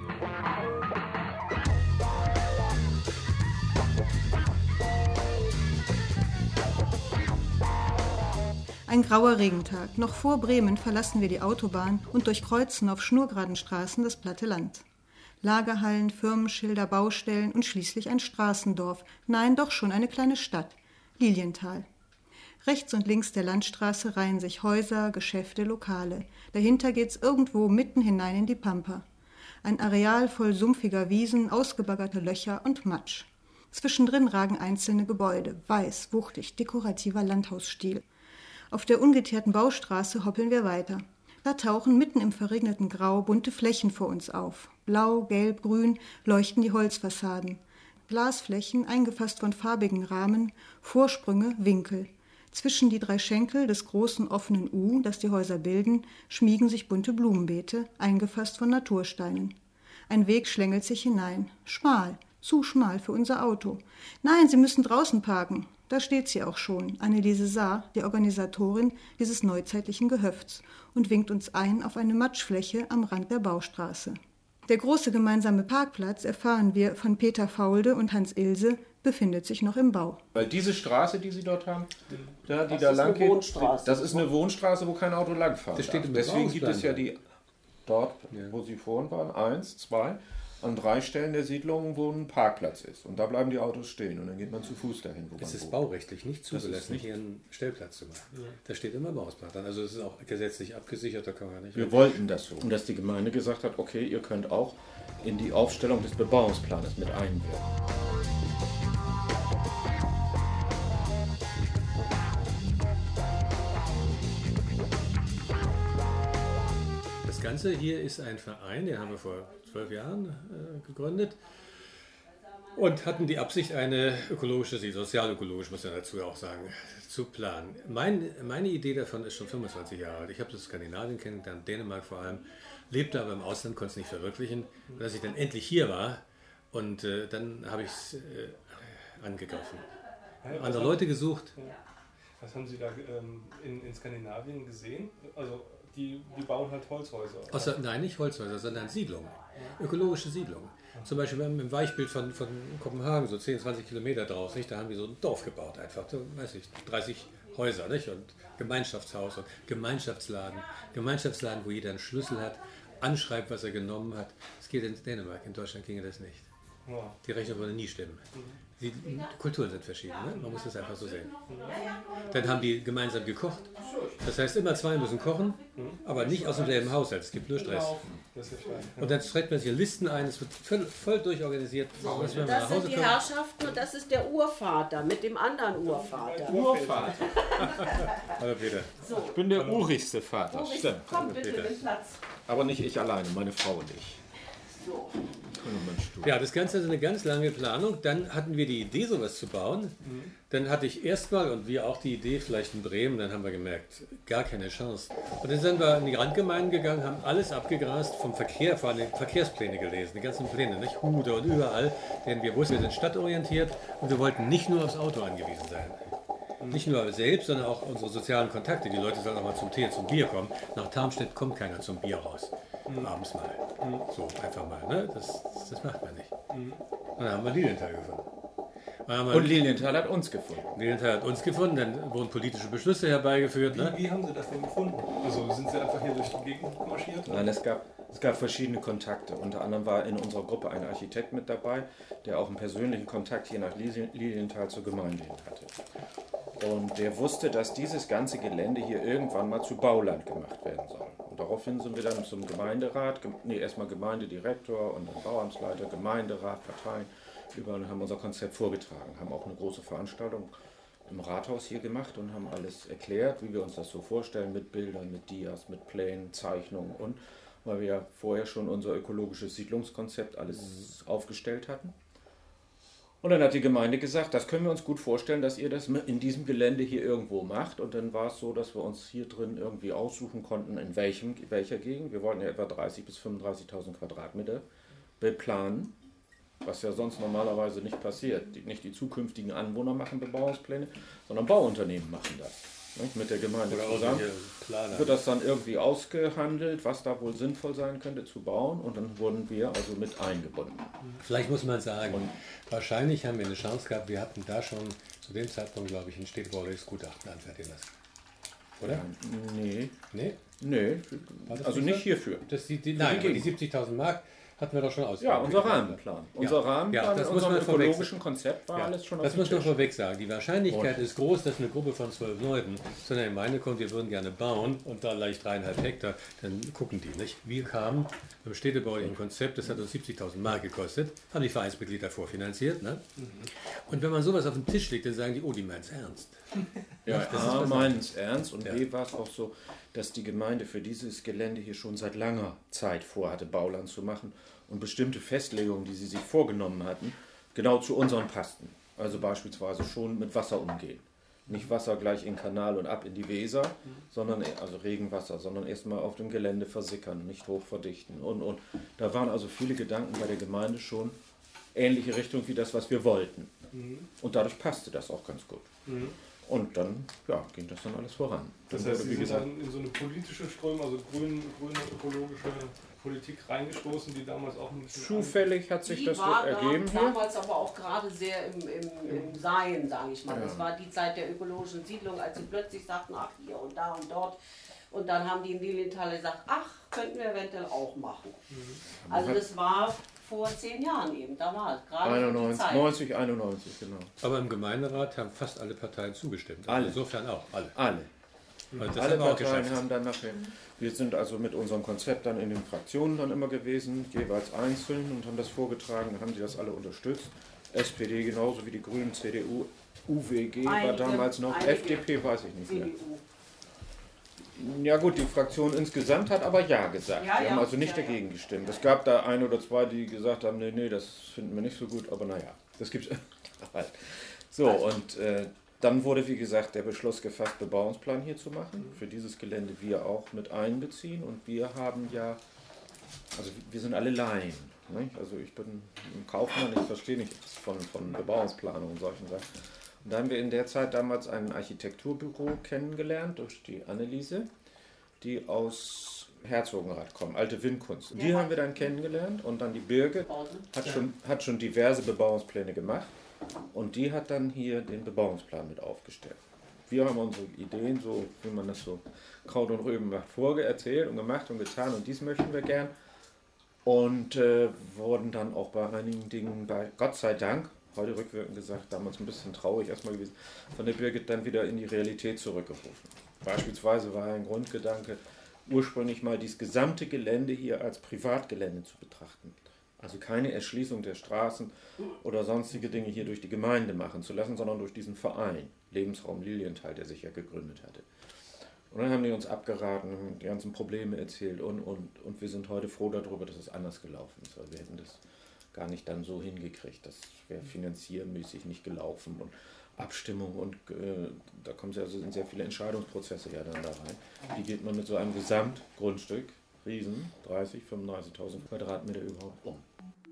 Ein grauer Regentag. Noch vor Bremen verlassen wir die Autobahn und durchkreuzen auf schnurgeraden Straßen das platte Land. Lagerhallen, Firmenschilder, Baustellen und schließlich ein Straßendorf. Nein, doch schon eine kleine Stadt. Lilienthal. Rechts und links der Landstraße reihen sich Häuser, Geschäfte, Lokale. Dahinter geht's irgendwo mitten hinein in die Pampa. Ein Areal voll sumpfiger Wiesen, ausgebaggerte Löcher und Matsch. Zwischendrin ragen einzelne Gebäude, weiß, wuchtig, dekorativer Landhausstil. Auf der ungeteerten Baustraße hoppeln wir weiter. Da tauchen mitten im verregneten Grau bunte Flächen vor uns auf. Blau, gelb, grün leuchten die Holzfassaden. Glasflächen, eingefasst von farbigen Rahmen, Vorsprünge, Winkel. Zwischen die drei Schenkel des großen offenen U, das die Häuser bilden, schmiegen sich bunte Blumenbeete, eingefasst von Natursteinen. Ein Weg schlängelt sich hinein. Schmal, zu schmal für unser Auto. Nein, Sie müssen draußen parken. Da steht sie auch schon, Anneliese Saar, die Organisatorin dieses neuzeitlichen Gehöfts, und winkt uns ein auf eine Matschfläche am Rand der Baustraße. Der große gemeinsame Parkplatz, erfahren wir von Peter Faulde und Hans Ilse, befindet sich noch im Bau. Weil diese Straße, die Sie dort haben, die da lang geht, das ist eine Wohnstraße, wo kein Auto langfahren darf. Deswegen gibt es ja die dort, wo Sie vorhin waren, 1, 2, an 3 Stellen der Siedlung, wo ein Parkplatz ist. Und da bleiben die Autos stehen und dann geht man zu Fuß dahin, wo man Es ist baurechtlich nicht zugelassen, hier einen Stellplatz zu machen. Ja. Da steht immer Bausplan dran. Also es ist auch gesetzlich abgesichert, da kann man nicht. Wir wollten das so. Und dass die Gemeinde gesagt hat, okay, ihr könnt auch in die Aufstellung des Bebauungsplanes mit einwirken. Das Ganze hier ist ein Verein, den haben wir vor 12 Jahren gegründet und hatten die Absicht, eine ökologische, sozialökologisch muss man dazu auch sagen, zu planen. Meine Idee davon ist schon 25 Jahre alt. Ich habe das Skandinavien kennengelernt, Dänemark vor allem, lebte aber im Ausland, konnte es nicht verwirklichen. Und als ich dann endlich hier war und dann habe ich es angegriffen. Andere Leute gesucht. Was haben Sie da in Skandinavien gesehen? Also die bauen halt Holzhäuser. Nein, nicht Holzhäuser, sondern Siedlungen. Ökologische Siedlungen. Zum Beispiel im Weichbild von Kopenhagen, so 10, 20 Kilometer draus, nicht? Da haben die so ein Dorf gebaut einfach, so, weiß ich, 30 Häuser, nicht? Und Gemeinschaftshaus und Gemeinschaftsladen, wo jeder einen Schlüssel hat, anschreibt, was er genommen hat. Das geht in Dänemark, in Deutschland ginge das nicht. Ja. Die Rechnung würde nie stimmen. Die Kulturen sind verschieden, ne? Man muss das einfach so sehen. Dann haben die gemeinsam gekocht. Das heißt, immer zwei müssen kochen, aber nicht aus demselben Haushalt. Es gibt nur Stress. Und dann trägt man sich Listen ein, es wird voll durchorganisiert. Das sind die Herrschaften und das ist der Urvater mit dem anderen Urvater. Urvater. Hallo Peter. So. Ich bin der urigste Vater. Stimmt. Komm bitte, den Platz. Aber nicht ich alleine, meine Frau und ich. So. Ja, das Ganze ist eine ganz lange Planung. Dann hatten wir die Idee, sowas zu bauen. Dann hatte ich erstmal und wir auch die Idee, vielleicht in Bremen. Dann haben wir gemerkt, gar keine Chance. Und dann sind wir in die Randgemeinden gegangen, haben alles abgegrast vom Verkehr, vor allem die Verkehrspläne gelesen, die ganzen Pläne, nicht? Hude und überall. Denn wir wussten, wir sind stadtorientiert und wir wollten nicht nur aufs Auto angewiesen sein. Nicht nur selbst, sondern auch unsere sozialen Kontakte. Die Leute sollen auch mal zum Tee, zum Bier kommen. Nach Tarmstedt kommt keiner zum Bier raus. Abends mal. So, einfach mal. Ne? Das macht man nicht. Und dann haben wir Lilienthal gefunden. Und Lilienthal hat uns gefunden. Lilienthal hat uns gefunden, dann wurden politische Beschlüsse herbeigeführt. Wie haben Sie das denn gefunden? Also sind Sie einfach hier durch die Gegend marschiert? Nein, es gab verschiedene Kontakte. Unter anderem war in unserer Gruppe ein Architekt mit dabei, der auch einen persönlichen Kontakt hier nach Lilienthal zur Gemeinde hin hatte. Und der wusste, dass dieses ganze Gelände hier irgendwann mal zu Bauland gemacht werden soll. Und daraufhin sind wir dann zum Gemeinderat, erstmal Gemeindedirektor und dann Bauamtsleiter, Gemeinderat, Parteien, überall haben unser Konzept vorgetragen, haben auch eine große Veranstaltung im Rathaus hier gemacht und haben alles erklärt, wie wir uns das so vorstellen, mit Bildern, mit Dias, mit Plänen, Zeichnungen und weil wir ja vorher schon unser ökologisches Siedlungskonzept alles aufgestellt hatten. Und dann hat die Gemeinde gesagt, das können wir uns gut vorstellen, dass ihr das in diesem Gelände hier irgendwo macht. Und dann war es so, dass wir uns hier drin irgendwie aussuchen konnten, in welcher Gegend. Wir wollten ja etwa 30.000 bis 35.000 Quadratmeter beplanen, was ja sonst normalerweise nicht passiert. Nicht die zukünftigen Anwohner machen Bebauungspläne, sondern Bauunternehmen machen das. Nicht? Mit der Gemeinde zusammen wird das dann irgendwie ausgehandelt, was da wohl sinnvoll sein könnte zu bauen und dann wurden wir also mit eingebunden. Vielleicht muss man sagen, wahrscheinlich haben wir eine Chance gehabt, wir hatten da schon zu dem Zeitpunkt, glaube ich, ein städtebauliches Gutachten anfertigen lassen. Oder? Nee. Nee? Nee, also nicht hierfür. Nein, aber die 70.000 Mark hatten wir doch schon ausgegeben. Ja, unser Rahmenplan. Unser Rahmenplan das in muss unserem man ökologischen Konzept war alles schon auf dem Das muss man Tisch. vorweg sagen. Die Wahrscheinlichkeit ist groß, dass eine Gruppe von 12 Leuten zu einer Gemeinde kommt, wir würden gerne bauen und da leicht 3,5 Hektar, dann gucken die nicht. Wir kamen beim städtebaulichen Konzept, das hat uns 70.000 Mark gekostet, haben die Vereinsmitglieder vorfinanziert. Ne? Und wenn man sowas auf den Tisch legt, dann sagen die, oh, die meinen es ernst. Ja, A, meinen es ernst und B, war es auch so, dass die Gemeinde für dieses Gelände hier schon seit langer Zeit vorhatte, Bauland zu machen und bestimmte Festlegungen, die sie sich vorgenommen hatten, genau zu unseren passten. Also beispielsweise schon mit Wasser umgehen. Nicht Wasser gleich in den Kanal und ab in die Weser, sondern also Regenwasser, sondern erstmal auf dem Gelände versickern, nicht hoch verdichten und. Da waren also viele Gedanken bei der Gemeinde schon ähnliche Richtung wie das, was wir wollten. Und dadurch passte das auch ganz gut. Und dann ging das dann alles voran. Das heißt, Sie sind dann in so eine politische Strömung, also grüne ökologische Politik reingestoßen, die damals auch ein bisschen... Zufällig hat sich das so ergeben. Die war damals aber auch gerade sehr im Sein, sage ich mal. Ja. Das war die Zeit der ökologischen Siedlung, als sie plötzlich sagten, ach hier und da und dort. Und dann haben die in Lilienthal gesagt, ach, könnten wir eventuell auch machen. Also das war vor 10 Jahren eben, da war es gerade 91, 91, genau. Aber im Gemeinderat haben fast alle Parteien zugestimmt. Alle. Insofern auch, alle. Alle Parteien haben dann nachher, wir sind also mit unserem Konzept dann in den Fraktionen dann immer gewesen, jeweils einzeln und haben das vorgetragen, dann haben die das alle unterstützt. SPD genauso wie die Grünen, CDU, UWG war damals noch, FDP weiß ich nicht mehr. Ja gut, die Fraktion insgesamt hat aber Ja gesagt. Wir haben also nicht dagegen gestimmt. Es gab da ein oder zwei, die gesagt haben, nee, das finden wir nicht so gut, aber naja, das gibt's halt. So, und dann wurde, wie gesagt, der Beschluss gefasst, Bebauungsplan hier zu machen. Für dieses Gelände wir auch mit einbeziehen. Und wir haben ja, also wir sind alle Laien. Nicht? Also ich bin ein Kaufmann, ich verstehe nichts von Bebauungsplanung und solchen Sachen. Da haben wir in der Zeit damals ein Architekturbüro kennengelernt durch die Anneliese, die aus Herzogenrath kommen, alte Windkunst. Die haben wir dann kennengelernt und dann die Birgit hat schon diverse Bebauungspläne gemacht und die hat dann hier den Bebauungsplan mit aufgestellt. Wir haben unsere Ideen, so wie man das so Kraut und Rüben macht, erzählt und gemacht und getan und dies möchten wir gern. Und wurden dann auch bei einigen Dingen, Gott sei Dank, heute rückwirkend gesagt, damals ein bisschen traurig erstmal gewesen, von der Birgit dann wieder in die Realität zurückgerufen. Beispielsweise war ein Grundgedanke, ursprünglich mal dieses gesamte Gelände hier als Privatgelände zu betrachten. Also keine Erschließung der Straßen oder sonstige Dinge hier durch die Gemeinde machen zu lassen, sondern durch diesen Verein, Lebensraum Lilienthal, der sich ja gegründet hatte. Und dann haben die uns abgeraten, die ganzen Probleme erzählt und wir sind heute froh darüber, dass es anders gelaufen ist. Weil wir hätten das gar nicht dann so hingekriegt. Das wäre finanziermäßig nicht gelaufen und Abstimmung und da kommen also in sehr viele Entscheidungsprozesse ja dann da rein. Wie geht man mit so einem Gesamtgrundstück, Riesen, 30.000, 35.000 Quadratmeter überhaupt um?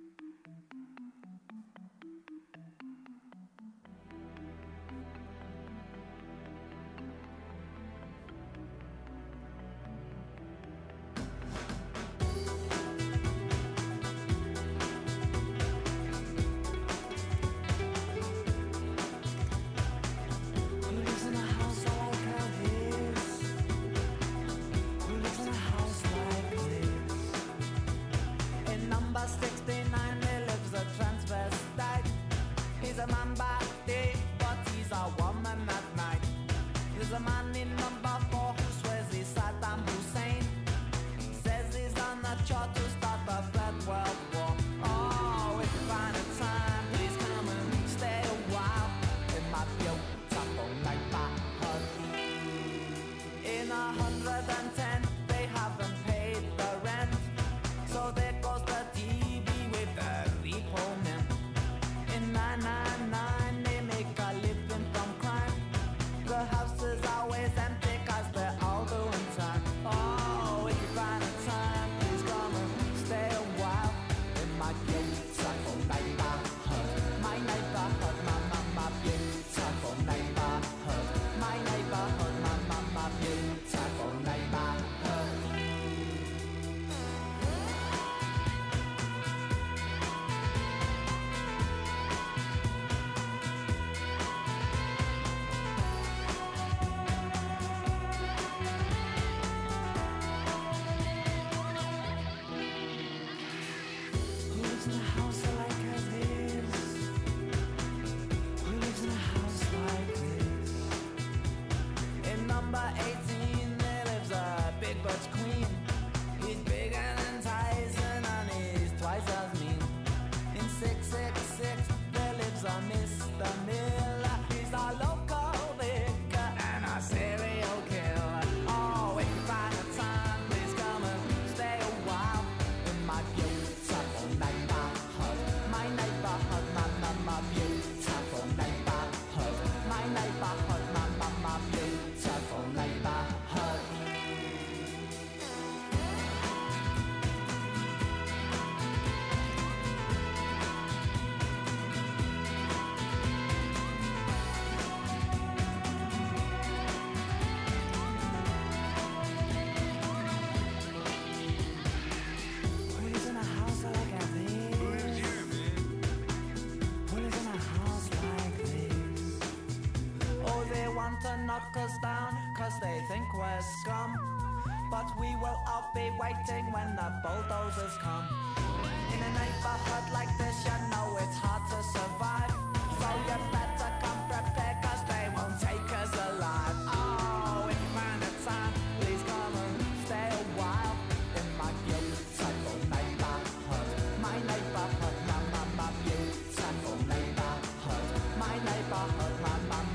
knock us down, cause they think we're scum. But we will all be waiting when the bulldozers come. In a neighborhood like this, you know it's hard to survive. So you better come prepared, cause they won't take us alive. Oh, if you find a time, please come and stay a while. In my beautiful neighborhood, my neighborhood, my beautiful neighborhood. My neighborhood, my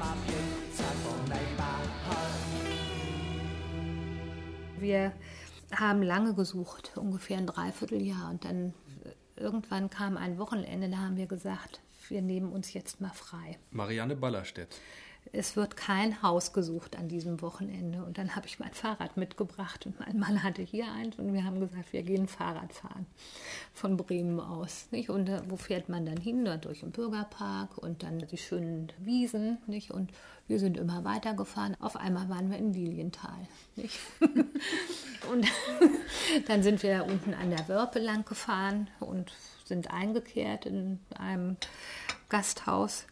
beautiful neighborhood. Wir haben lange gesucht, ungefähr ein Dreivierteljahr, und dann irgendwann kam ein Wochenende, da haben wir gesagt, wir nehmen uns jetzt mal frei. Marianne Ballerstedt. es wird kein Haus gesucht an diesem Wochenende. Und dann habe ich mein Fahrrad mitgebracht und mein Mann hatte hier eins und wir haben gesagt, wir gehen Fahrrad fahren von Bremen aus. Nicht? Und wo fährt man dann hin? Durch den Bürgerpark und dann die schönen Wiesen. Nicht? Und wir sind immer weitergefahren. Auf einmal waren wir in Lilienthal. Nicht? Und dann sind wir unten an der Wörpe lang gefahren und sind eingekehrt in einem Gasthaus.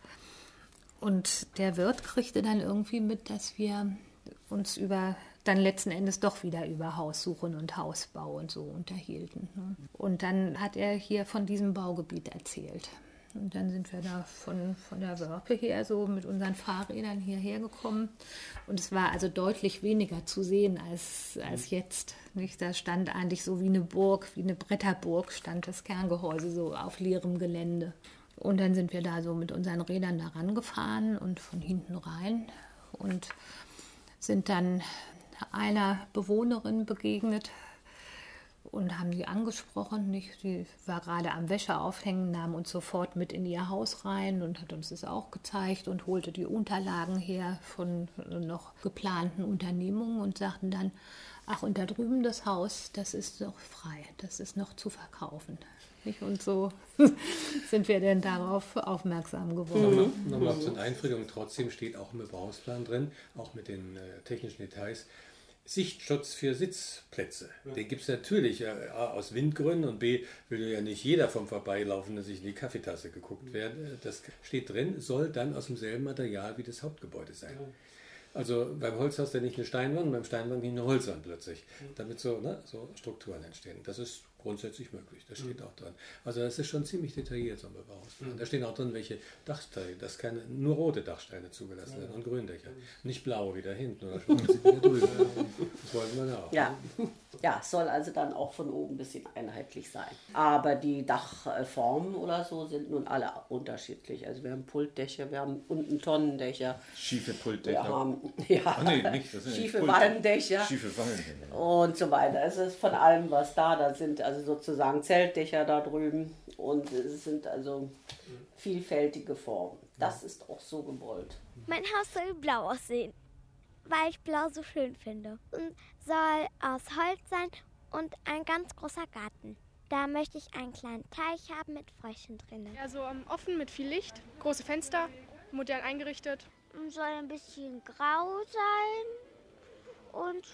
Und der Wirt kriegte dann irgendwie mit, dass wir uns dann letzten Endes doch wieder über Haussuchen und Hausbau und so unterhielten. Ne? Und dann hat er hier von diesem Baugebiet erzählt. Und dann sind wir da von der Wörpe her so mit unseren Fahrrädern hierher gekommen. Und es war also deutlich weniger zu sehen als jetzt. Nicht? Da stand eigentlich so wie eine Burg, wie eine Bretterburg, stand das Kerngehäuse so auf leerem Gelände. Und dann sind wir da so mit unseren Rädern da rangefahren und von hinten rein und sind dann einer Bewohnerin begegnet und haben sie angesprochen. Die war gerade am Wäsche aufhängen, nahm uns sofort mit in ihr Haus rein und hat uns das auch gezeigt und holte die Unterlagen her von noch geplanten Unternehmungen und sagten dann, ach, und da drüben das Haus, das ist noch frei, das ist noch zu verkaufen. Und so sind wir dann darauf aufmerksam geworden. Nochmal zur Einfriedung, trotzdem steht auch im Bebauungsplan drin, auch mit den technischen Details, Sichtschutz für Sitzplätze. Den gibt es natürlich A, aus Windgründen und B, will ja nicht jeder vom Vorbeilaufen, dass sich in die Kaffeetasse geguckt werden. Das steht drin, soll dann aus demselben Material wie das Hauptgebäude sein. Also beim Holz hast du nicht eine Steinwand, beim Steinwand nicht eine Holzwand plötzlich, damit so Strukturen entstehen. Das ist grundsätzlich möglich, das steht auch drin. Also das ist schon ziemlich detailliert, so ein Bebauungsplan. Da stehen auch drin, welche Dachsteine, dass nur rote Dachsteine zugelassen werden und Gründächer. Nicht blau wie da hinten oder schwarz wie da drüben. Das wollten wir ja auch. Ja, es soll also dann auch von oben ein bisschen einheitlich sein. Aber die Dachformen oder so sind nun alle unterschiedlich. Also wir haben Pultdächer, wir haben unten Tonnendächer. Schiefe Pultdächer. Wir haben schiefe Walmdächer. Schiefe Walmdächer. Und so weiter. Es ist von allem was da. Da sind also sozusagen Zeltdächer da drüben. Und es sind also vielfältige Formen. Das ist auch so gewollt. Mein Haus soll blau aussehen, weil ich blau so schön finde. Und soll aus Holz sein und ein ganz großer Garten. Da möchte ich einen kleinen Teich haben mit Fröschen drin. Also offen mit viel Licht, große Fenster, modern eingerichtet. Soll ein bisschen grau sein und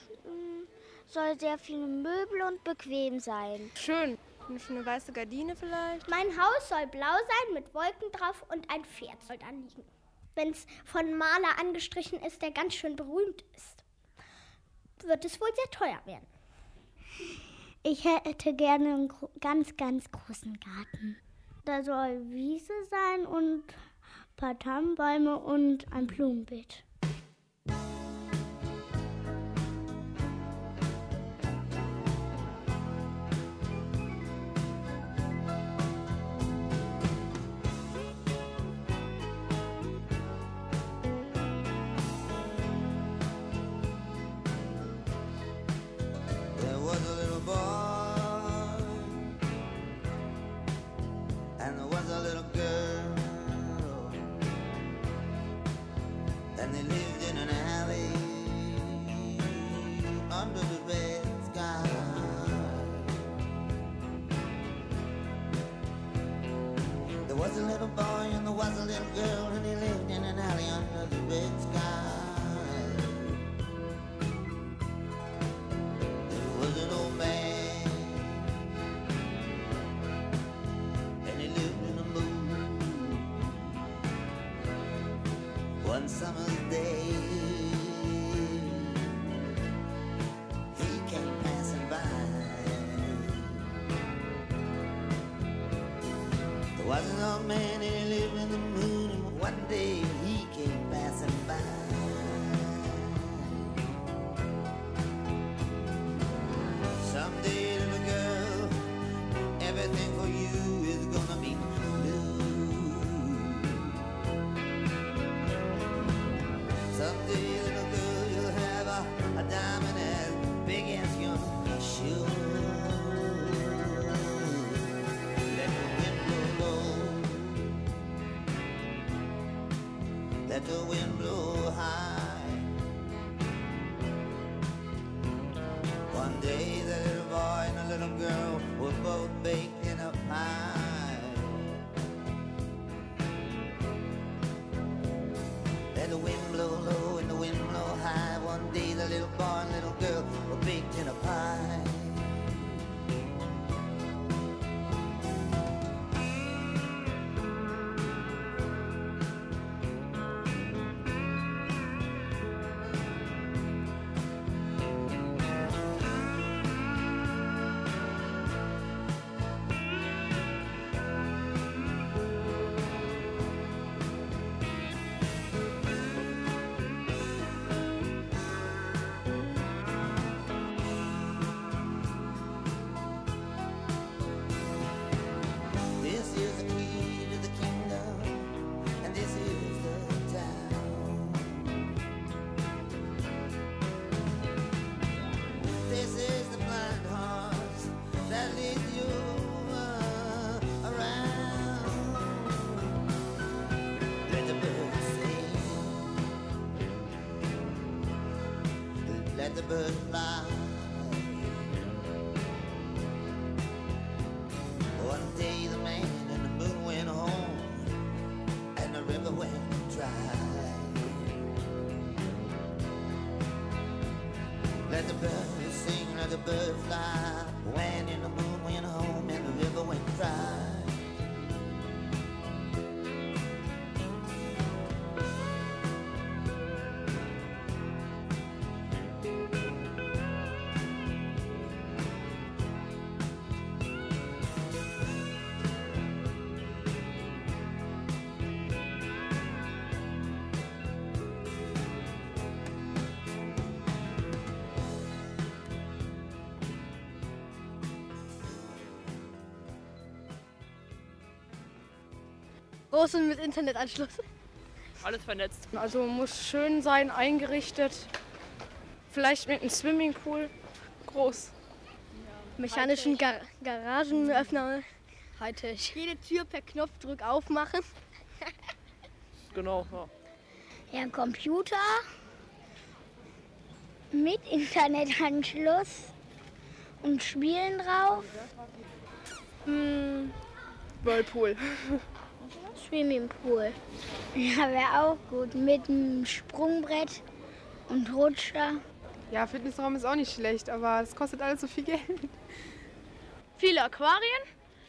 soll sehr viele Möbel und bequem sein. Schön. Eine weiße Gardine vielleicht. Mein Haus soll blau sein mit Wolken drauf und ein Pferd soll da liegen. Wenn es von einem Maler angestrichen ist, der ganz schön berühmt ist, wird es wohl sehr teuer werden. Ich hätte gerne einen ganz, ganz großen Garten. Da soll Wiese sein und ein paar Tannenbäume und ein Blumenbeet. girl were both baked in a pie. Let the wind blow low and the wind blow high. One day the little boy and little girl were baked in a pie. Bird fly. One day the man and the moon went home and the river went dry. Let the bird sing, let the bird fly. When and the moon went home and the river went dry. Groß und mit Internetanschluss. Alles vernetzt. Also muss schön sein, eingerichtet. Vielleicht mit einem Swimmingpool. Groß. Mechanischen Garagenöffner. Hightech. Jede Tür per Knopfdruck aufmachen. Genau, ja. Ja, ein Computer mit Internetanschluss und Spielen drauf. Whirlpool. Swimmingpool. Ja, wäre auch gut. Mit einem Sprungbrett und Rutscher. Ja, Fitnessraum ist auch nicht schlecht, aber es kostet alles so viel Geld. Viele Aquarien,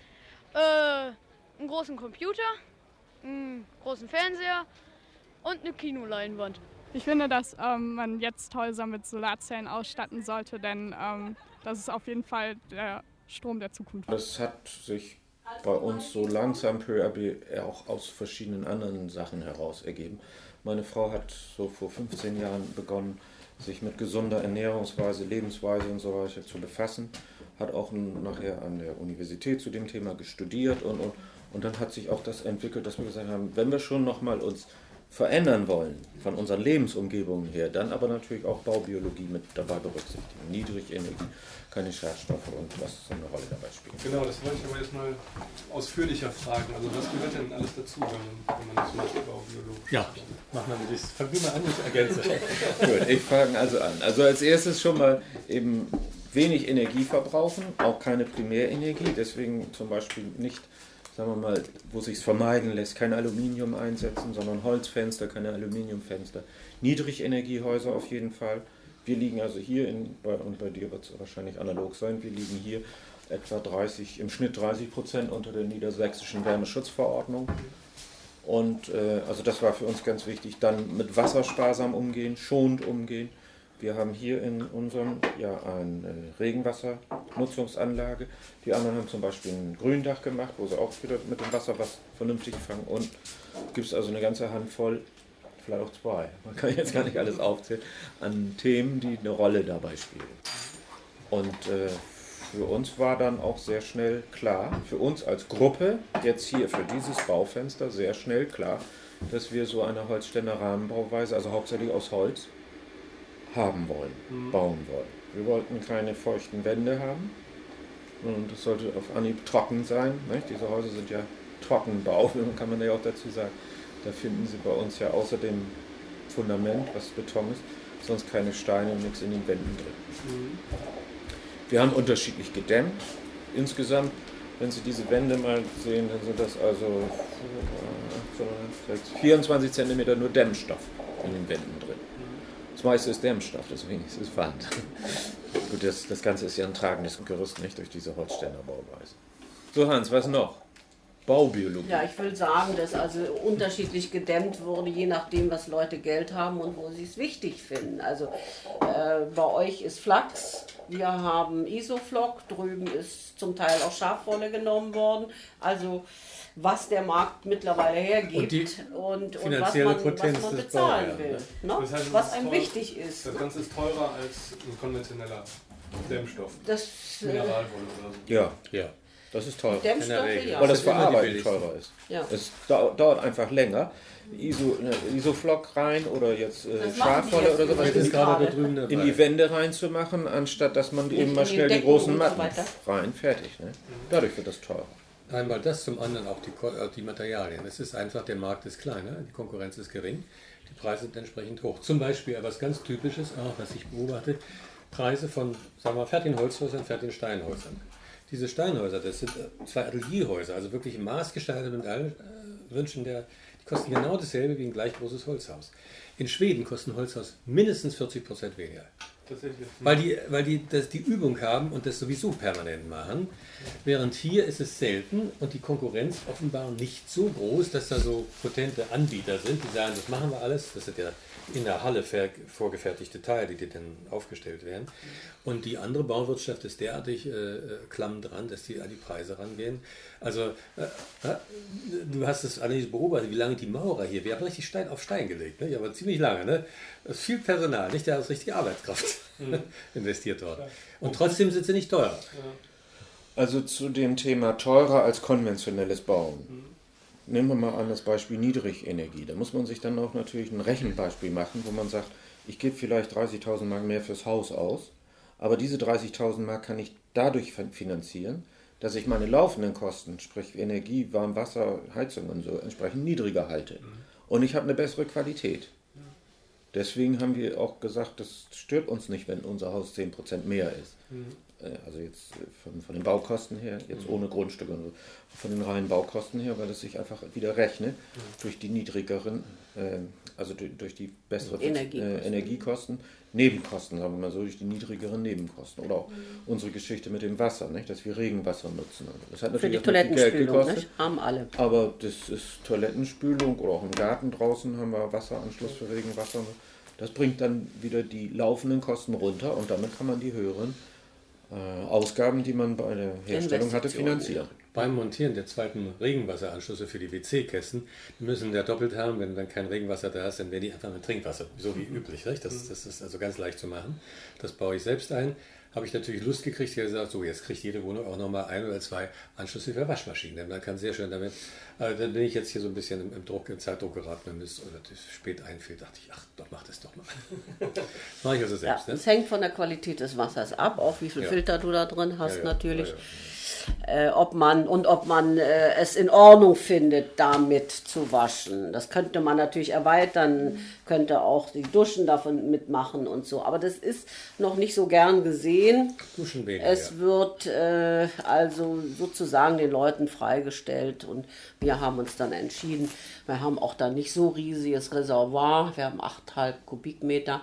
einen großen Computer, einen großen Fernseher und eine Kinoleinwand. Ich finde, dass man jetzt Häuser mit Solarzellen ausstatten sollte, denn das ist auf jeden Fall der Strom der Zukunft. Das hat sich bei uns so langsam peu à peu auch aus verschiedenen anderen Sachen heraus ergeben. Meine Frau hat so vor 15 Jahren begonnen, sich mit gesunder Ernährungsweise, Lebensweise und so weiter zu befassen, hat auch nachher an der Universität zu dem Thema studiert und dann hat sich auch das entwickelt, dass wir gesagt haben, wenn wir schon nochmal uns verändern wollen von unseren Lebensumgebungen her, dann aber natürlich auch Baubiologie mit dabei berücksichtigen. Niedrigenergie, keine Schadstoffe und was so eine Rolle dabei spielt. Genau, das wollte ich aber jetzt mal ausführlicher fragen. Also was gehört denn alles dazu, wenn man das macht, baubiologisch? Ja, machen wir das. Fangen wir mal an, ich ergänze. Gut, ich fange also an. Also als erstes schon mal eben wenig Energie verbrauchen, auch keine Primärenergie, deswegen zum Beispiel nicht, sagen wir mal, wo sich es vermeiden lässt, kein Aluminium einsetzen, sondern Holzfenster, keine Aluminiumfenster. Niedrigenergiehäuser auf jeden Fall. Wir liegen also hier, und bei dir wird es wahrscheinlich analog sein, wir liegen hier etwa im Schnitt 30% unter der niedersächsischen Wärmeschutzverordnung. Und also das war für uns ganz wichtig. Dann mit Wasser sparsam umgehen, schonend umgehen. Wir haben hier in unserem eine Regenwassernutzungsanlage. Die anderen haben zum Beispiel ein Gründach gemacht, wo sie auch wieder mit dem Wasser was vernünftig fangen. Und gibt es also eine ganze Handvoll, vielleicht auch zwei, man kann jetzt gar nicht alles aufzählen, an Themen, die eine Rolle dabei spielen. Und für uns war dann auch sehr schnell klar, für uns als Gruppe, jetzt hier für dieses Baufenster, sehr schnell klar, dass wir so eine Holzständer Rahmenbauweise, also hauptsächlich aus Holz, haben wollen, bauen wollen. Wir wollten keine feuchten Wände haben und das sollte auf Anhieb trocken sein. Nicht? Diese Häuser sind ja Trockenbau, kann man ja auch dazu sagen. Da finden Sie bei uns ja außer dem Fundament, was Beton ist, sonst keine Steine und nichts in den Wänden drin. Wir haben unterschiedlich gedämmt. Insgesamt, wenn Sie diese Wände mal sehen, dann sind das also 24 cm nur Dämmstoff in den Wänden drin. Das meiste ist Dämmstoff, das wenigste ist Wand. Gut, das Ganze ist ja ein tragendes Gerüst, nicht durch diese Holzständer Bauweise. So Hans, was noch? Baubiologie. Ja, ich will sagen, dass also unterschiedlich gedämmt wurde, je nachdem, was Leute Geld haben und wo sie es wichtig finden. Also bei euch ist Flachs, wir haben Isoflock, drüben ist zum Teil auch Schafwolle genommen worden. Also was der Markt mittlerweile hergibt und was man bezahlen will. Ne? Das heißt, was einem wichtig ist. Das Ganze ist teurer als ein konventioneller Dämmstoff. Das Mineralwolle oder so. Ja. Das ist teurer. Dämmstoffe, ja. Weil das Verarbeiten teurer ist. Ja. Es dauert einfach länger. Isoflock rein oder jetzt Schafwolle oder sowas in die Wände reinzumachen, anstatt dass man eben mal schnell die großen Matten rein, fertig. Ne? Dadurch wird das teurer. Einmal das, zum anderen auch die Materialien. Es ist einfach, der Markt ist kleiner, die Konkurrenz ist gering, die Preise sind entsprechend hoch. Zum Beispiel etwas ganz Typisches, auch was ich beobachte, Preise von, sagen wir mal, fertigen Holzhäusern, fertigen Steinhäusern. Diese Steinhäuser, das sind 2 Atelierhäuser, also wirklich maßgestaltet mit allen Wünschen, die kosten genau dasselbe wie ein gleich großes Holzhaus. In Schweden kostet ein Holzhaus mindestens 40% weniger. Weil die Übung haben und das sowieso permanent machen. Während hier ist es selten und die Konkurrenz offenbar nicht so groß, dass da so potente Anbieter sind, die sagen, das machen wir alles. Das sind ja in der Halle vorgefertigte Teile, die dann aufgestellt werden. Und die andere Bauwirtschaft ist derartig klamm dran, dass die an die Preise rangehen. Also du hast es allerdings beobachtet, wie lange die Maurer hier, wir haben richtig Stein auf Stein gelegt, ne? Aber ziemlich lange. Ne? Das ist viel Personal, nicht? Der hat richtige Arbeitskraft investiert dort. Und trotzdem sind sie nicht teurer. Also zu dem Thema teurer als konventionelles Bauen. Nehmen wir mal an das Beispiel Niedrigenergie. Da muss man sich dann auch natürlich ein Rechenbeispiel machen, wo man sagt, ich gebe vielleicht 30.000 Mark mehr fürs Haus aus, aber diese 30.000 Mark kann ich dadurch finanzieren, dass ich meine laufenden Kosten, sprich Energie, Warm, Wasser, Heizung und so, entsprechend niedriger halte. Und ich habe eine bessere Qualität. Deswegen haben wir auch gesagt, das stört uns nicht, wenn unser Haus 10% mehr ist. Also jetzt von den Baukosten her, jetzt ohne Grundstücke und so, von den reinen Baukosten her, weil es sich einfach wieder rechnet durch die niedrigeren, also durch die besseren Energiekosten, Nebenkosten, sagen wir mal so, durch die niedrigeren Nebenkosten. Oder auch unsere Geschichte mit dem Wasser, nicht? Dass wir Regenwasser nutzen. Das hat natürlich für die Toilettenspülung, Geld gekostet, nicht? Haben alle. Aber das ist Toilettenspülung oder auch im Garten draußen haben wir Wasseranschluss für Regenwasser. Das bringt dann wieder die laufenden Kosten runter und damit kann man die höheren Ausgaben, die man bei der Herstellung hatte, finanzieren. Beim Montieren der zweiten Regenwasseranschlüsse für die WC-Kästen, die müssen ja doppelt haben, wenn dann kein Regenwasser da ist, dann werden die einfach mit Trinkwasser, so wie üblich. Nicht? Das ist also ganz leicht zu machen. Das baue ich selbst ein. Habe ich natürlich Lust gekriegt, ich habe gesagt, so jetzt kriegt jede Wohnung auch nochmal 1 oder 2 Anschlüsse für Waschmaschinen, denn man kann sehr schön damit, dann bin ich jetzt hier so ein bisschen im Zeitdruck geraten, wenn mir das relativ spät einfiel, dachte ich, ach, doch, mach das doch mal. Das mache ich also selbst. Ja, es hängt von der Qualität des Wassers ab, auch wie viel Filter du da drin hast natürlich. Ob man es in Ordnung findet, damit zu waschen. Das könnte man natürlich erweitern, könnte auch die Duschen davon mitmachen und so. Aber das ist noch nicht so gern gesehen. Duschen weniger. Es wird also sozusagen den Leuten freigestellt und wir haben uns dann entschieden, wir haben auch da nicht so riesiges Reservoir, wir haben 8,5 Kubikmeter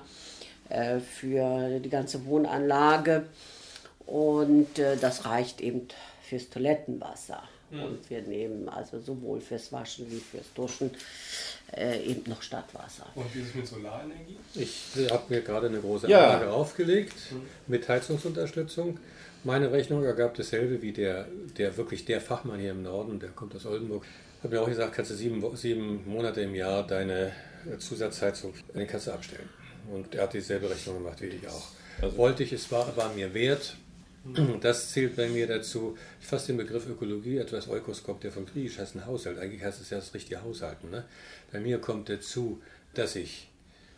für die ganze Wohnanlage. Und das reicht eben fürs Toilettenwasser. Und wir nehmen also sowohl fürs Waschen wie fürs Duschen eben noch Stadtwasser. Und wie ist es mit Solarenergie? Ich habe mir gerade eine große Anlage aufgelegt mit Heizungsunterstützung. Meine Rechnung ergab dasselbe wie der Fachmann hier im Norden, der kommt aus Oldenburg. Ich habe mir auch gesagt, kannst du 7 Monate im Jahr deine Zusatzheizung kannst du abstellen. Und er hat dieselbe Rechnung gemacht wie ich auch. Also wollte ich, es war mir wert. Das zählt bei mir dazu, ich fasse den Begriff Ökologie, etwas Oikos kommt ja von Griechisch, heißt ein Haushalt, eigentlich heißt es ja das richtige Haushalten. Ne? Bei mir kommt dazu, dass ich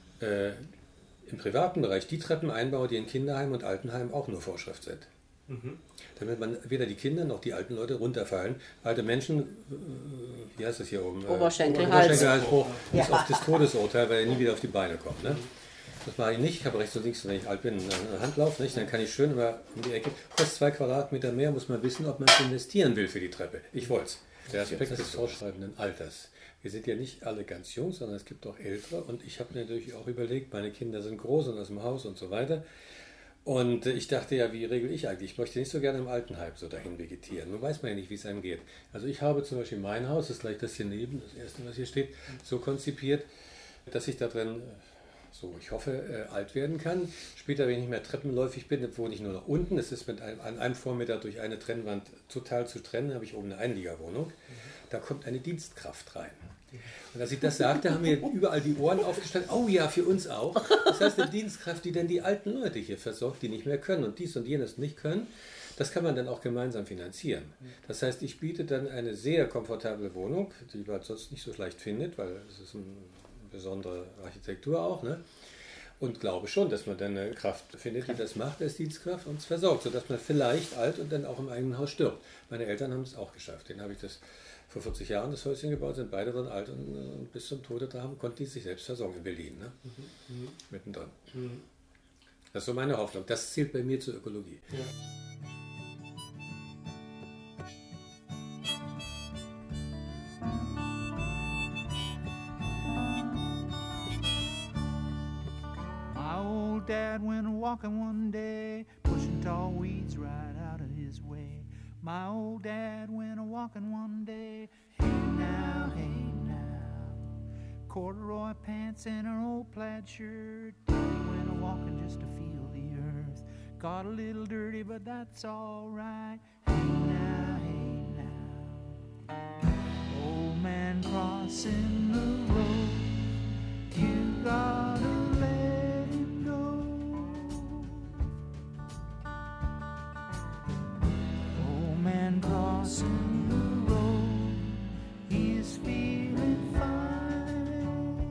im privaten Bereich die Treppen einbaue, die in Kinderheimen und Altenheimen auch nur Vorschrift sind. Damit man weder die Kinder noch die alten Leute runterfallen. Alte Menschen, wie heißt das hier oben? Oberschenkelhalsbruch Ist oft das Todesurteil, weil er nie wieder auf die Beine kommt. Ne? Das mache ich nicht. Ich habe rechts und links, wenn ich alt bin, einen Handlauf. Nicht? Dann kann ich schön immer um die Ecke. Kostet 2 Quadratmeter mehr, muss man wissen, ob man investieren will für die Treppe. Ich wollte es. Der Aspekt des fortschreitenden Alters. Wir sind ja nicht alle ganz jung, sondern es gibt auch Ältere. Und ich habe mir natürlich auch überlegt, meine Kinder sind groß und aus dem Haus und so weiter. Und ich dachte ja, wie regel ich eigentlich? Ich möchte nicht so gerne im Altenheim so dahin vegetieren. Nun weiß man ja nicht, wie es einem geht. Also ich habe zum Beispiel mein Haus, das ist gleich das hier neben, das erste, was hier steht, so konzipiert, dass ich da drin, so ich hoffe, alt werden kann. Später, wenn ich nicht mehr treppenläufig bin, wohne ich nur noch unten. Es ist an einem Vormittag durch eine Trennwand total zu trennen, habe ich oben eine Einliegerwohnung. Da kommt eine Dienstkraft rein. Und als ich das sagte, haben mir überall die Ohren aufgestellt. Oh ja, für uns auch. Das heißt, eine Dienstkraft, die dann die alten Leute hier versorgt, die nicht mehr können und dies und jenes nicht können, das kann man dann auch gemeinsam finanzieren. Das heißt, ich biete dann eine sehr komfortable Wohnung, die man sonst nicht so leicht findet, weil es ist eine besondere Architektur auch, ne? Und glaube schon, dass man dann eine Kraft findet, die das macht als Dienstkraft und es versorgt, sodass man vielleicht alt und dann auch im eigenen Haus stirbt. Meine Eltern haben es auch geschafft. Denen habe ich das vor 40 Jahren das Häuschen gebaut, sind beide dann alt und bis zum Tode da konnten die sich selbst versorgen in Berlin, ne? Mittendrin. Das ist so meine Hoffnung. Das zählt bei mir zur Ökologie. Ja. My old dad went a-walking one day, pushing tall weeds right out of his way. My old dad went a-walking one day, hey now, corduroy pants and an old plaid shirt. Daddy went a-walking just to feel the earth. Got a little dirty, but that's all right. Hey now, old man crossing the road, you gotta let him go. Old man crossing the road, he's feeling fine.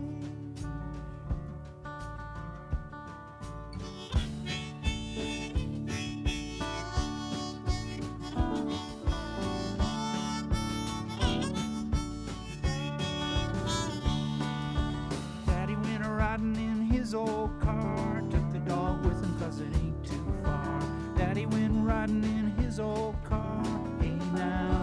Daddy went a-riding in his old car, took the dog with him 'cause it ain't too far. Daddy went riding in his old car, hey now,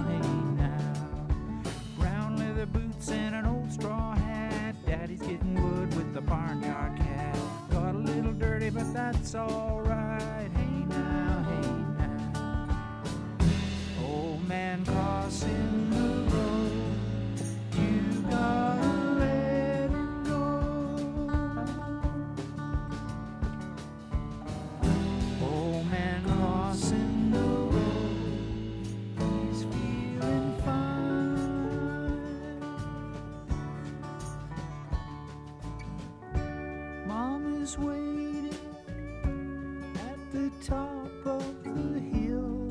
brown leather boots and an old straw hat. Daddy's getting wood with the barnyard cat. Got a little dirty, but that's all right. Hey now, old man crossing the road, you gotta let him go. Old man crossing the road, he's feeling fine. Mom is waiting at the top of the hill.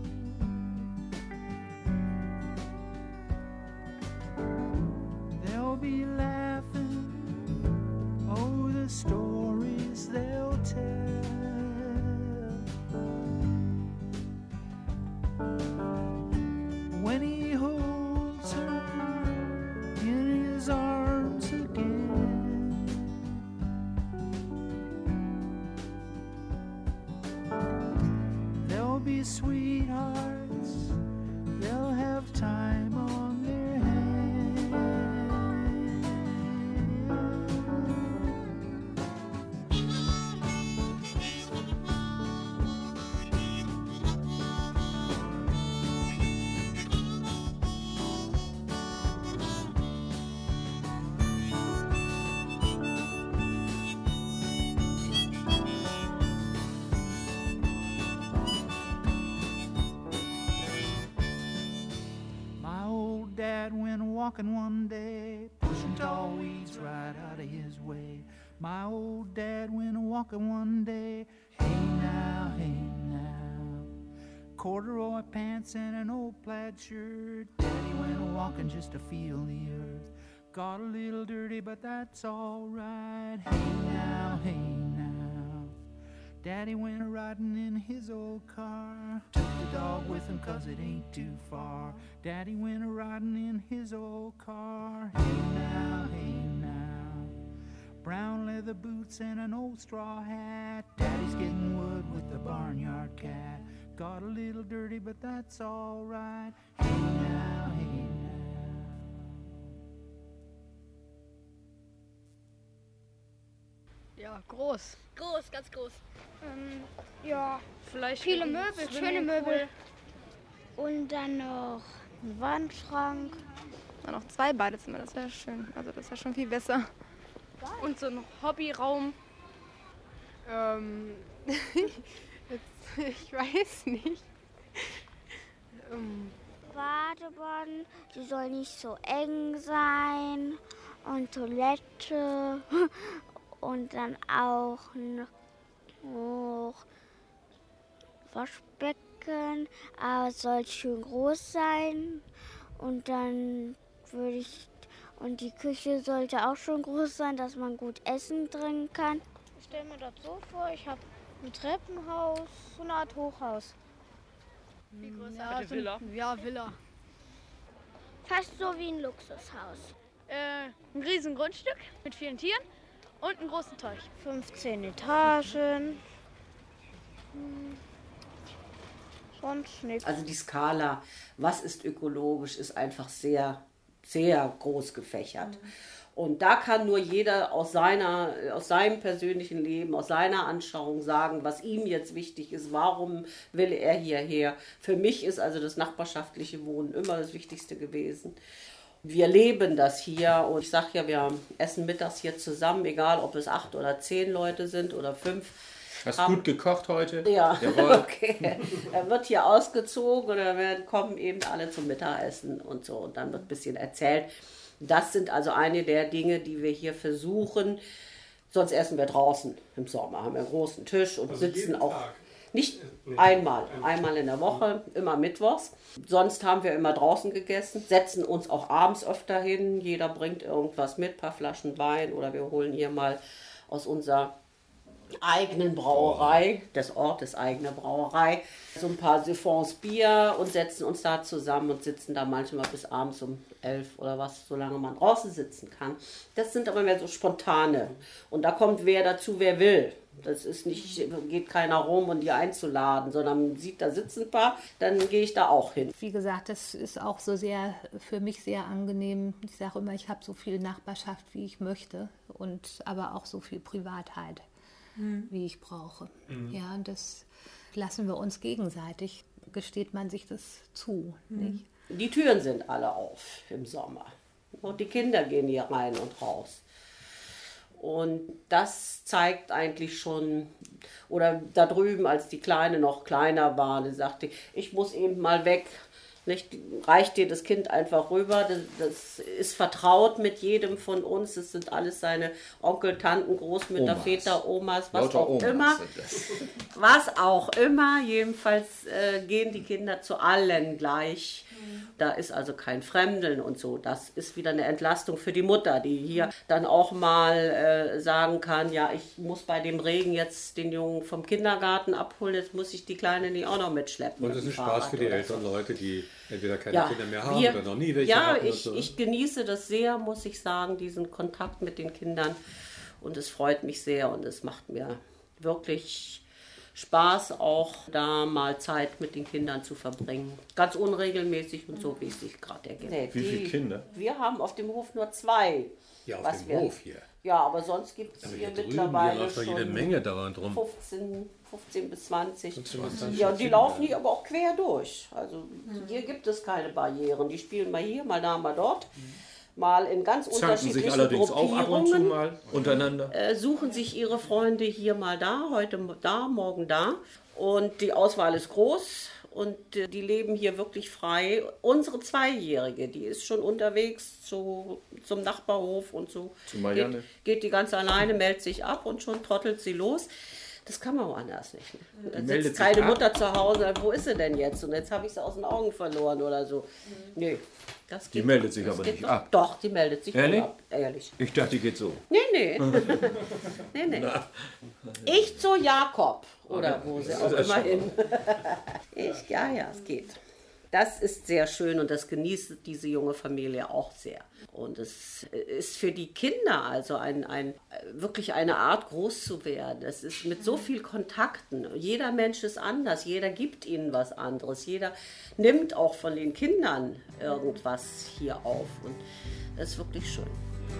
They'll be laughing, oh, the stories they'll tell. When he holds her in his arms again, they'll be sweethearts, they'll have time on their hands. My old dad went walking one day, pushing tall weeds right out of his way. My old dad went walking one day, hey now, corduroy pants and an old plaid shirt. Daddy went walking just to feel the earth. Got a little dirty, but that's all right. Hey now, Daddy went a-riding in his old car, took the dog with him 'cause it ain't too far. Daddy went a-riding in his old car, hey now, brown leather boots and an old straw hat. Daddy's getting wood with the barnyard cat. Got a little dirty, but that's all right. Hey now, hey now. Ja, groß. Groß, ganz groß. Ja, vielleicht viele Möbel, schöne Möbel. Und dann noch ein Wandschrank. Dann noch 2 Badezimmer, das wäre schön. Also das wäre schon viel besser. Und so ein Hobbyraum. Ich weiß nicht. Badewanne, die soll nicht so eng sein. Und Toilette. Und dann auch noch Waschbecken. Aber es soll schön groß sein. Und dann und die Küche sollte auch schon groß sein, dass man gut essen drin kann. Ich stelle mir das so vor, ich habe ein Treppenhaus, so eine Art Hochhaus. Wie groß ist Ja, eine Villa? Ja, Villa. Fast so wie ein Luxushaus. Ein riesen Grundstück mit vielen Tieren und einen großen Teich. 15 Etagen. Sonst nichts. Also die Skala, was ist ökologisch, ist einfach sehr, sehr groß gefächert. Und da kann nur jeder aus seinem persönlichen Leben, aus seiner Anschauung sagen, was ihm jetzt wichtig ist, warum will er hierher. Für mich ist also das nachbarschaftliche Wohnen immer das Wichtigste gewesen. Wir leben das hier und ich sage ja, wir essen mittags hier zusammen, egal ob es 8 oder 10 Leute sind oder 5. Hast du gut gekocht heute? Ja, Jawohl. Okay. Er wird hier ausgezogen und dann kommen eben alle zum Mittagessen und so. Und dann wird ein bisschen erzählt. Das sind also eine der Dinge, die wir hier versuchen. Sonst essen wir draußen im Sommer. Haben wir einen großen Tisch und sitzen auch nicht einmal in der Woche, immer mittwochs. Sonst haben wir immer draußen gegessen, setzen uns auch abends öfter hin. Jeder bringt irgendwas mit, ein paar Flaschen Wein oder wir holen hier mal aus unserer eigenen Brauerei, des Ortes eigene Brauerei, so ein paar Siphons Bier und setzen uns da zusammen und sitzen da manchmal bis abends um 11 oder was, solange man draußen sitzen kann. Das sind aber mehr so spontane. Und da kommt wer dazu, wer will. Das ist nicht, geht keiner rum, um die einzuladen, sondern man sieht, da sitzen ein paar, dann gehe ich da auch hin. Wie gesagt, das ist auch so sehr, für mich sehr angenehm. Ich sage immer, ich habe so viel Nachbarschaft, wie ich möchte, und aber auch so viel Privatheit, wie ich brauche. Ja, und das lassen wir uns gegenseitig, gesteht man sich das zu. Nicht? Die Türen sind alle auf im Sommer und die Kinder gehen hier rein und raus. Und das zeigt eigentlich schon, oder da drüben, als die Kleine noch kleiner war, die sagte, ich muss eben mal weg. Nicht? Reicht dir das Kind einfach rüber, das ist vertraut mit jedem von uns, das sind alles seine Onkel, Tanten, Großmütter, Omas. Väter, Omas, was Lauter auch Omas immer. sind das. Was auch immer, jedenfalls gehen die Kinder zu allen gleich. Da ist also kein Fremdeln und so. Das ist wieder eine Entlastung für die Mutter, die hier dann auch mal sagen kann, ja, ich muss bei dem Regen jetzt den Jungen vom Kindergarten abholen, jetzt muss ich die Kleine nicht auch noch mitschleppen. Und das ist ein Spaß für die älteren Leute, die entweder keine Kinder mehr haben oder noch nie welche ja, hatten. ich genieße das sehr, muss ich sagen, diesen Kontakt mit den Kindern. Und es freut mich sehr und es macht mir wirklich Spaß, auch da mal Zeit mit den Kindern zu verbringen. Ganz unregelmäßig und so, wie es sich gerade ergibt. Nee, Wie viele Kinder? Wir haben auf dem Hof nur 2. Ja, auf dem Hof hier. Ja, aber sonst gibt es hier mittlerweile läuft doch schon jede Menge dauernd rum. 15 bis 20. 20 Ja, und die laufen hier aber auch quer durch. Also hier gibt es keine Barrieren. Die spielen mal hier, mal da, mal dort. Mal in ganz Zanken unterschiedlichen sich allerdings auch ab und zu Gruppierungen, mal untereinander. suchen sich ihre Freunde hier mal da, heute da, morgen da. Und die Auswahl ist groß und die leben hier wirklich frei. Unsere Zweijährige, die ist schon unterwegs zum Nachbarhof und so. Zu Marianne. Geht die ganz alleine, meldet sich ab und schon trottelt sie los. Das kann man woanders nicht. Ne? Dann sitzt keine Mutter zu Hause, wo ist sie denn jetzt? Und jetzt habe ich sie aus den Augen verloren oder so. Nee, das geht Die meldet sich aber nicht ab. Doch, die meldet sich Ehrlich? ab. Ehrlich. Ich dachte, die geht so. Nee. nee. Ich zu Jakob. Oder wo sie auch immer hin. Ja, es geht. Das ist sehr schön und das genießt diese junge Familie auch sehr. Und es ist für die Kinder also wirklich eine Art, groß zu werden. Es ist mit so viel Kontakten. Jeder Mensch ist anders, jeder gibt ihnen was anderes. Jeder nimmt auch von den Kindern irgendwas hier auf. Und das ist wirklich schön.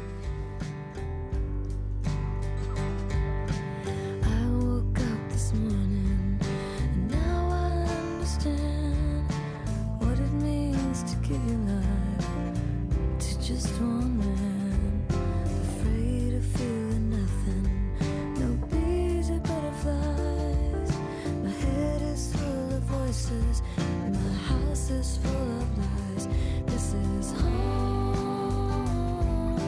Just one man, afraid of feeling nothing. No bees or butterflies. My head is full of voices. My house is full of lies. This is home.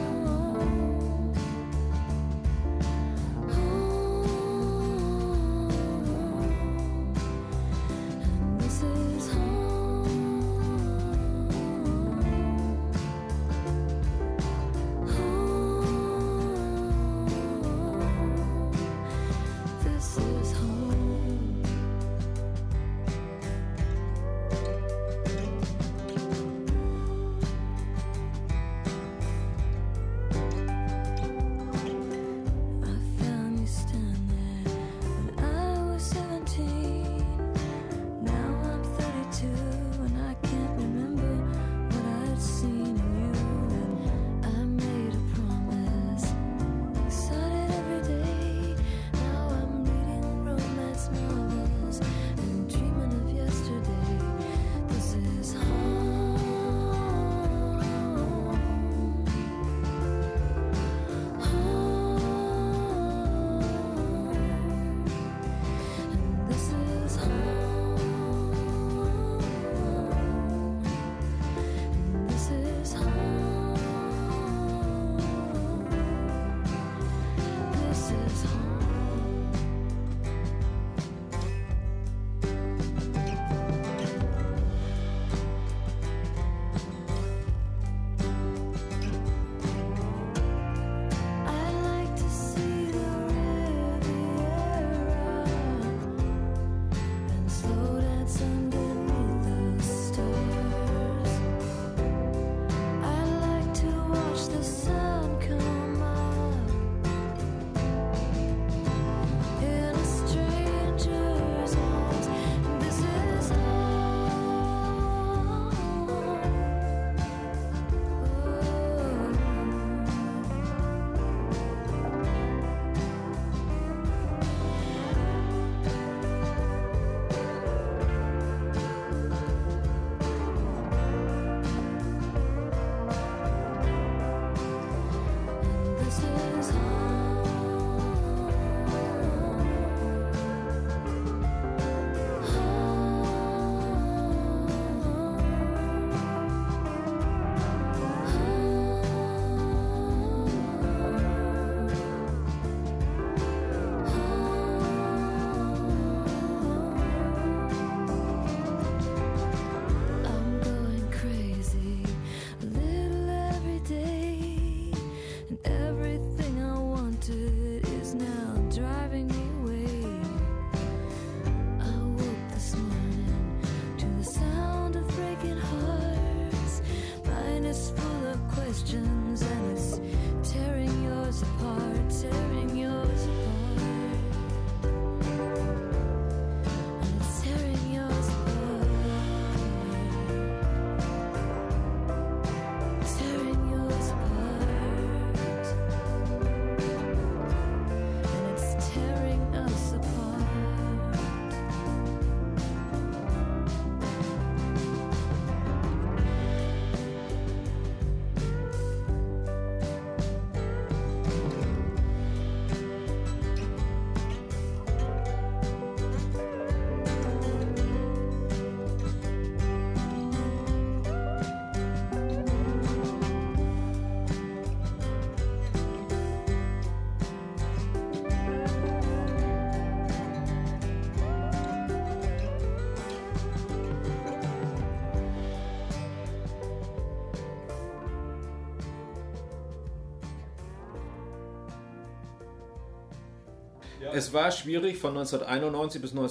Es war schwierig von 1991 bis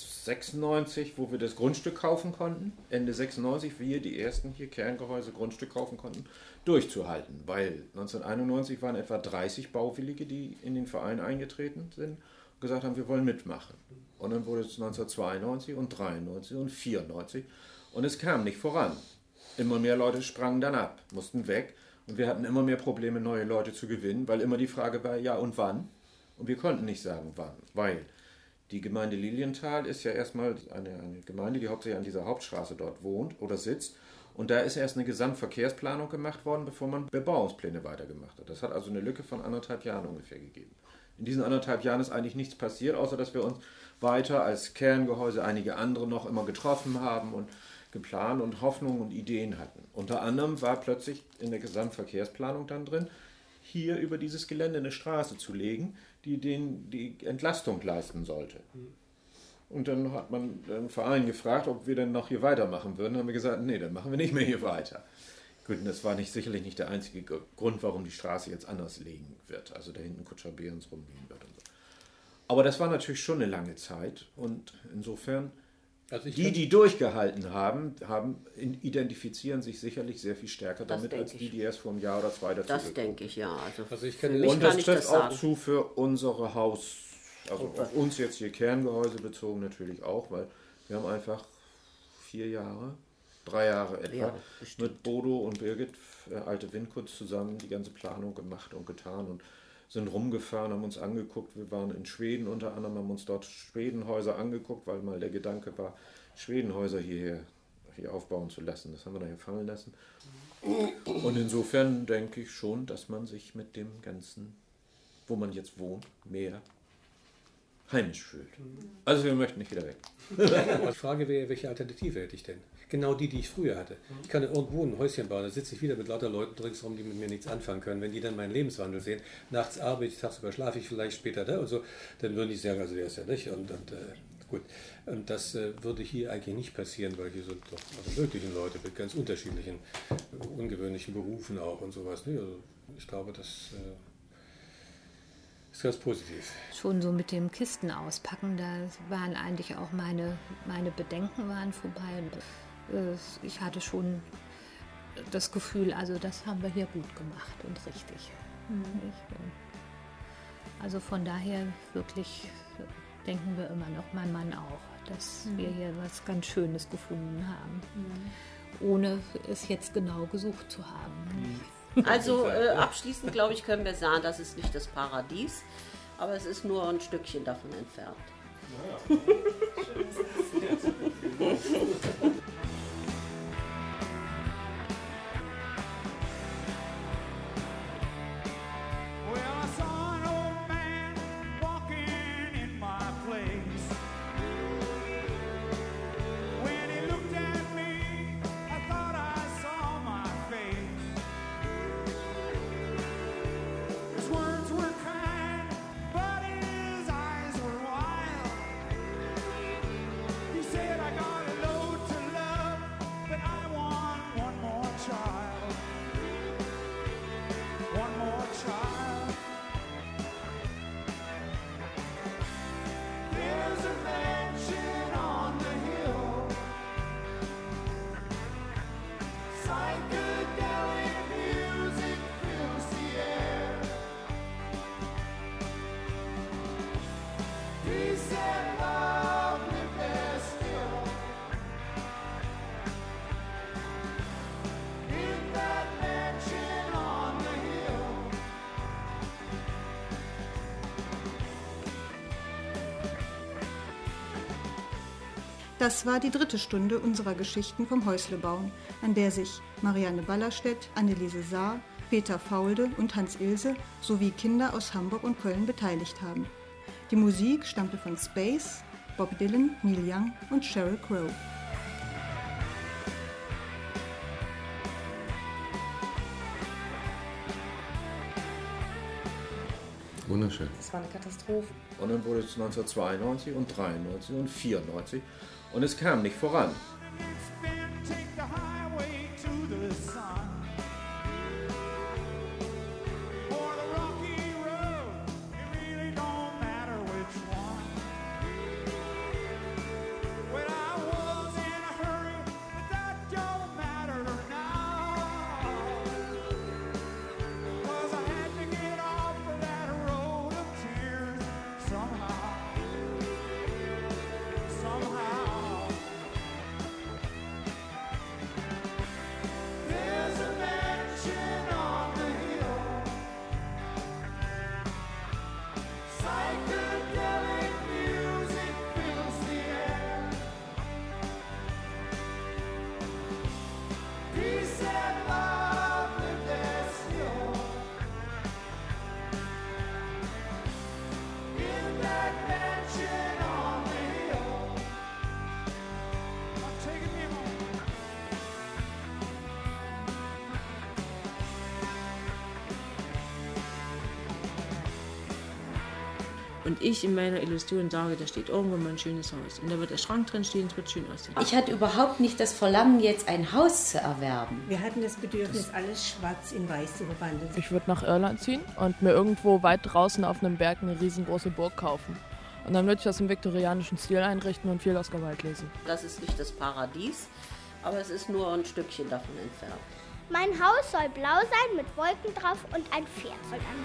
1996, wo wir das Grundstück kaufen konnten, Ende 96, wir die ersten hier Kerngehäuse Grundstück kaufen konnten, durchzuhalten, weil 1991 waren etwa 30 Bauwillige, die in den Verein eingetreten sind und gesagt haben, wir wollen mitmachen. Und dann wurde es 1992 und 93 und 94 und es kam nicht voran. Immer mehr Leute sprangen dann ab, mussten weg und wir hatten immer mehr Probleme, neue Leute zu gewinnen, weil immer die Frage war, ja und wann? Und wir konnten nicht sagen, wann, weil die Gemeinde Lilienthal ist ja erstmal eine Gemeinde, die hauptsächlich an dieser Hauptstraße dort wohnt oder sitzt. Und da ist erst eine Gesamtverkehrsplanung gemacht worden, bevor man Bebauungspläne weitergemacht hat. Das hat also eine Lücke von 1,5 Jahren ungefähr gegeben. In diesen 1,5 Jahren ist eigentlich nichts passiert, außer dass wir uns weiter als Kerngehäuse einige andere noch immer getroffen haben und geplant und Hoffnungen und Ideen hatten. Unter anderem war plötzlich in der Gesamtverkehrsplanung dann drin, hier über dieses Gelände eine Straße zu legen, die Entlastung leisten sollte. Und dann hat man den Verein gefragt, ob wir dann noch hier weitermachen würden. Dann haben wir gesagt, nee, dann machen wir nicht mehr hier weiter. Gut, und das war sicherlich nicht der einzige Grund, warum die Straße jetzt anders liegen wird. Also da hinten Kutscher Behrens rumliegen wird und so. Aber das war natürlich schon eine lange Zeit. Und insofern, also die durchgehalten haben, identifizieren sich sicherlich sehr viel stärker damit, als die erst vor einem Jahr oder zwei dazu Das denke ich, ja. Also ich kenne und das trifft auch zu für unsere also auf uns jetzt hier Kerngehäuse bezogen natürlich auch, weil wir haben einfach 3 Jahre etwa mit Bodo und Birgit, alte Windkunst, zusammen die ganze Planung gemacht und getan und sind rumgefahren, haben uns angeguckt. Wir waren in Schweden unter anderem, haben uns dort Schwedenhäuser angeguckt, weil mal der Gedanke war, Schwedenhäuser hier aufbauen zu lassen. Das haben wir dann hier fallen lassen. Und insofern denke ich schon, dass man sich mit dem Ganzen, wo man jetzt wohnt, mehr heimisch fühlt. Also wir möchten nicht wieder weg. Die Frage wäre, welche Alternative hätte ich denn? Genau die ich früher hatte. Ich kann irgendwo ein Häuschen bauen, da sitze ich wieder mit lauter Leuten ringsherum, die mit mir nichts anfangen können. Wenn die dann meinen Lebenswandel sehen, nachts arbeite ich, tagsüber schlafe ich vielleicht später da und so, dann würden die sagen, also der ist ja nicht. Und gut, und das würde hier eigentlich nicht passieren, weil hier sind doch alle möglichen Leute mit ganz unterschiedlichen, ungewöhnlichen Berufen auch und sowas. Also ich glaube, das ist ganz positiv. Schon so mit dem Kisten auspacken, da waren eigentlich auch meine Bedenken waren vorbei. Und ich hatte schon das Gefühl, also das haben wir hier gut gemacht und richtig. Also von daher wirklich denken wir immer noch, mein Mann auch, dass wir hier was ganz Schönes gefunden haben, ohne es jetzt genau gesucht zu haben. Also abschließend, glaube ich, können wir sagen, das ist nicht das Paradies, aber es ist nur ein Stückchen davon entfernt. Das war die 3. Stunde unserer Geschichten vom Häuslebauen, an der sich Marianne Ballerstedt, Anneliese Saar, Peter Faulde und Hans Ilse sowie Kinder aus Hamburg und Köln beteiligt haben. Die Musik stammte von Space, Bob Dylan, Neil Young und Sheryl Crow. Wunderschön. Das war eine Katastrophe. Und dann wurde es 1992 und 93 und 94 und es kam nicht voran. Und ich in meiner Illusion sage, da steht irgendwo mal ein schönes Haus. Und da wird der Schrank drin stehen, es wird schön aussehen. Ich hatte überhaupt nicht das Verlangen, jetzt ein Haus zu erwerben. Wir hatten das Bedürfnis, alles schwarz in weiß zu verwandeln. Ich würde nach Irland ziehen und mir irgendwo weit draußen auf einem Berg eine riesengroße Burg kaufen. Und dann würde ich das im viktorianischen Stil einrichten und viel Oscar Wilde lesen. Das ist nicht das Paradies, aber es ist nur ein Stückchen davon entfernt. Mein Haus soll blau sein mit Wolken drauf und ein Pferd soll an.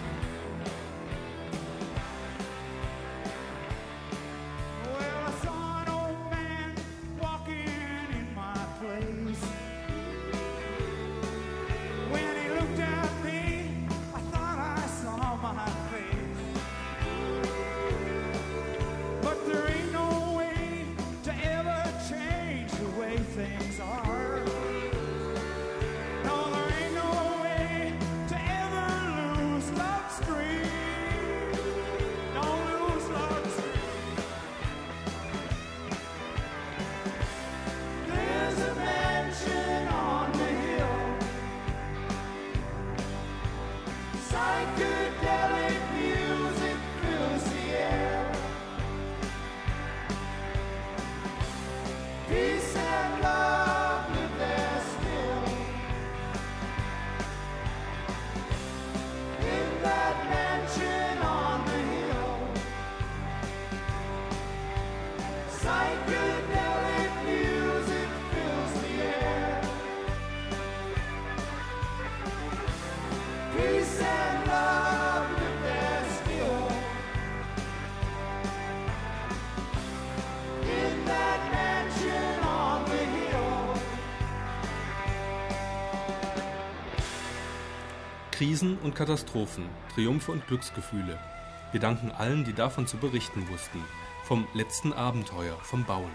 Krisen und Katastrophen, Triumphe und Glücksgefühle. Wir danken allen, die davon zu berichten wussten. Vom letzten Abenteuer, vom Bauen.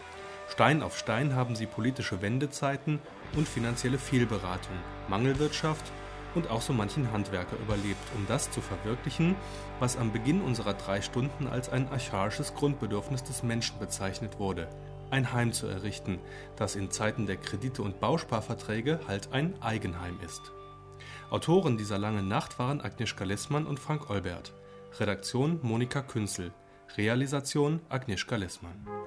Stein auf Stein haben sie politische Wendezeiten und finanzielle Fehlberatung, Mangelwirtschaft und auch so manchen Handwerker überlebt, um das zu verwirklichen, was am Beginn unserer 3 Stunden als ein archaisches Grundbedürfnis des Menschen bezeichnet wurde. Ein Heim zu errichten, das in Zeiten der Kredite und Bausparverträge halt ein Eigenheim ist. Autoren dieser langen Nacht waren Agnieszka Lessmann und Frank Olbert. Redaktion Monika Künzel. Realisation Agnieszka Lessmann.